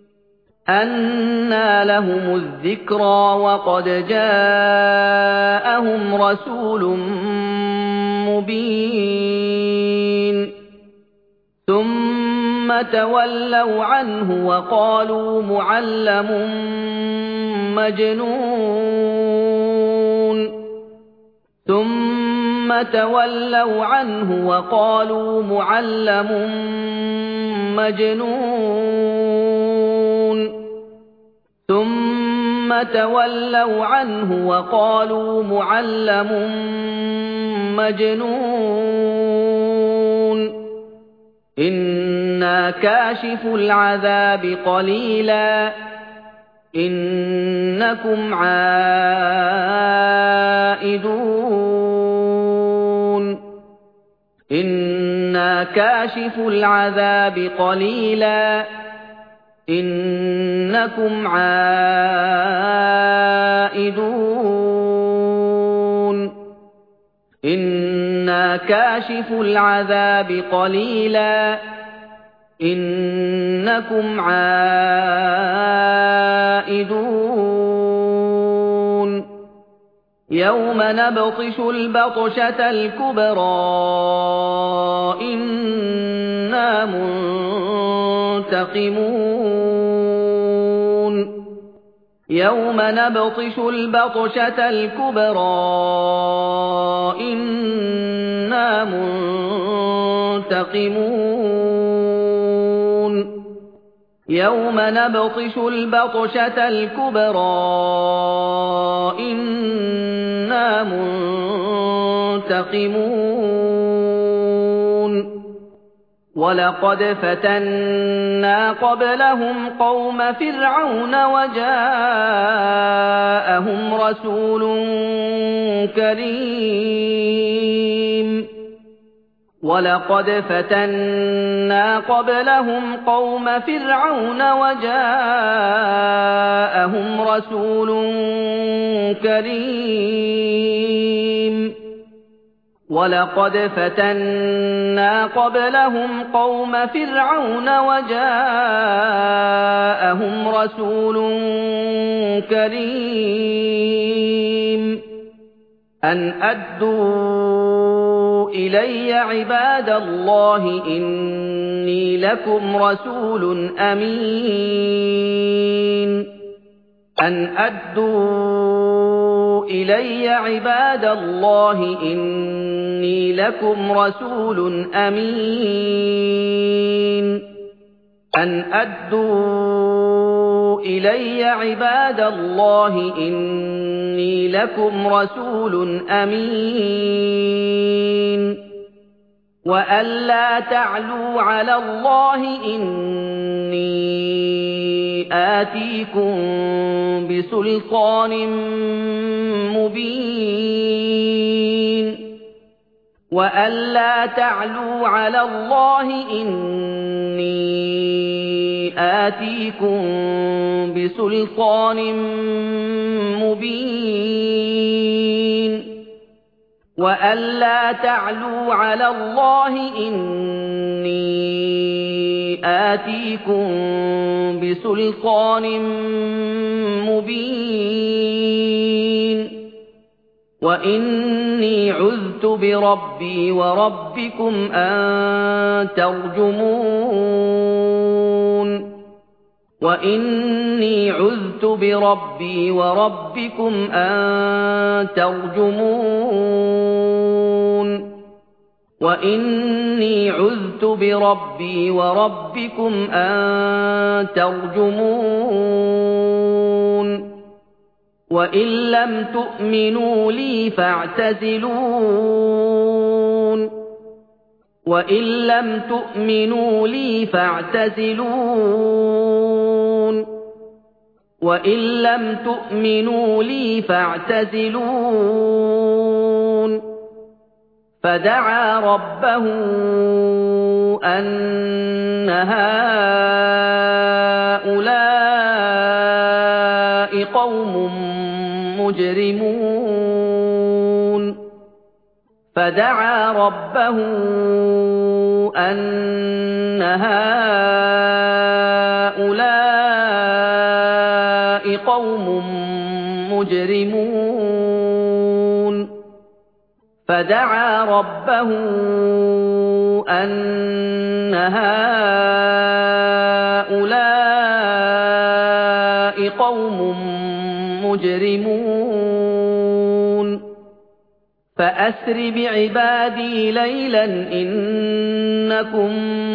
أنى لهم الذكرى وقد جاءهم رسول مبين ثم تولوا عنه وقالوا معلم مجنون ثم تولوا عنه وقالوا معلم مجنون ثم تولوا عنه وقالوا معلم مجنون إنا كاشف العذاب قليلا إنكم عائدون إنا كاشف العذاب قليلا إنكم عائدون إنا كاشف العذاب قليلا إنكم عائدون يوم نبطش البطشة الكبرى إنا منتقمون يوم نبطش البطشة الكبرى إنا منتقمون يَوْمَ نَبْطِشُ الْبَطْشَةَ الْكُبْرَىٰ إِنَّا مُنتَقِمُونَ وَلَقَدْ فَتَنَّا قَبْلَهُمْ قَوْمَ فِرْعَوْنَ وَجَاءَهُمْ رَسُولٌ كَرِيمٌ وَلَقَدْ فَتَنَّا قَبْلَهُمْ قَوْمَ فِرْعَوْنَ وَجَاءَهُمْ رَسُولٌ كَرِيمٌ وَلَقَدْ فَتَنَّا قَبْلَهُمْ قَوْمَ فِرْعَوْنَ وَجَاءَهُمْ رَسُولٌ كَرِيمٌ أَنْ أَدُّوا إِلَيَّ عِبَادَ اللَّهِ إِنِّي لَكُمْ رَسُولٌ أَمِينٌ أَنْ أَدُّوا إِلَيَّ عِبَادَ اللَّهِ إِنِّي لَكُمْ رَسُولٌ أَمِينٌ أَنْ أَدُّوا إِلَيَّ عِبَادَ اللَّهِ إِنِّي لَكُمْ رَسُولٌ أَمِينٌ وَأَلَّا تَعْلُوا عَلَى اللَّهِ إِنِّي آتِيكُم بِسُلْطَانٍ مُّبِينٍ وَأَلَّا تَعْلُوا عَلَى اللَّهِ إِنِّي آتِيكُم بِسُلْطَانٍ مُّبِينٍ وَأَلَّا تَعْلُوا عَلَى اللَّهِ إِنِّي آتِيكُم بِسُلْطَانٍ مُّبِينٍ وَإِنِّي عُذْتُ بِرَبِّي وَرَبِّكُمْ أَن تَرْجُمُونِ وَإِنِّي عُذْتُ بِرَبِّي وَرَبِّكُمْ أَن تَرْجُمُونِ وَإِنِّي عُذْتُ بِرَبِّي وَرَبِّكُمْ أَن تَرْجُمُونِ وَإِن لَّمْ تُؤْمِنُوا لِي فَاعْتَزِلُونِ وَإِن لَّمْ تُؤْمِنُوا لِي فَاعْتَزِلُونِ وَإِن لَّمْ تُؤْمِنُوا لِي فَاعْتَزِلُونِ فَدَعَا رَبَّهُ أَنَّ هَٰؤُلَاءِ قَوْمٌ مُجْرِمُونَ فَدَعَا رَبَّهُ أَنَّ هَٰؤُلَاءِ قَوْمٌ مُجْرِمُونَ فَدَعَا رَبَّهُ أَنَّ هَٰؤُلَاءِ قَوْمٌ مُجْرِمُونَ فَأَسْرِ بِعِبَادِي لَيْلًا إِنَّكُم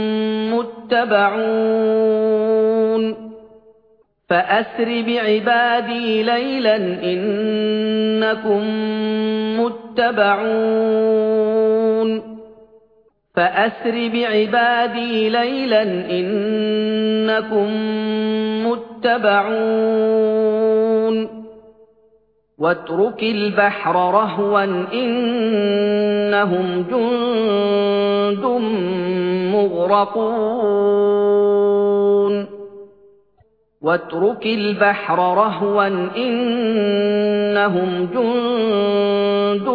مُّتَّبَعُونَ فَأَسْرِ بِعِبَادِي لَيْلًا إِنَّكُم مُّتَّبَعُونَ فَأَسْرِ بِعِبَادِي لَيْلًا إِنَّكُم مُّتَّبَعُونَ وَاتْرُكِ الْبَحْرَ رَهْوًا إِنَّهُمْ جُندٌ مُّغْرَقُونَ وَاتْرُكِ الْبَحْرَ رَهْوًا إِنَّهُمْ جُندٌ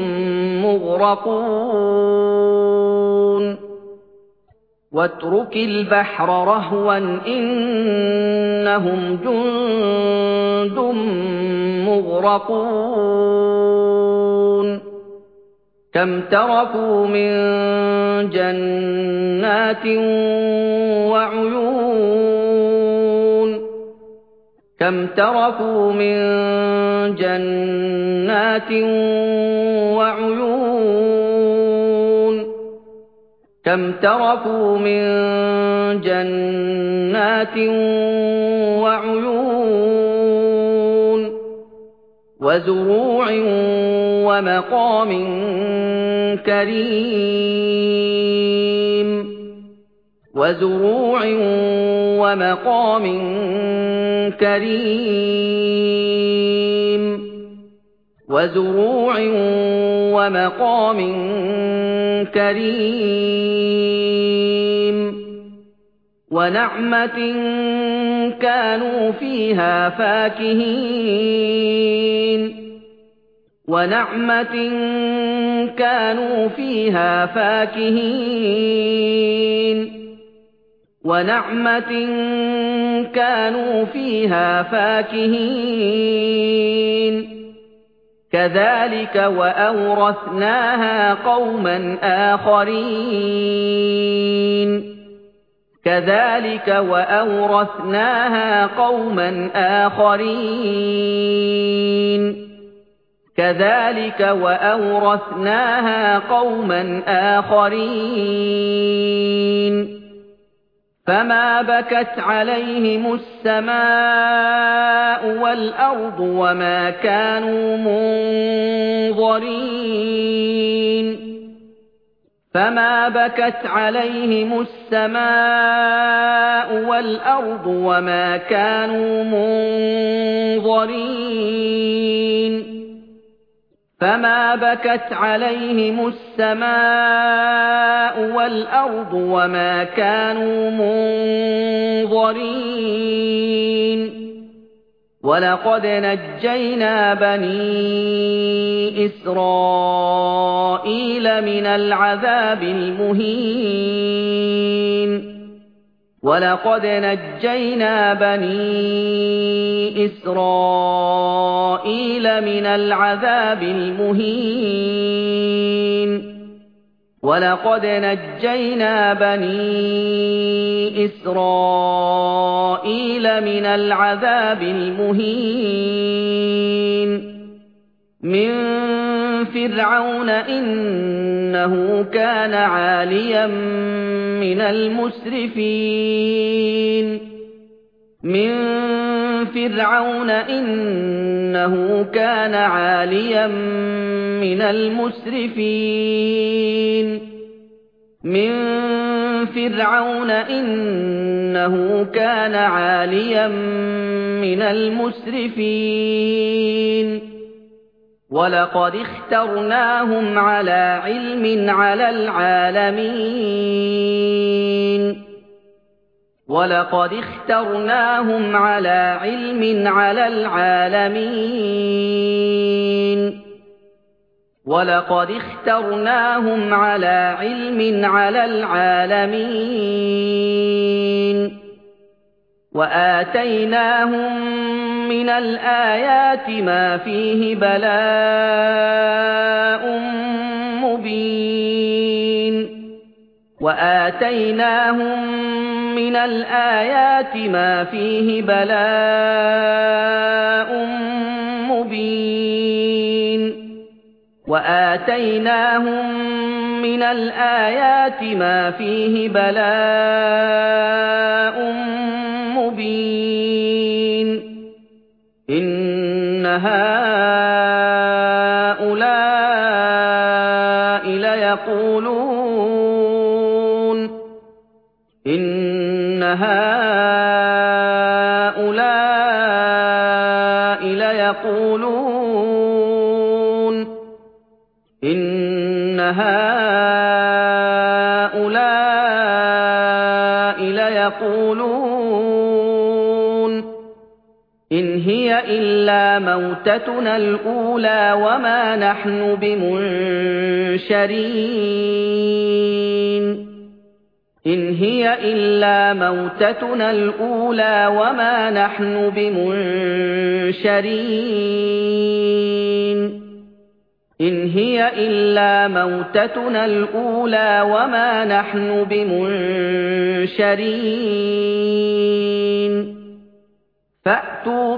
مُّغْرَقُونَ وَاتْرُكِ الْبَحْرَ رَهْوًا إِنَّهُمْ جُندٌ مُّغْرَقُونَ كَمْ تَرَكُوا مِن جَنَّاتٍ وَعُيُونٍ كَمْ تَرَكُوا مِن جَنَّاتٍ وَعُيُونٍ كَمْ تَرَكُوا مِن جَنَّاتٍ وَعُيُونٍ وَزُرُوعٍ وَمَقَامٍ كَرِيمٍ وَزُرُوعٍ وَمَقَامٍ كَرِيمٍ وَزُرُوعٍ وَمَقَامٍ كَرِيمٍ وَنَعْمَةٍ كَانُوا فِيهَا فَاكِهِينَ وَنَعْمَةٍ كَانُوا فِيهَا فَاكِهِينَ وَنَعْمَةٍ كَانُوا فِيهَا فَاكِهِينَ كَذَلِكَ وَأَوْرَثْنَاهَا قَوْمًا آخَرِينَ كَذَلِكَ وَأَوْرَثْنَاهَا قَوْمًا آخَرِينَ كَذَلِكَ وَأَوْرَثْنَاهَا قَوْمًا آخَرِينَ فَمَا بَكَتْ عَلَيْهِمُ السَّمَاءُ وَالْأَرْضُ وَمَا كَانُوا مُنظَرِينَ فَمَا بَكَتْ عَلَيْهِمُ السَّمَاءُ وَالْأَرْضُ وَمَا كَانُوا مُنظَرِينَ فَمَا بَكَتْ عَلَيْهِمُ السَّمَاءُ وَالْأَرْضُ وَمَا كَانُوا مُنظَرِينَ وَلَقَدْ نَجَّيْنَا بَنِي إِسْرَائِيلَ مِنَ الْعَذَابِ الْمُهِينِ وَلَقَدْ نَجَّيْنَا بَنِي إِسْرَائِيلَ مِنَ الْعَذَابِ الْمُهِينِ وَلَقَدْ نَجَّيْنَا بَنِي إِسْرَائِيلَ مِنَ الْعَذَابِ الْمُهِينِ مِنْ فِرْعَوْنَ إِنَّهُ كَانَ عَالِيًا مِنَ الْمُسْرِفِينَ مِنْ فِرْعَوْنَ إِنَّهُ كَانَ عَالِيًا مِنَ الْمُسْرِفِينَ مِنْ فِرْعَوْنَ إِنَّهُ كَانَ عَالِيًا مِنَ الْمُسْرِفِينَ وَلَقَدِ اخْتَرْنَاهُمْ عَلَى عِلْمٍ عَلَى الْعَالَمِينَ وَلَقَدِ اخْتَرْنَاهُمْ عَلَى عِلْمٍ عَلَى الْعَالَمِينَ وَلَقَدِ اخْتَرْنَاهُمْ عَلَى عِلْمٍ عَلَى الْعَالَمِينَ وَآتَيْنَاهُم مِّنَ الْآيَاتِ مَا فِيهِ بَلَاءٌ مُّبِينٌ وَآتَيْنَاهُم مِّنَ الْآيَاتِ مَا فِيهِ بَلَاءٌ مُّبِينٌ وَآتَيْنَاهُم مِّنَ الْآيَاتِ مَا فِيهِ بَلَاءٌ مُّبِينٌ إِنَّ هَٰؤُلَاءِ لَيَقُولُونَ إِنَّ هَٰؤُلَاءِ لَيَقُولُونَ إِنَّ هَٰؤُلَاءِ لَيَقُولُونَ إِنْ هِيَ إِلَّا مَوْتَتُنَا الْأُولَىٰ وَمَا نَحْنُ بِمُنشَرِينَ إِنْ هِيَ إِلَّا مَوْتَتُنَا الْأُولَىٰ وَمَا نَحْنُ بِمُنشَرِينَ إِنْ هِيَ إِلَّا مَوْتَتُنَا الْأُولَىٰ وَمَا نَحْنُ بِمُنشَرِينَ فَأْتُوا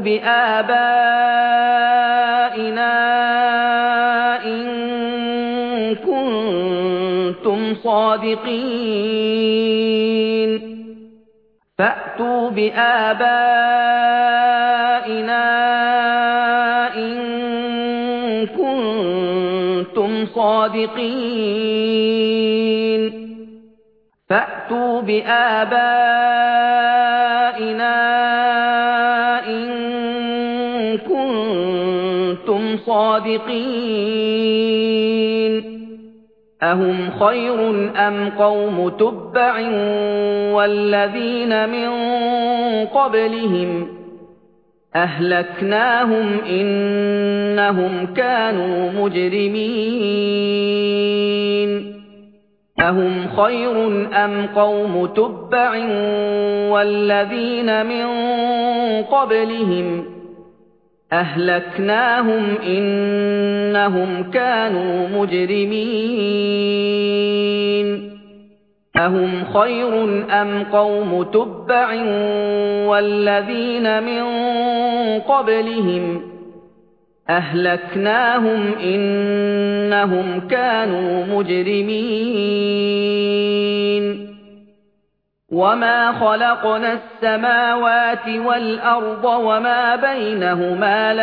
بِآبَائِنَا إِن كُنتُمْ صادقين فأتوا بآبائنا إن كنتم صادقين فأتوا بآبائنا إن كنتم صادقين أهم خير أم قوم تبع والذين من قبلهم أهلكناهم إنهم كانوا مجرمين أهم خير أم قوم تبع والذين من قبلهم أهلكناهم إنهم كانوا مجرمين أهم خير أم قوم تبع والذين من قبلهم أهلكناهم إنهم كانوا مجرمين وما خلقنا السماوات والأرض وما بينهما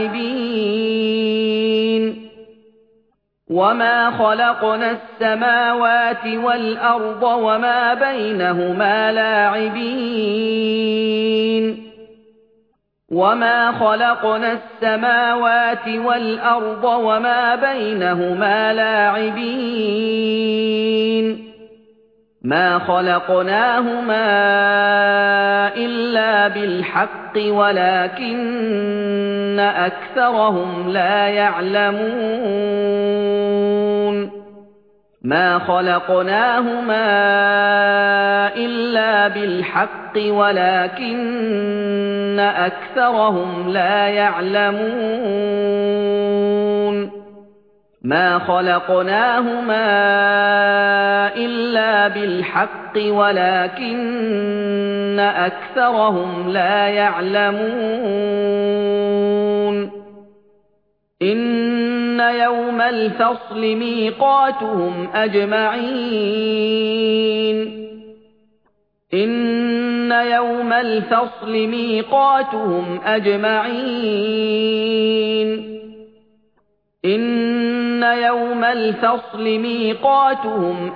لاعبين وما خلقنا السماوات والأرض وما بينهما لاعبين وما خلقنا السماوات والأرض وما بينهما لاعبين ما خلقناهما إلا بالحق ولكن أكثرهم لا يعلمون ما خلقناهما إلا بالحق ولكن أكثرهم لا يعلمون ما خلقناهما إلا بالحق ولكن أكثرهم لا يعلمون إن يوم الفصل ميقاتهم أجمعين إن يوم الفصل ميقاتهم أجمعين إن يوم الفصل ميقاتهم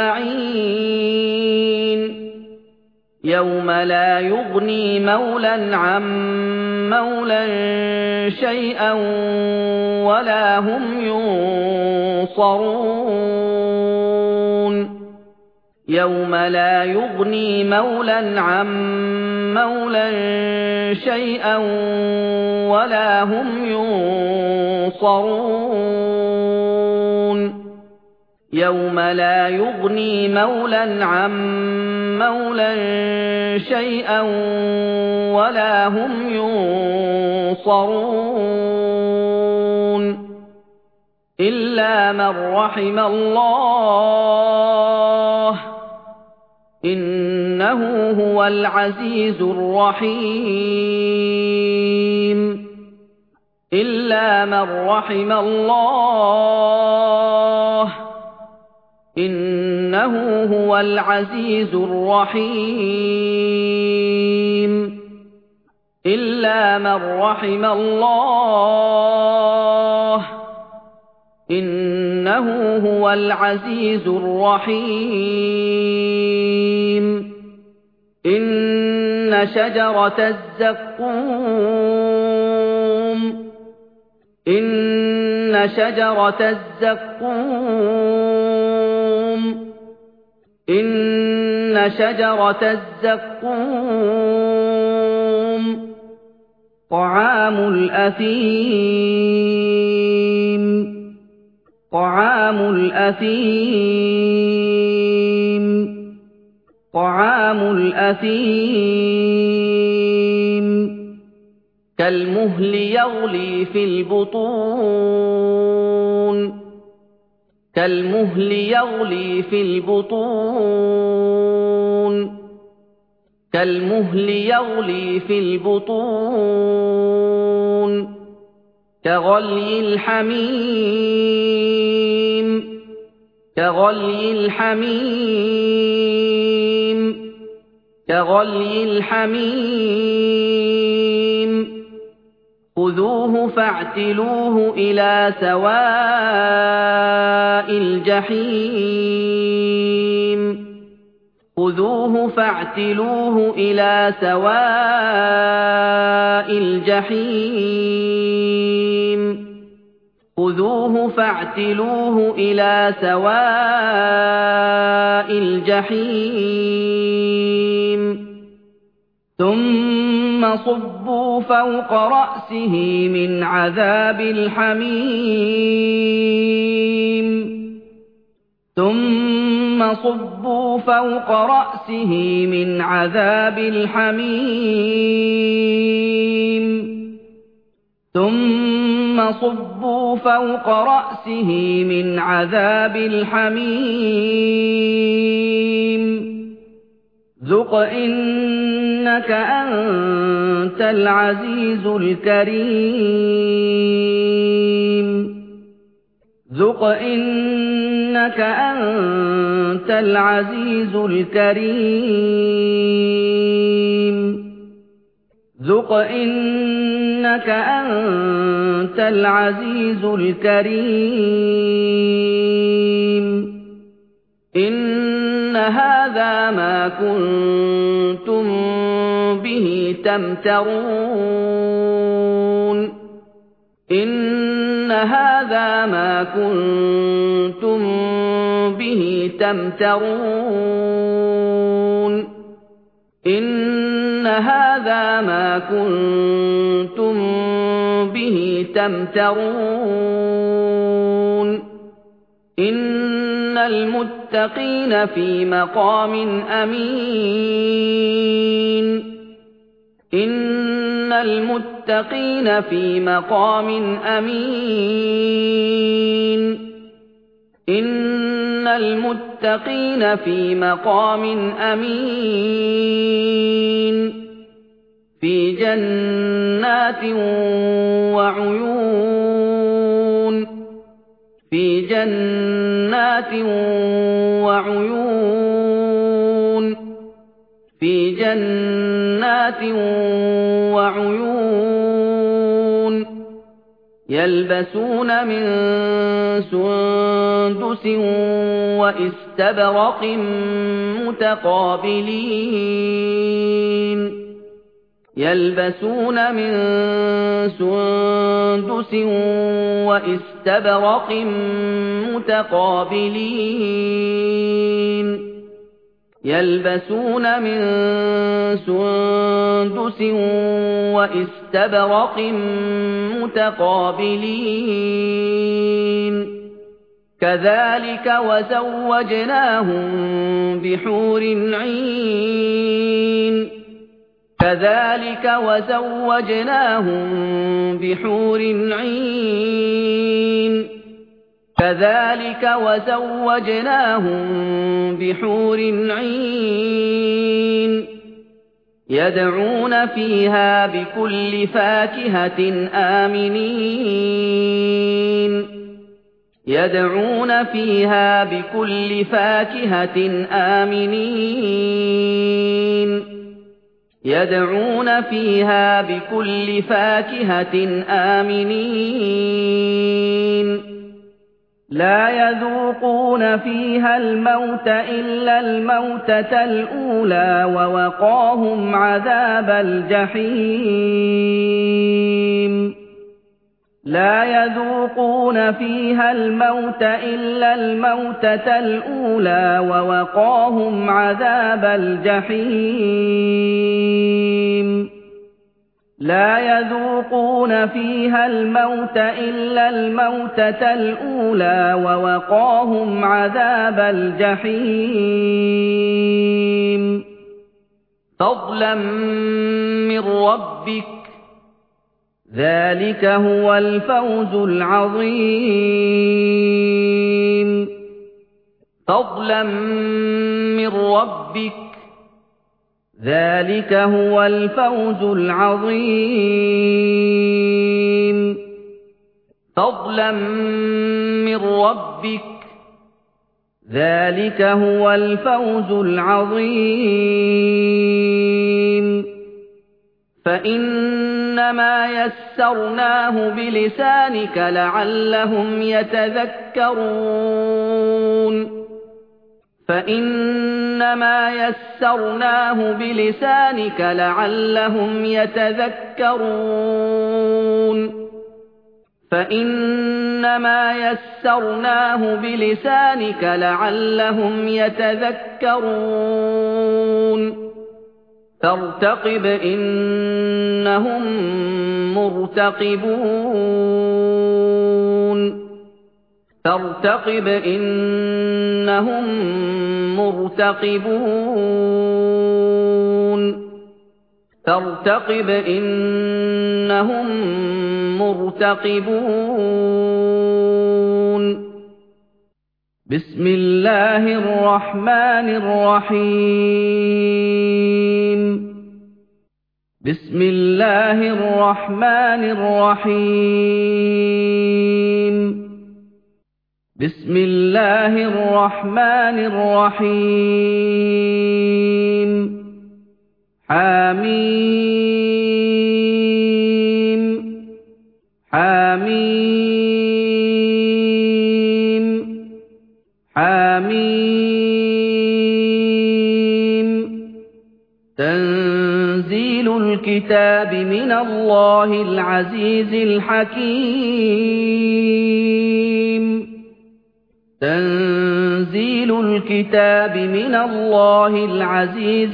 أجمعين يوم لا يغني مولى عن مولى شيئا ولا هم ينصرون يوم لا يغني مولى عن مولى شيئا ولا هم ينصرون يوم لا يغني مولى عن مولى شيئا ولا هم ينصرون إلا من رحم الله إنه هو العزيز الرحيم إلا من رحم الله إنه هو العزيز الرحيم إلا من رحم الله إنه هو العزيز الرحيم إن شجرة الزقوم إن شجرة الزقوم إن شجرة الزقوم طعام الأثيم طعام الأثيم طعام الأثيم كالمهل يغلي في البطون كالمهل يغلي في البطون كالمهل يغلي في البطون كغلي الحميم كغلي الحميم كغلي الحميم خذوه فاعتلوه إلى سواء الجحيم خذوه فاعتلوه إلى سواء الجحيم خذوه فاعتلوه إلى سواء الجحيم ثم صبوا فوق رأسه من عذاب الحميم ثم صبوا فوق رأسه من عذاب الحميم ثم صبوا فوق رأسه من عذاب الحميم ذق إنك أنت العزيز الكريم ذق إنك أنت العزيز الكريم ذق إنك أنت العزيز الكريم إن هذا ما كنتم به تمترون إن هذا ما كنتم به تمترون إن هذا ما كنتم به تمترون إن المتقين في مقام أمين إن المتقين في مقام أمين إن المتقين في مقام أمين في جنات وعيون في جنات وعيون في جنات وعيون يلبسون من سندس واستبرق متقابلين يلبسون من سندس واستبرق متقابلين يلبسون من سندس واستبرق متقابلين كذلك وزوجناهم بحور عين كذلك وزوجناهم بحور عين كذلك وزوجناهم بحور عين يدعون فيها بكل فاكهة آمنين يدعون فيها بكل فاكهة آمنين يدعون فيها بكل فاكهة آمنين لا يذوقون فيها الموت إلا الموتة الأولى ووقاهم عذاب الجحيم لا يذوقون فيها الموت إلا الموتة الأولى ووقاهم عذاب الجحيم لا يذوقون فيها الموت إلا الموتة الأولى ووقاهم عذاب الجحيم فضلا من ربك ذلك هو الفوز العظيم فضلا من ربك ذلك هو الفوز العظيم فضلا من ربك ذلك هو الفوز العظيم فإنما يسرناه بلسانك لعلهم يتذكرون فإنما يسرناه بلسانك لعلهم يتذكرون فإنما يسرناه بلسانك لعلهم يتذكرون فارتقب إنهم مرتقبون فارتقب إنهم مرتقبون فارتقب إنهم مرتقبون بسم الله الرحمن الرحيم بسم الله الرحمن الرحيم بسم الله الرحمن الرحيم حميم حميم حميم تنزيل الكتاب من الله العزيز الحكيم تنزيل الكتاب من الله العزيز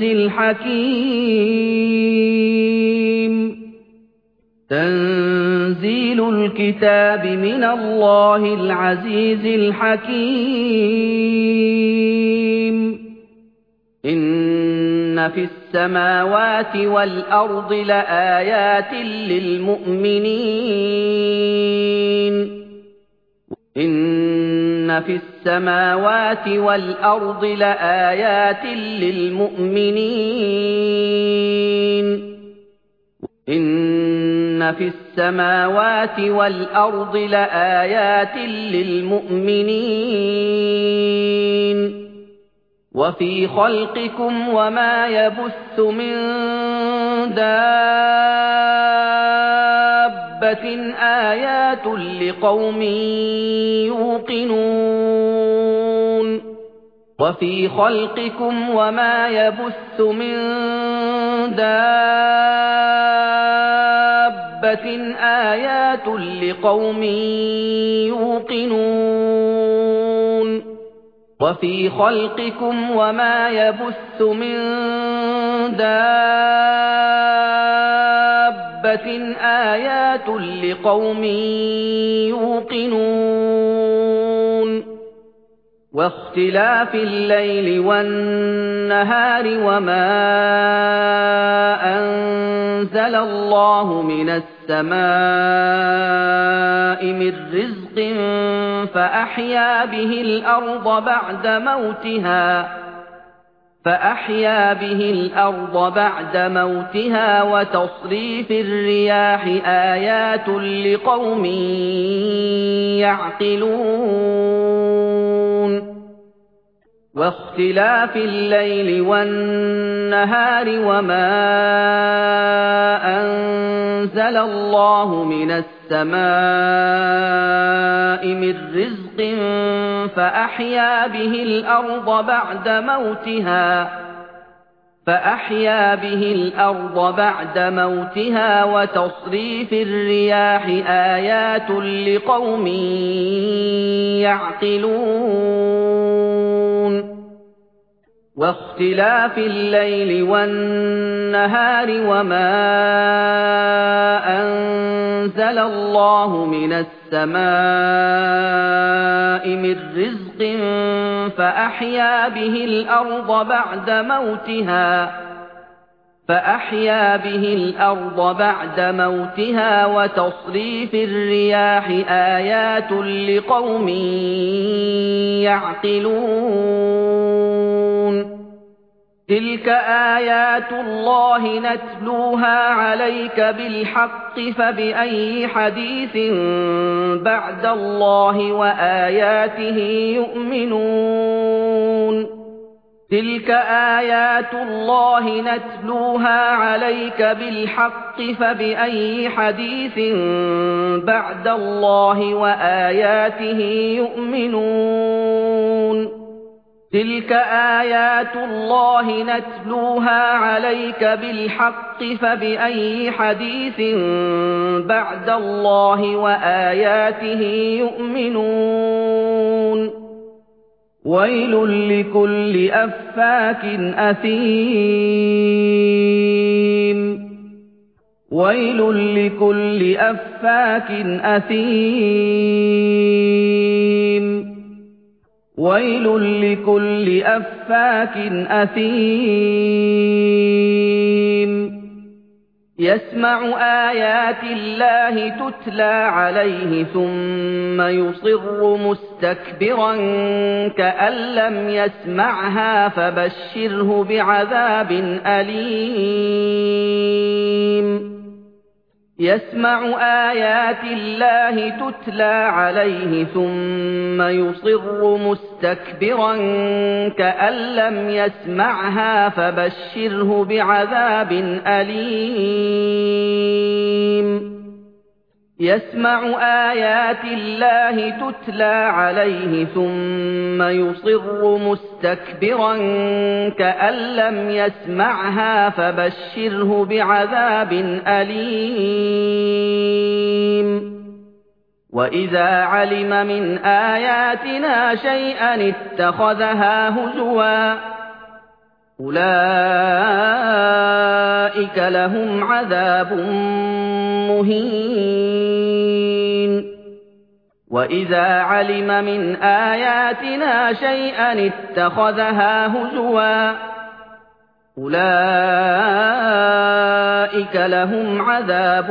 الحكيم تنزيل الكتاب من الله العزيز الحكيم إن في السماوات والأرض لآيات للمؤمنين إن في السماوات والأرض لآيات للمؤمنين إن في السماوات والأرض لآيات للمؤمنين وفي خلقكم وما يبث من دابة آيات لقوم يوقنون وفي خلقكم وما يبث من دابة آيات لقوم يوقنون وفي خلقكم وما يبث من دابة آيات لقوم يوقنون واختلاف الليل والنهار وما أنزل الله من السماء من رزق فأحيا به الأرض بعد موتها فأحيا به الأرض بعد موتها وتصريف الرياح آيات لقوم يعقلون واختلاف الليل والنهار وما أنزل الله من السماء من رزق فأحيا به الأرض بعد موتها فأحيا به الأرض بعد موتها وتصريف الرياح آيات لقوم يعقلون واختلاف الليل والنهار وما أنزل الله من السماء من رزق فأحيا به الأرض بعد موتها فأحيا به الأرض بعد موتها وتصريف الرياح آيات لقوم يعقلون تِلْكَ آيَاتُ اللَّهِ نَتْلُوهَا عَلَيْكَ بِالْحَقِّ فَبِأَيِّ حَدِيثٍ بَعْدَ اللَّهِ وَآيَاتِهِ يُؤْمِنُونَ تِلْكَ آيَاتُ اللَّهِ نَتْلُوهَا عَلَيْكَ بِالْحَقِّ فَبِأَيِّ حَدِيثٍ بَعْدَ اللَّهِ وَآيَاتِهِ يُؤْمِنُونَ تِلْكَ آيَاتُ اللَّهِ نَتْلُوهَا عَلَيْكَ بِالْحَقِّ فَبِأَيِّ حَدِيثٍ بَعْدَ اللَّهِ وَآيَاتِهِ يُؤْمِنُونَ وَيْلٌ لِّكُلِّ أَفَّاكٍ أَثِيمٍ وَيْلٌ لِّكُلِّ أَفَّاكٍ أَثِيمٍ وَيْلٌ لِّكُلِّ أَفَّاكٍ أَثِيمٍ يَسْمَعُ آيَاتِ اللَّهِ تُتْلَىٰ عَلَيْهِ ثُمَّ يُصِرُّ مُسْتَكْبِرًا كَأَن لَّمْ يَسْمَعْهَا فَبَشِّرْهُ بِعَذَابٍ أَلِيمٍ يَسْمَعُ آيَاتِ اللَّهِ تُتْلَىٰ عَلَيْهِ ثُمَّ يُصِرُّ مُسْتَكْبِرًا كَأَن لَّمْ يَسْمَعْهَا فَبَشِّرْهُ بِعَذَابٍ أَلِيمٍ يَسْمَعُ آيَاتِ اللَّهِ تُتْلَىٰ عَلَيْهِ ثُمَّ يُصِرُّ مُسْتَكْبِرًا كَأَن لَّمْ يَسْمَعْهَا فَبَشِّرْهُ بِعَذَابٍ أَلِيمٍ وَإِذَا عَلِمَ مِنْ آيَاتِنَا شَيْئًا اتَّخَذَهَا هُزُوًا أُولَٰئِكَ لَهُمْ عَذَابٌ مُّهِينٌ وَإِذَا عَلِمَ مِنْ آيَاتِنَا شَيْئًا اتَّخَذَهَا هُزُوًا أُولَٰئِكَ لَهُمْ عَذَابٌ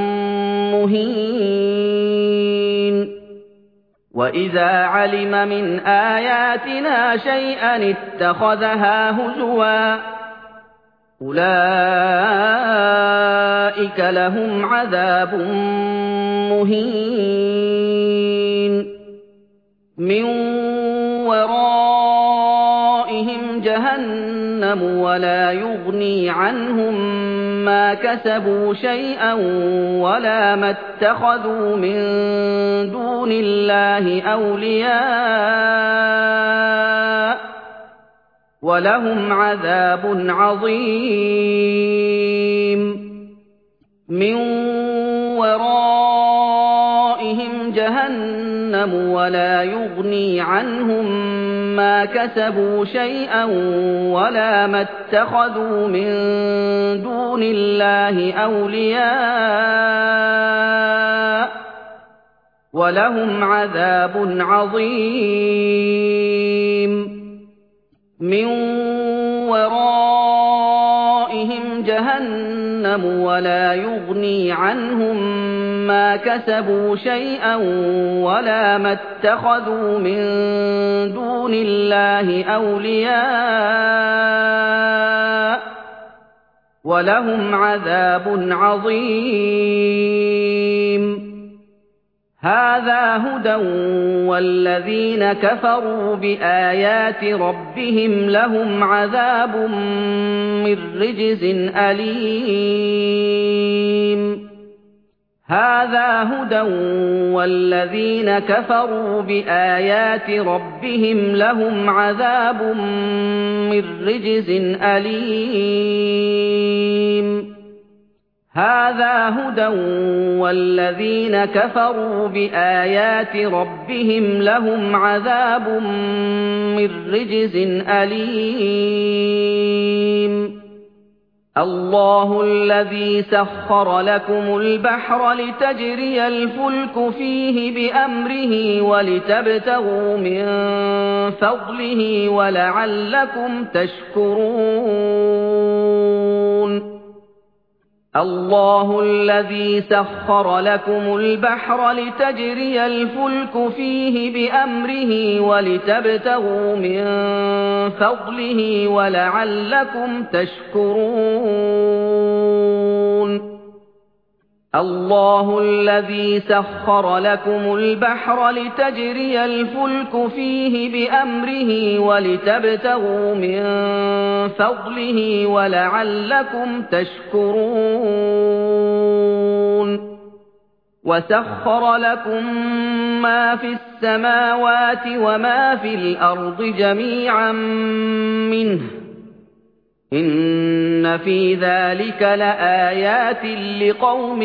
مُّهِينٌ وَإِذَا عَلِمَ مِنْ آيَاتِنَا شَيْئًا اتَّخَذَهَا هُزُوًا أُولَٰئِكَ لَهُمْ عَذَابٌ مُّهِينٌ مِّن وَرَائِهِمْ جَهَنَّمُ وَلَا يُغْنِي عَنْهُم مَّا كَسَبُوا شَيْئًا وَلَا مَا اتَّخَذُوا مِن دُونِ اللَّهِ أَوْلِيَاءَ وَلَهُمْ عَذَابٌ عَظِيمٌ مِّن وَرَائِهِمْ جَهَنَّمُ وَلَا يُغْنِي عَنْهُم مَّا كَسَبُوا شَيْئًا وَلَا مَا اتَّخَذُوا مِن دُونِ اللَّهِ أَوْلِيَاءَ وَلَهُمْ عَذَابٌ عَظِيمٌ مِّن وَرَائِهِمْ جَهَنَّمُ وَلَا يُغْنِي عَنْهُم مَّا كَسَبُوا شَيْئًا وَلَا مَا اتَّخَذُوا مِن دُونِ اللَّهِ أَوْلِيَاءَ وَلَهُمْ عَذَابٌ عَظِيمٌ هَٰذَا هُدًى وَالَّذِينَ كَفَرُوا بِآيَاتِ رَبِّهِمْ لَهُمْ عَذَابٌ مِّن رِّجْزٍ أَلِيمٌ هَٰذَا هُدًى وَالَّذِينَ كَفَرُوا بِآيَاتِ رَبِّهِمْ لَهُمْ عَذَابٌ مِّن رِّجْزٍ أَلِيمٌ هَٰذَا هُدًى وَالَّذِينَ كَفَرُوا بِآيَاتِ رَبِّهِمْ لَهُمْ عَذَابٌ مِّن رِّجْزٍ أَلِيمٌ اللَّهُ الَّذِي سَخَّرَ لَكُمُ الْبَحْرَ لِتَجْرِيَ الْفُلْكُ فِيهِ بِأَمْرِهِ وَلِتَبْتَغُوا مِن فَضْلِهِ وَلَعَلَّكُمْ تَشْكُرُونَ الله الذي سخر لكم البحر لتجري الفلك فيه بأمره ولتبتغوا من فضله ولعلكم تشكرون الله الذي سخر لكم البحر لتجري الفلك فيه بأمره ولتبتغوا من فضله ولعلكم تشكرون وسخر لكم ما في السماوات وما في الأرض جميعا منه إن في ذلك لآيات لقوم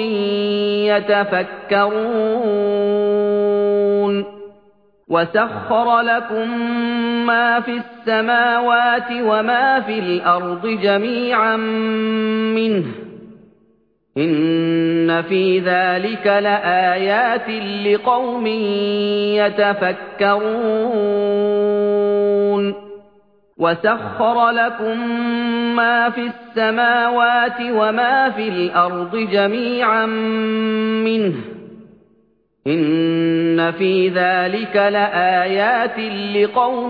يتفكرون وسخر لكم ما في السماوات وما في الأرض جميعا منه إن في ذلك لآيات لقوم يتفكرون وسخر لكم ما في السماوات وما في الأرض جميعا منه إن في ذلك لآيات لقوم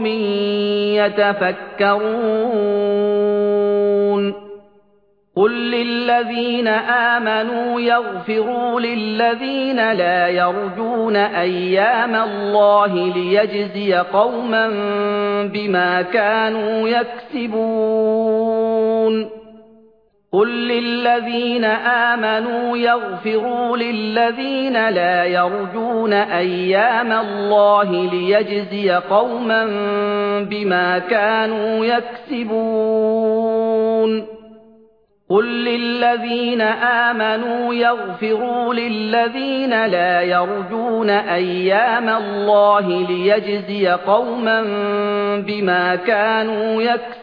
يتفكرون قل للذين آمنوا يغفروا للذين لا يرجون أيام الله ليجزي قوما بما كانوا يكسبون قل للذين آمنوا يغفروا للذين لا يرجون أيام الله ليجزي قوما بما كانوا يكسبون قل للذين آمنوا يغفروا للذين لا يرجون أيام الله ليجزي قوما بما كانوا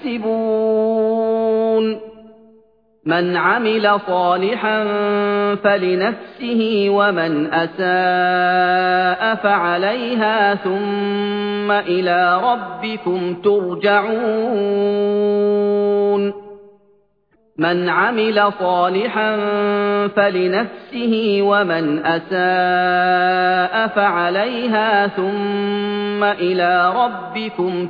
يكسبون من عمل صالحا فلنفسه ومن أساء فعليها ثم إلى ربكم ترجعون من عمل صالحا فلنفسه ومن أساء فعليها ثم إلى ربكم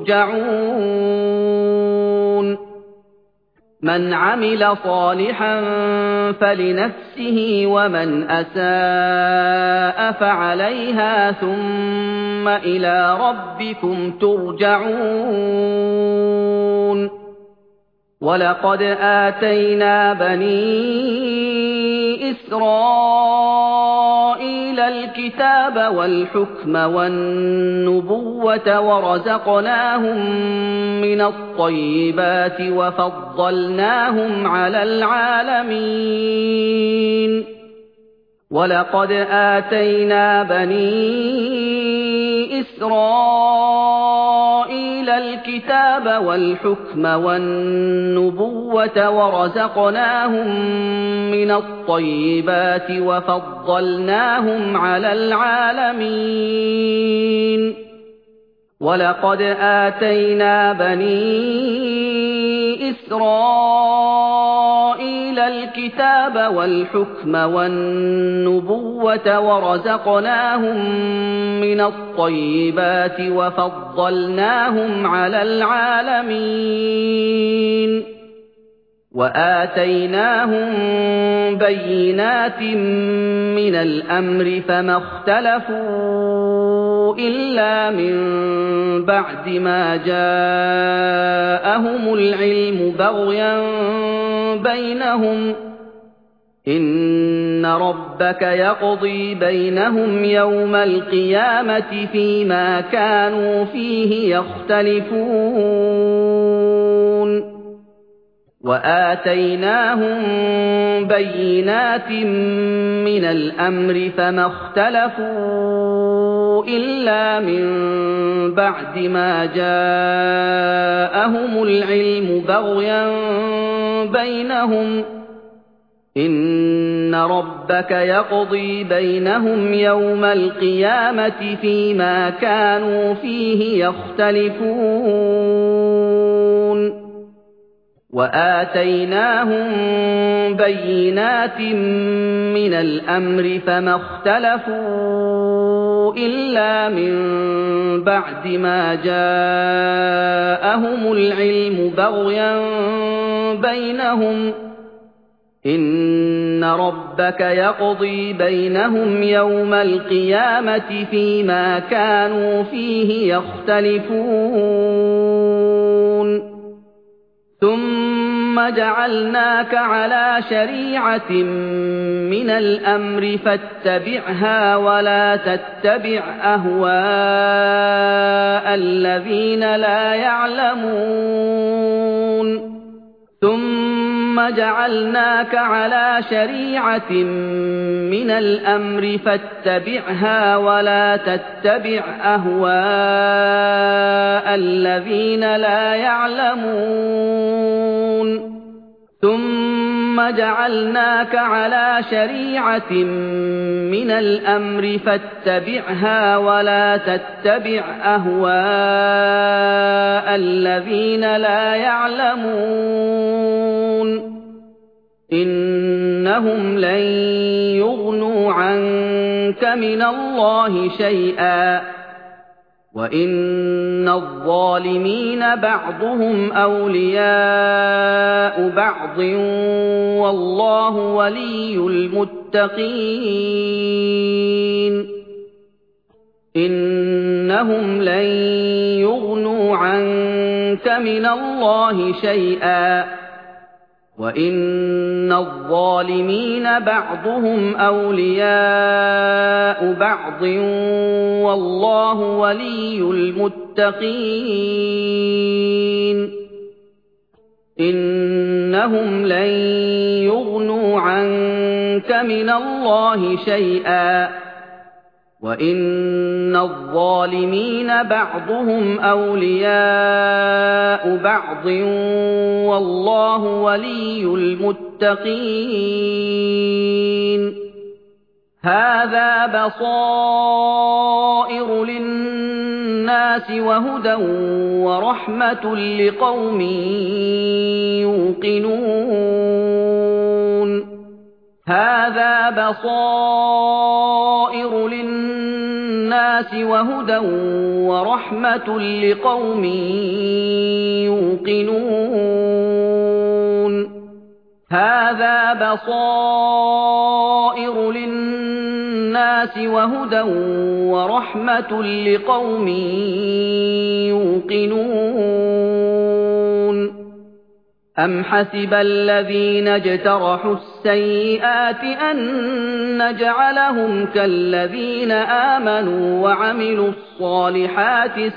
ترجعون من عمل صالحا فلنفسه ومن أساء فعليها ثم إلى ربكم ترجعون ولقد آتينا بني إسرائيل الكتاب والحكم والنبوة ورزقناهم من الطيبات وفضلناهم على العالمين ولقد آتينا بني إسرائيل الكتاب والحكم والنبوة ورزقناهم من الطيبات وفضلناهم على العالمين ولقد آتينا بني إسرائيل الكتاب والحكم والنبوة ورزقناهم من الطيبات وفضلناهم على العالمين وآتيناهم بينات من الأمر فما اختلفوا إلا من بعد ما جاءهم العلم بغيا بينهم إن ربك يقضي بينهم يوم القيامة فيما كانوا فيه يختلفون وآتيناهم بينات من الأمر فما اختلفوا إلا من بعد ما جاءهم العلم بغيا بينهم إن ربك يقضي بينهم يوم القيامة فيما كانوا فيه يختلفون وآتيناهم بينات من الأمر فما اختلفوا إلا من بعد ما جاءهم العلم بغيا بينهم إن ربك يقضي بينهم يوم القيامة فيما كانوا فيه يختلفون ثم جعلناك على شريعة من الأمر فاتبعها ولا تتبع أهواء الذين لا يعلمون ثم جعلناك على شريعة من الأمر فاتبعها ولا تتبع أهواء الذين لا يعلمون ثم جعلناك على شريعة من الأمر فاتبعها ولا تتبع أهواء الذين لا يعلمون إنهم لن يغنوا عنك من الله شيئا وإن الظالمين بعضهم أولياء بعض والله ولي المتقين إنهم لن يغنوا عنك من الله شيئا وإن الظالمين بعضهم أولياء بعض والله ولي المتقين إنهم لن يغنوا عنك من الله شيئا وإن الظالمين بعضهم أولياء بعض والله ولي المتقين هذا بصائر للناس وهدى ورحمة لقوم يوقنون هذا بصائر للناس وهدى ورحمة لقوم يوقنون هذا بصائر للناس وهدى ورحمة لقوم يوقنون أم حسب الذين اجترحوا السيئات أن نجعلهم كالذين آمنوا وعملوا الصالحات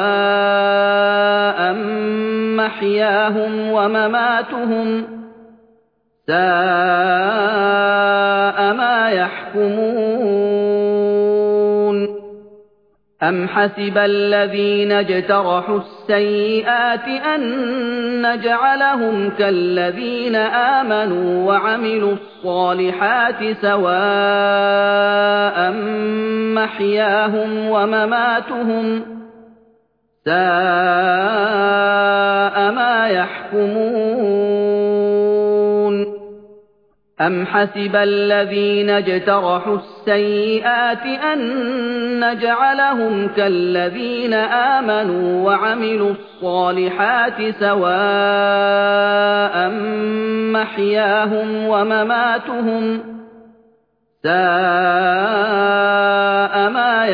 سواء محياهم ومماتهم ساء ما يحكمون أم حسب الذين اجترحوا السيئات أن نجعلهم كالذين آمنوا وعملوا الصالحات سواء محياهم ومماتهم ساء ما يحكمون أم حسب الذين اجترحوا السيئات أن نجعلهم كالذين آمنوا وعملوا الصالحات سواء محياهم ومماتهم ساء ما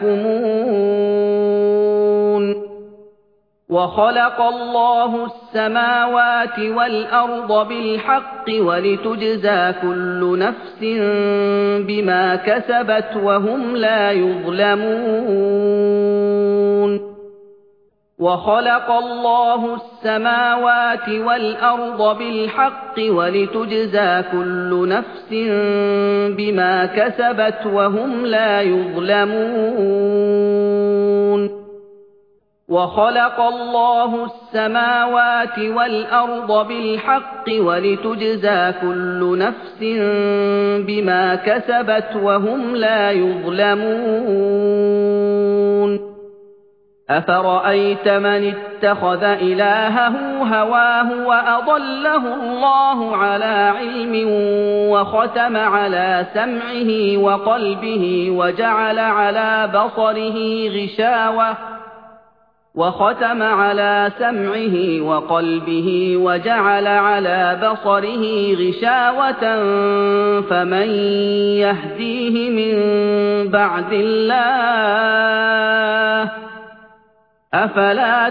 يحكمون وخلق الله السماوات والأرض بالحق ولتجزى كل نفس بما كسبت وهم لا يظلمون وخلق الله السماوات والأرض بالحق ولتجزى كل نفس بما كسبت وهم لا يظلمون وخلق الله السماوات والأرض بالحق ولتجزى كل نفس بما كسبت وهم لا يظلمون أَفَرَأَيْتَ مَنِ اتَّخَذَ إِلَٰهَهُ هَوَاهُ وَأَضَلَّهُ اللَّهُ عَلَىٰ عِلْمٍ وَخَتَمَ عَلَىٰ سَمْعِهِ وَقَلْبِهِ وَجَعَلَ عَلَىٰ بَصَرِهِ غِشَاوَةً وختم على سمعه وقلبه وجعل على بصره غشاوة فمن يهديه من بعد الله أفلا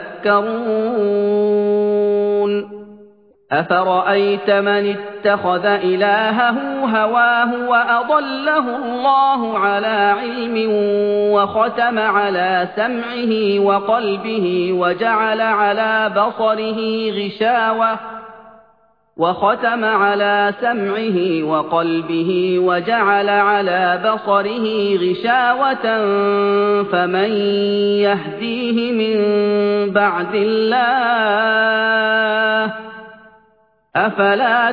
تذكرون أفرأيت من اتخذ إلهه هواه وأضله الله على علم وختم على سمعه وقلبه وجعل على بصره غشاوة وختم على سمعه وقلبه وجعل على بصره غشاوة فمن يهديه من بعد الله أفلا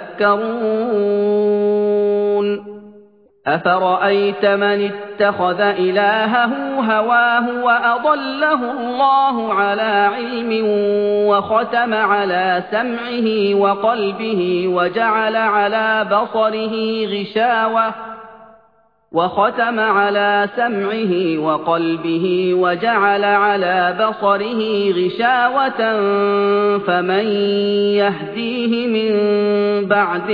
تذكرون أفرأيت من اتخذ إلهه هواه وأضله الله على علم وختم على سمعه وقلبه وجعل على بصره غشاوة وختم على سمعه وقلبه وجعل على بصره غشاوة فمن يهديه من بعد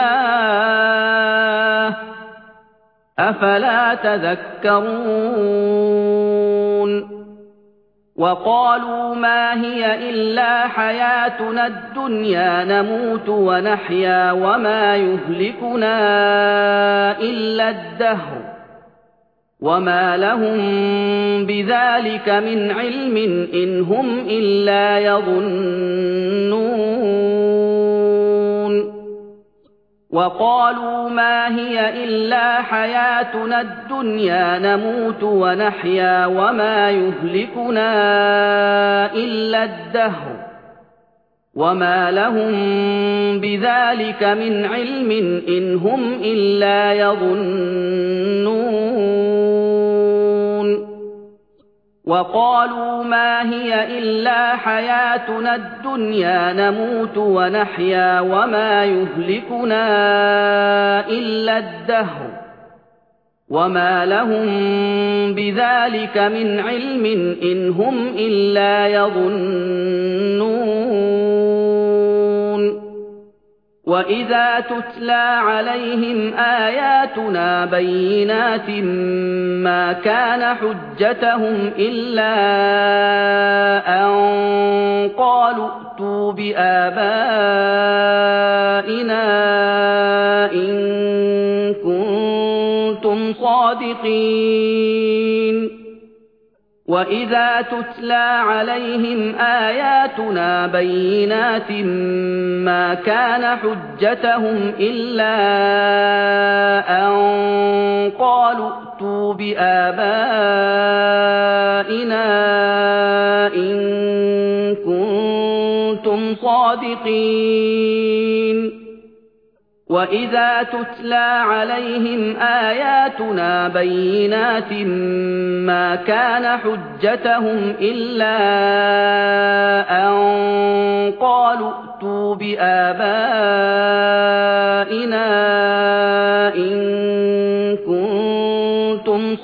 الله أفلا تذكرون وقالوا ما هي إلا حياتنا الدنيا نموت ونحيا وما يهلكنا إلا الدهر وما لهم بذلك من علم إن هم إلا يظنون وقالوا ما هي إلا حياتنا الدنيا نموت ونحيا وما يهلكنا إلا الدهر وما لهم بذلك من علم إن هم إلا يظنون وقالوا ما هي إلا حياتنا الدنيا نموت ونحيا وما يهلكنا إلا الدهر وما لهم بذلك من علم إن هم إلا يظنون وإذا تتلى عليهم آياتنا بينات ما كان حجتهم إلا أن قالوا ائتوا بآبائنا إن كنتم صادقين وإذا تتلى عليهم آياتنا بينات ما كان حجتهم إلا أن قالوا ائتوا بآبائنا إن كنتم صادقين وإذا تتلى عليهم آياتنا بينات ما كان حجتهم إلا أن قالوا ائتوا بآبائنا إن كنتم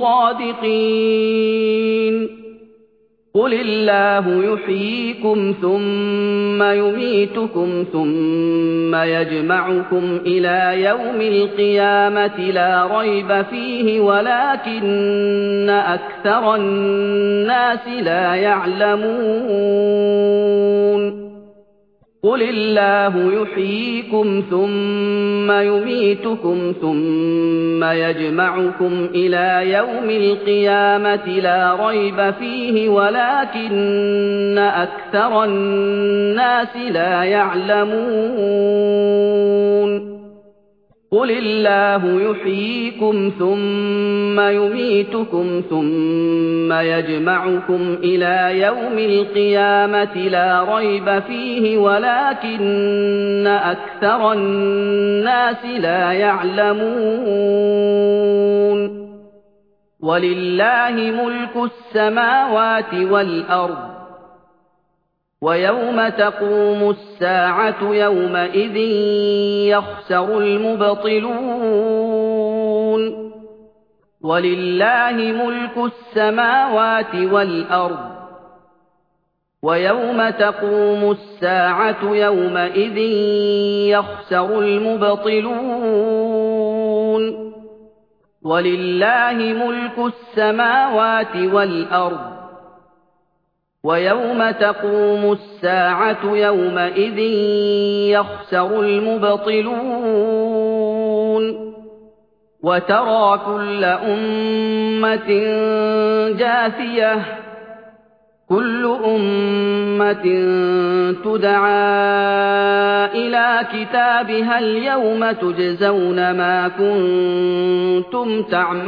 صادقين قل الله يحييكم ثم يميتكم ثم يجمعكم إلى يوم القيامة لا ريب فيه ولكن أكثر الناس لا يعلمون قل الله يحييكم ثم يميتكم ثم يجمعكم إلى يوم القيامة لا ريب فيه ولكن أكثر الناس لا يعلمون قل الله يحييكم ثم يميتكم ثم يجمعكم إلى يوم القيامة لا ريب فيه ولكن أكثر الناس لا يعلمون وَلِلَّهِ مُلْكُ السَّمَاوَاتِ وَالْأَرْضِ وَيَوْمَ تَقُومُ السَّاعَةُ يَوْمَئِذٍ يَخْسَرُ الْمُبْطِلُونَ وَلِلَّهِ مُلْكُ السَّمَاوَاتِ وَالْأَرْضِ وَيَوْمَ تَقُومُ السَّاعَةُ يَوْمَئِذٍ يَخْسَرُ الْمُبْطِلُونَ وَلِلَّهِ مُلْكُ السَّمَاوَاتِ وَالْأَرْضِ وَيَوْمَ تَقُومُ السَّاعَةُ يَوْمَئِذٍ يَخْسَرُ الْمُبْطِلُونَ وَتَرَىٰ كُلَّ أُمَّةٍ جَاثِيَةً كُلُّ أُمَّةٍ تُدْعَىٰ إِلَىٰ كِتَابِهَا الْيَوْمَ تُجْزَوْنَ مَا كُنتُمْ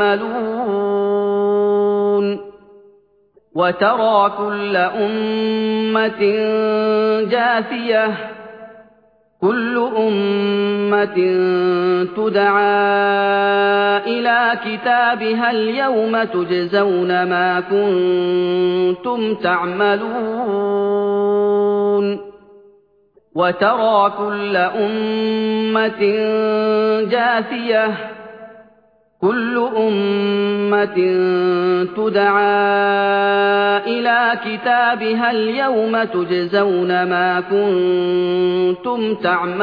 تَعْمَلُونَ وَتَرَىٰ كُلَّ أُمَّةٍ جَاثِيَةً كُلُّ أُمَّةٍ تُدْعَىٰ إِلَىٰ كِتَابِهَا الْيَوْمَ تُجْزَوْنَ مَا كُنتُمْ تَعْمَلُونَ وَتَرَىٰ كُلَّ أُمَّةٍ جَاثِيَةً كُلُّ أُمَّةٍ تُدْعَىٰ إِلَىٰ كِتَابِهَا الْيَوْمَ تُجْزَوْنَ مَا كُنتُمْ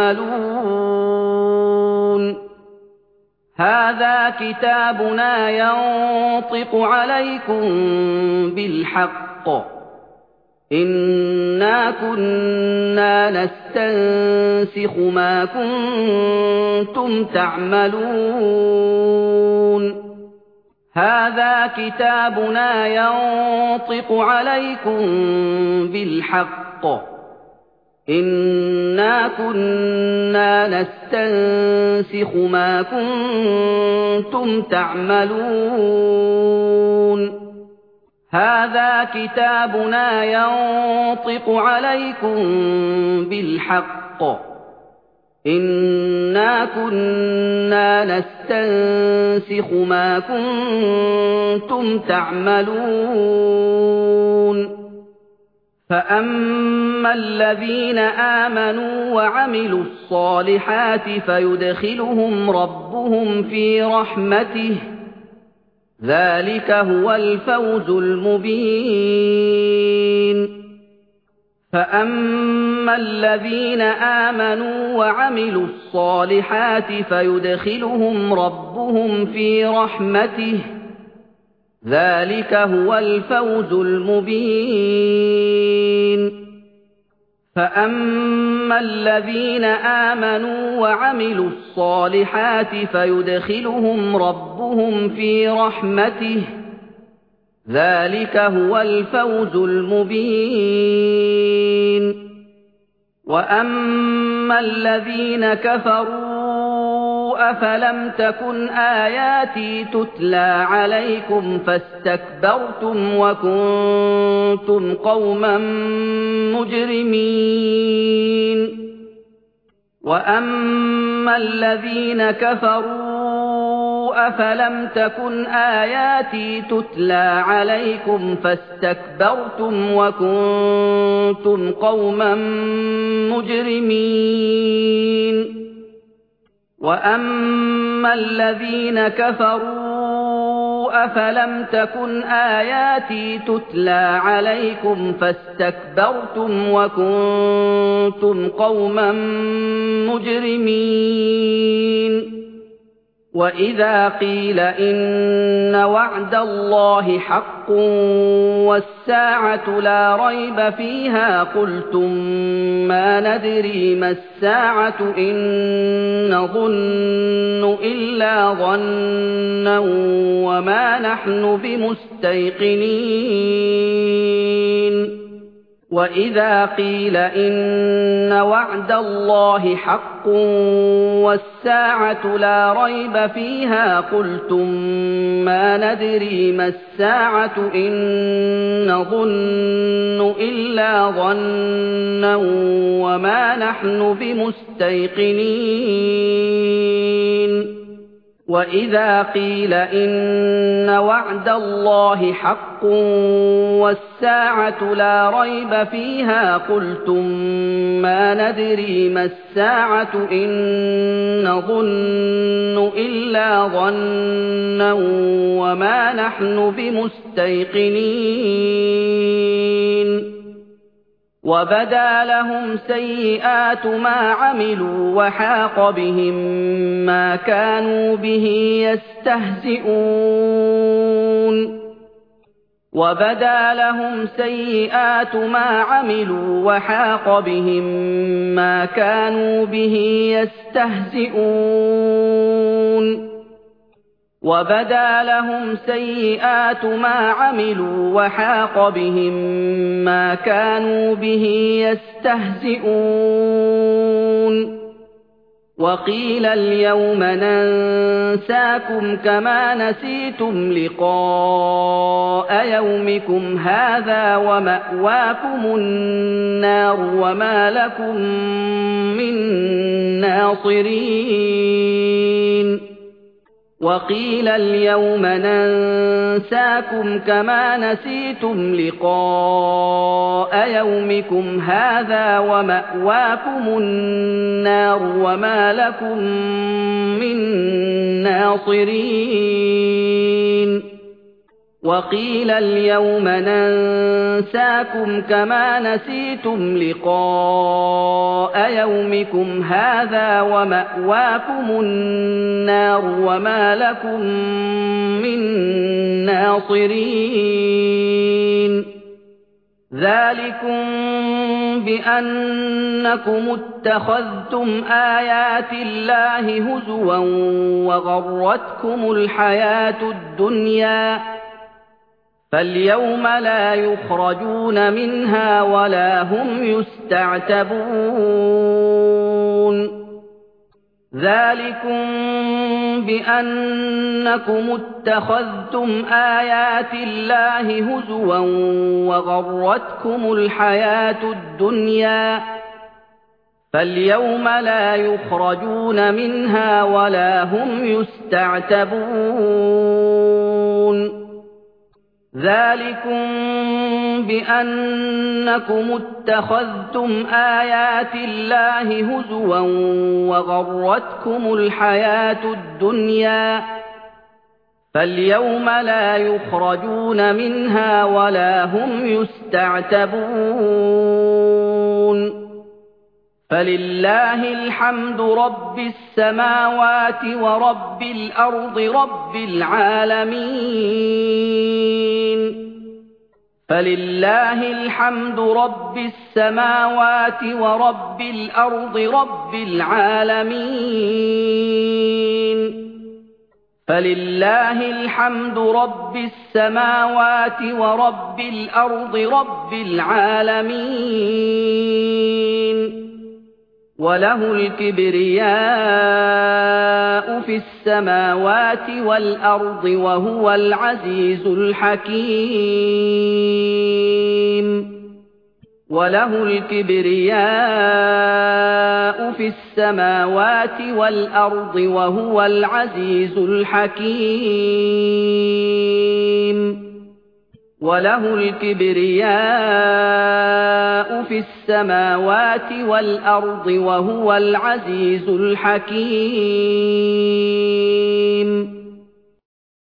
تَعْمَلُونَ هَٰذَا كِتَابُنَا يَنطِقُ عَلَيْكُم بِالْحَقِّ إِنَّا كُنَّا نَسْتَنسِخُ مَا كُنتُمْ تَعْمَلُونَ هَٰذَا كِتَابُنَا يَنطِقُ عَلَيْكُم بِالْحَقِّ إِنَّا كُنَّا نَسْتَنسِخُ مَا كُنتُمْ تَعْمَلُونَ هَٰذَا كِتَابُنَا يَنطِقُ عَلَيْكُم بِالْحَقِّ إِنَّا كُنَّا نَسْتَنسِخُ مَا كُنتُمْ تَعْمَلُونَ فَأَمَّا الَّذِينَ آمَنُوا وَعَمِلُوا الصَّالِحَاتِ فَيُدْخِلُهُمْ رَبُّهُمْ فِي رَحْمَتِهِ ذَلِكَ هُوَ الْفَوْزُ الْمُبِينُ فَأَمَّا الَّذِينَ آمَنُوا وَعَمِلُوا الصَّالِحَاتِ فَيُدْخِلُهُمْ رَبُّهُمْ فِي رَحْمَتِهِ ذَلِكَ هُوَ الْفَوْزُ الْمُبِينُ فَأَمَّا الَّذِينَ آمَنُوا وَعَمِلُوا الصَّالِحَاتِ فَيُدْخِلُهُمْ رَبُّهُمْ فِي رَحْمَتِهِ ذَلِكَ هُوَ الْفَوْزُ الْمُبِينُ وَأَمَّا الَّذِينَ كَفَرُوا أَفَلَمْ تَكُنْ آيَاتِي تُتْلَىٰ عَلَيْكُمْ فَاسْتَكْبَرْتُمْ وَكُنتُمْ قَوْمًا مُجْرِمِينَ وَأَمَّا الَّذِينَ كَفَرُوا أَفَلَمْ تَكُنْ آيَاتِي تُتْلَىٰ عَلَيْكُمْ فَاسْتَكْبَرْتُمْ وَكُنتُمْ قَوْمًا مُجْرِمِينَ وَأَمَّا الَّذِينَ كَفَرُوا أَفَلَمْ تَكُنْ آيَاتِي تُتْلَىٰ عَلَيْكُمْ فَاسْتَكْبَرْتُمْ وَكُنتُمْ قَوْمًا مُجْرِمِينَ وَإِذَا قِيلَ إِنَّ وَعْدَ اللَّهِ حَقٌّ وَالسَّاعَةُ لَا رَيْبَ فِيهَا قُلْتُم مَّا نَدْرِي مَا السَّاعَةُ إِن نَّظُنُّ إِلَّا ظَنًّا وَمَا نَحْنُ بِمُسْتَيْقِنِينَ وَإِذَا قِيلَ إِنَّ وَعْدَ اللَّهِ حَقٌّ وَالسَّاعَةُ لَا رَيْبَ فِيهَا قُلْتُم مَّا نَدْرِي مَا السَّاعَةُ إِن نَّظُنُّ إِلَّا ظَنًّا وَمَا نَحْنُ بِمُسْتَيْقِنِينَ وَإِذَا قِيلَ إِنَّ وَعْدَ اللَّهِ حَقٌّ وَالسَّاعَةُ لَا رَيْبَ فِيهَا قُلْتُم مَّا نَدْرِي مَا السَّاعَةُ إِن نَّظُنُّ إِلَّا ظَنًّا وَمَا نَحْنُ بِمُسْتَيْقِنِينَ وَبَدَا لَهُمْ سَيِّئَاتُ مَا عَمِلُوا وَحَاقَ بِهِم مَّا كَانُوا بِهِ يَسْتَهْزِئُونَ وَبَدَا لَهُمْ سَيِّئَاتُ مَا عَمِلُوا وَحَاقَ بِهِم مَّا كَانُوا بِهِ يَسْتَهْزِئُونَ وَبَدَا لَهُمْ سَيِّئَاتُ مَا عَمِلُوا وَحَاقَ بِهِم مَّا كَانُوا بِهِ يَسْتَهْزِئُونَ وَقِيلَ الْيَوْمَ نَنسَاكُمْ كَمَا نَسِيتُمْ لِقَاءَ يَوْمِكُمْ هَٰذَا وَمَأْوَاكُمُ النَّارُ وَمَا لَكُم مِّن نَّاصِرِينَ وَقِيلَ الْيَوْمَ نَنسَاكُمْ كَمَا نَسِيتُمْ لِقَاءَ يَوْمِكُمْ هَٰذَا وَمَأْوَاكُمُ النَّارُ وَمَا لَكُم مِّن نَّاصِرِينَ وَقِيلَ الْيَوْمَ نَنسَاكُمْ كَمَا نَسِيتُمْ لِقَاءَ يَوْمِكُمْ هَٰذَا وَمَأْوَاكُمُ النَّارُ وَمَا لَكُم مِّن نَّاصِرِينَ ذَٰلِكُم بِأَنَّكُمُ اتَّخَذْتُمْ آيَاتِ اللَّهِ هُزُوًا وَغَرَّتْكُمُ الْحَيَاةُ الدُّنْيَا فَالْيَوْمَ لَا يُخْرَجُونَ مِنْهَا وَلَا هُمْ يُسْتَعْتَبُونَ ذَٰلِكُم بِأَنَّكُمُ اتَّخَذْتُمْ آيَاتِ اللَّهِ هُزُوًا وَغَرَّتْكُمُ الْحَيَاةُ الدُّنْيَا فَالْيَوْمَ لَا يُخْرَجُونَ مِنْهَا وَلَا هُمْ يُسْتَعْتَبُونَ ذَٰلِكُم بِأَنَّكُمُ اتَّخَذْتُمْ آيَاتِ اللَّهِ هُزُوًا وَغَرَّتْكُمُ الْحَيَاةُ الدُّنْيَا فَالْيَوْمَ لَا يُخْرَجُونَ مِنْهَا وَلَا هُمْ يُسْتَعْتَبُونَ فَلِلَّهِ الْحَمْدُ رَبِّ السَّمَاوَاتِ وَرَبِّ الْأَرْضِ رَبِّ الْعَالَمِينَ فَلِلَّهِ الْحَمْدُ رَبِّ السَّمَاوَاتِ وَرَبِّ الْأَرْضِ رَبِّ الْعَالَمِينَ فَلِلَّهِ الْحَمْدُ رَبِّ السَّمَاوَاتِ وَرَبِّ الْأَرْضِ رَبِّ الْعَالَمِينَ وَلَهُ الْكِبْرِيَاءُ فِي السَّمَاوَاتِ وَالْأَرْضِ وَهُوَ الْعَزِيزُ الْحَكِيمُ وَلَهُ الْكِبْرِيَاءُ فِي السَّمَاوَاتِ وَالْأَرْضِ وَهُوَ الْعَزِيزُ الْحَكِيمُ وَلَهُ الْكِبْرِيَاءُ فِي السَّمَاوَاتِ وَالْأَرْضِ وَهُوَ الْعَزِيزُ الْحَكِيمُ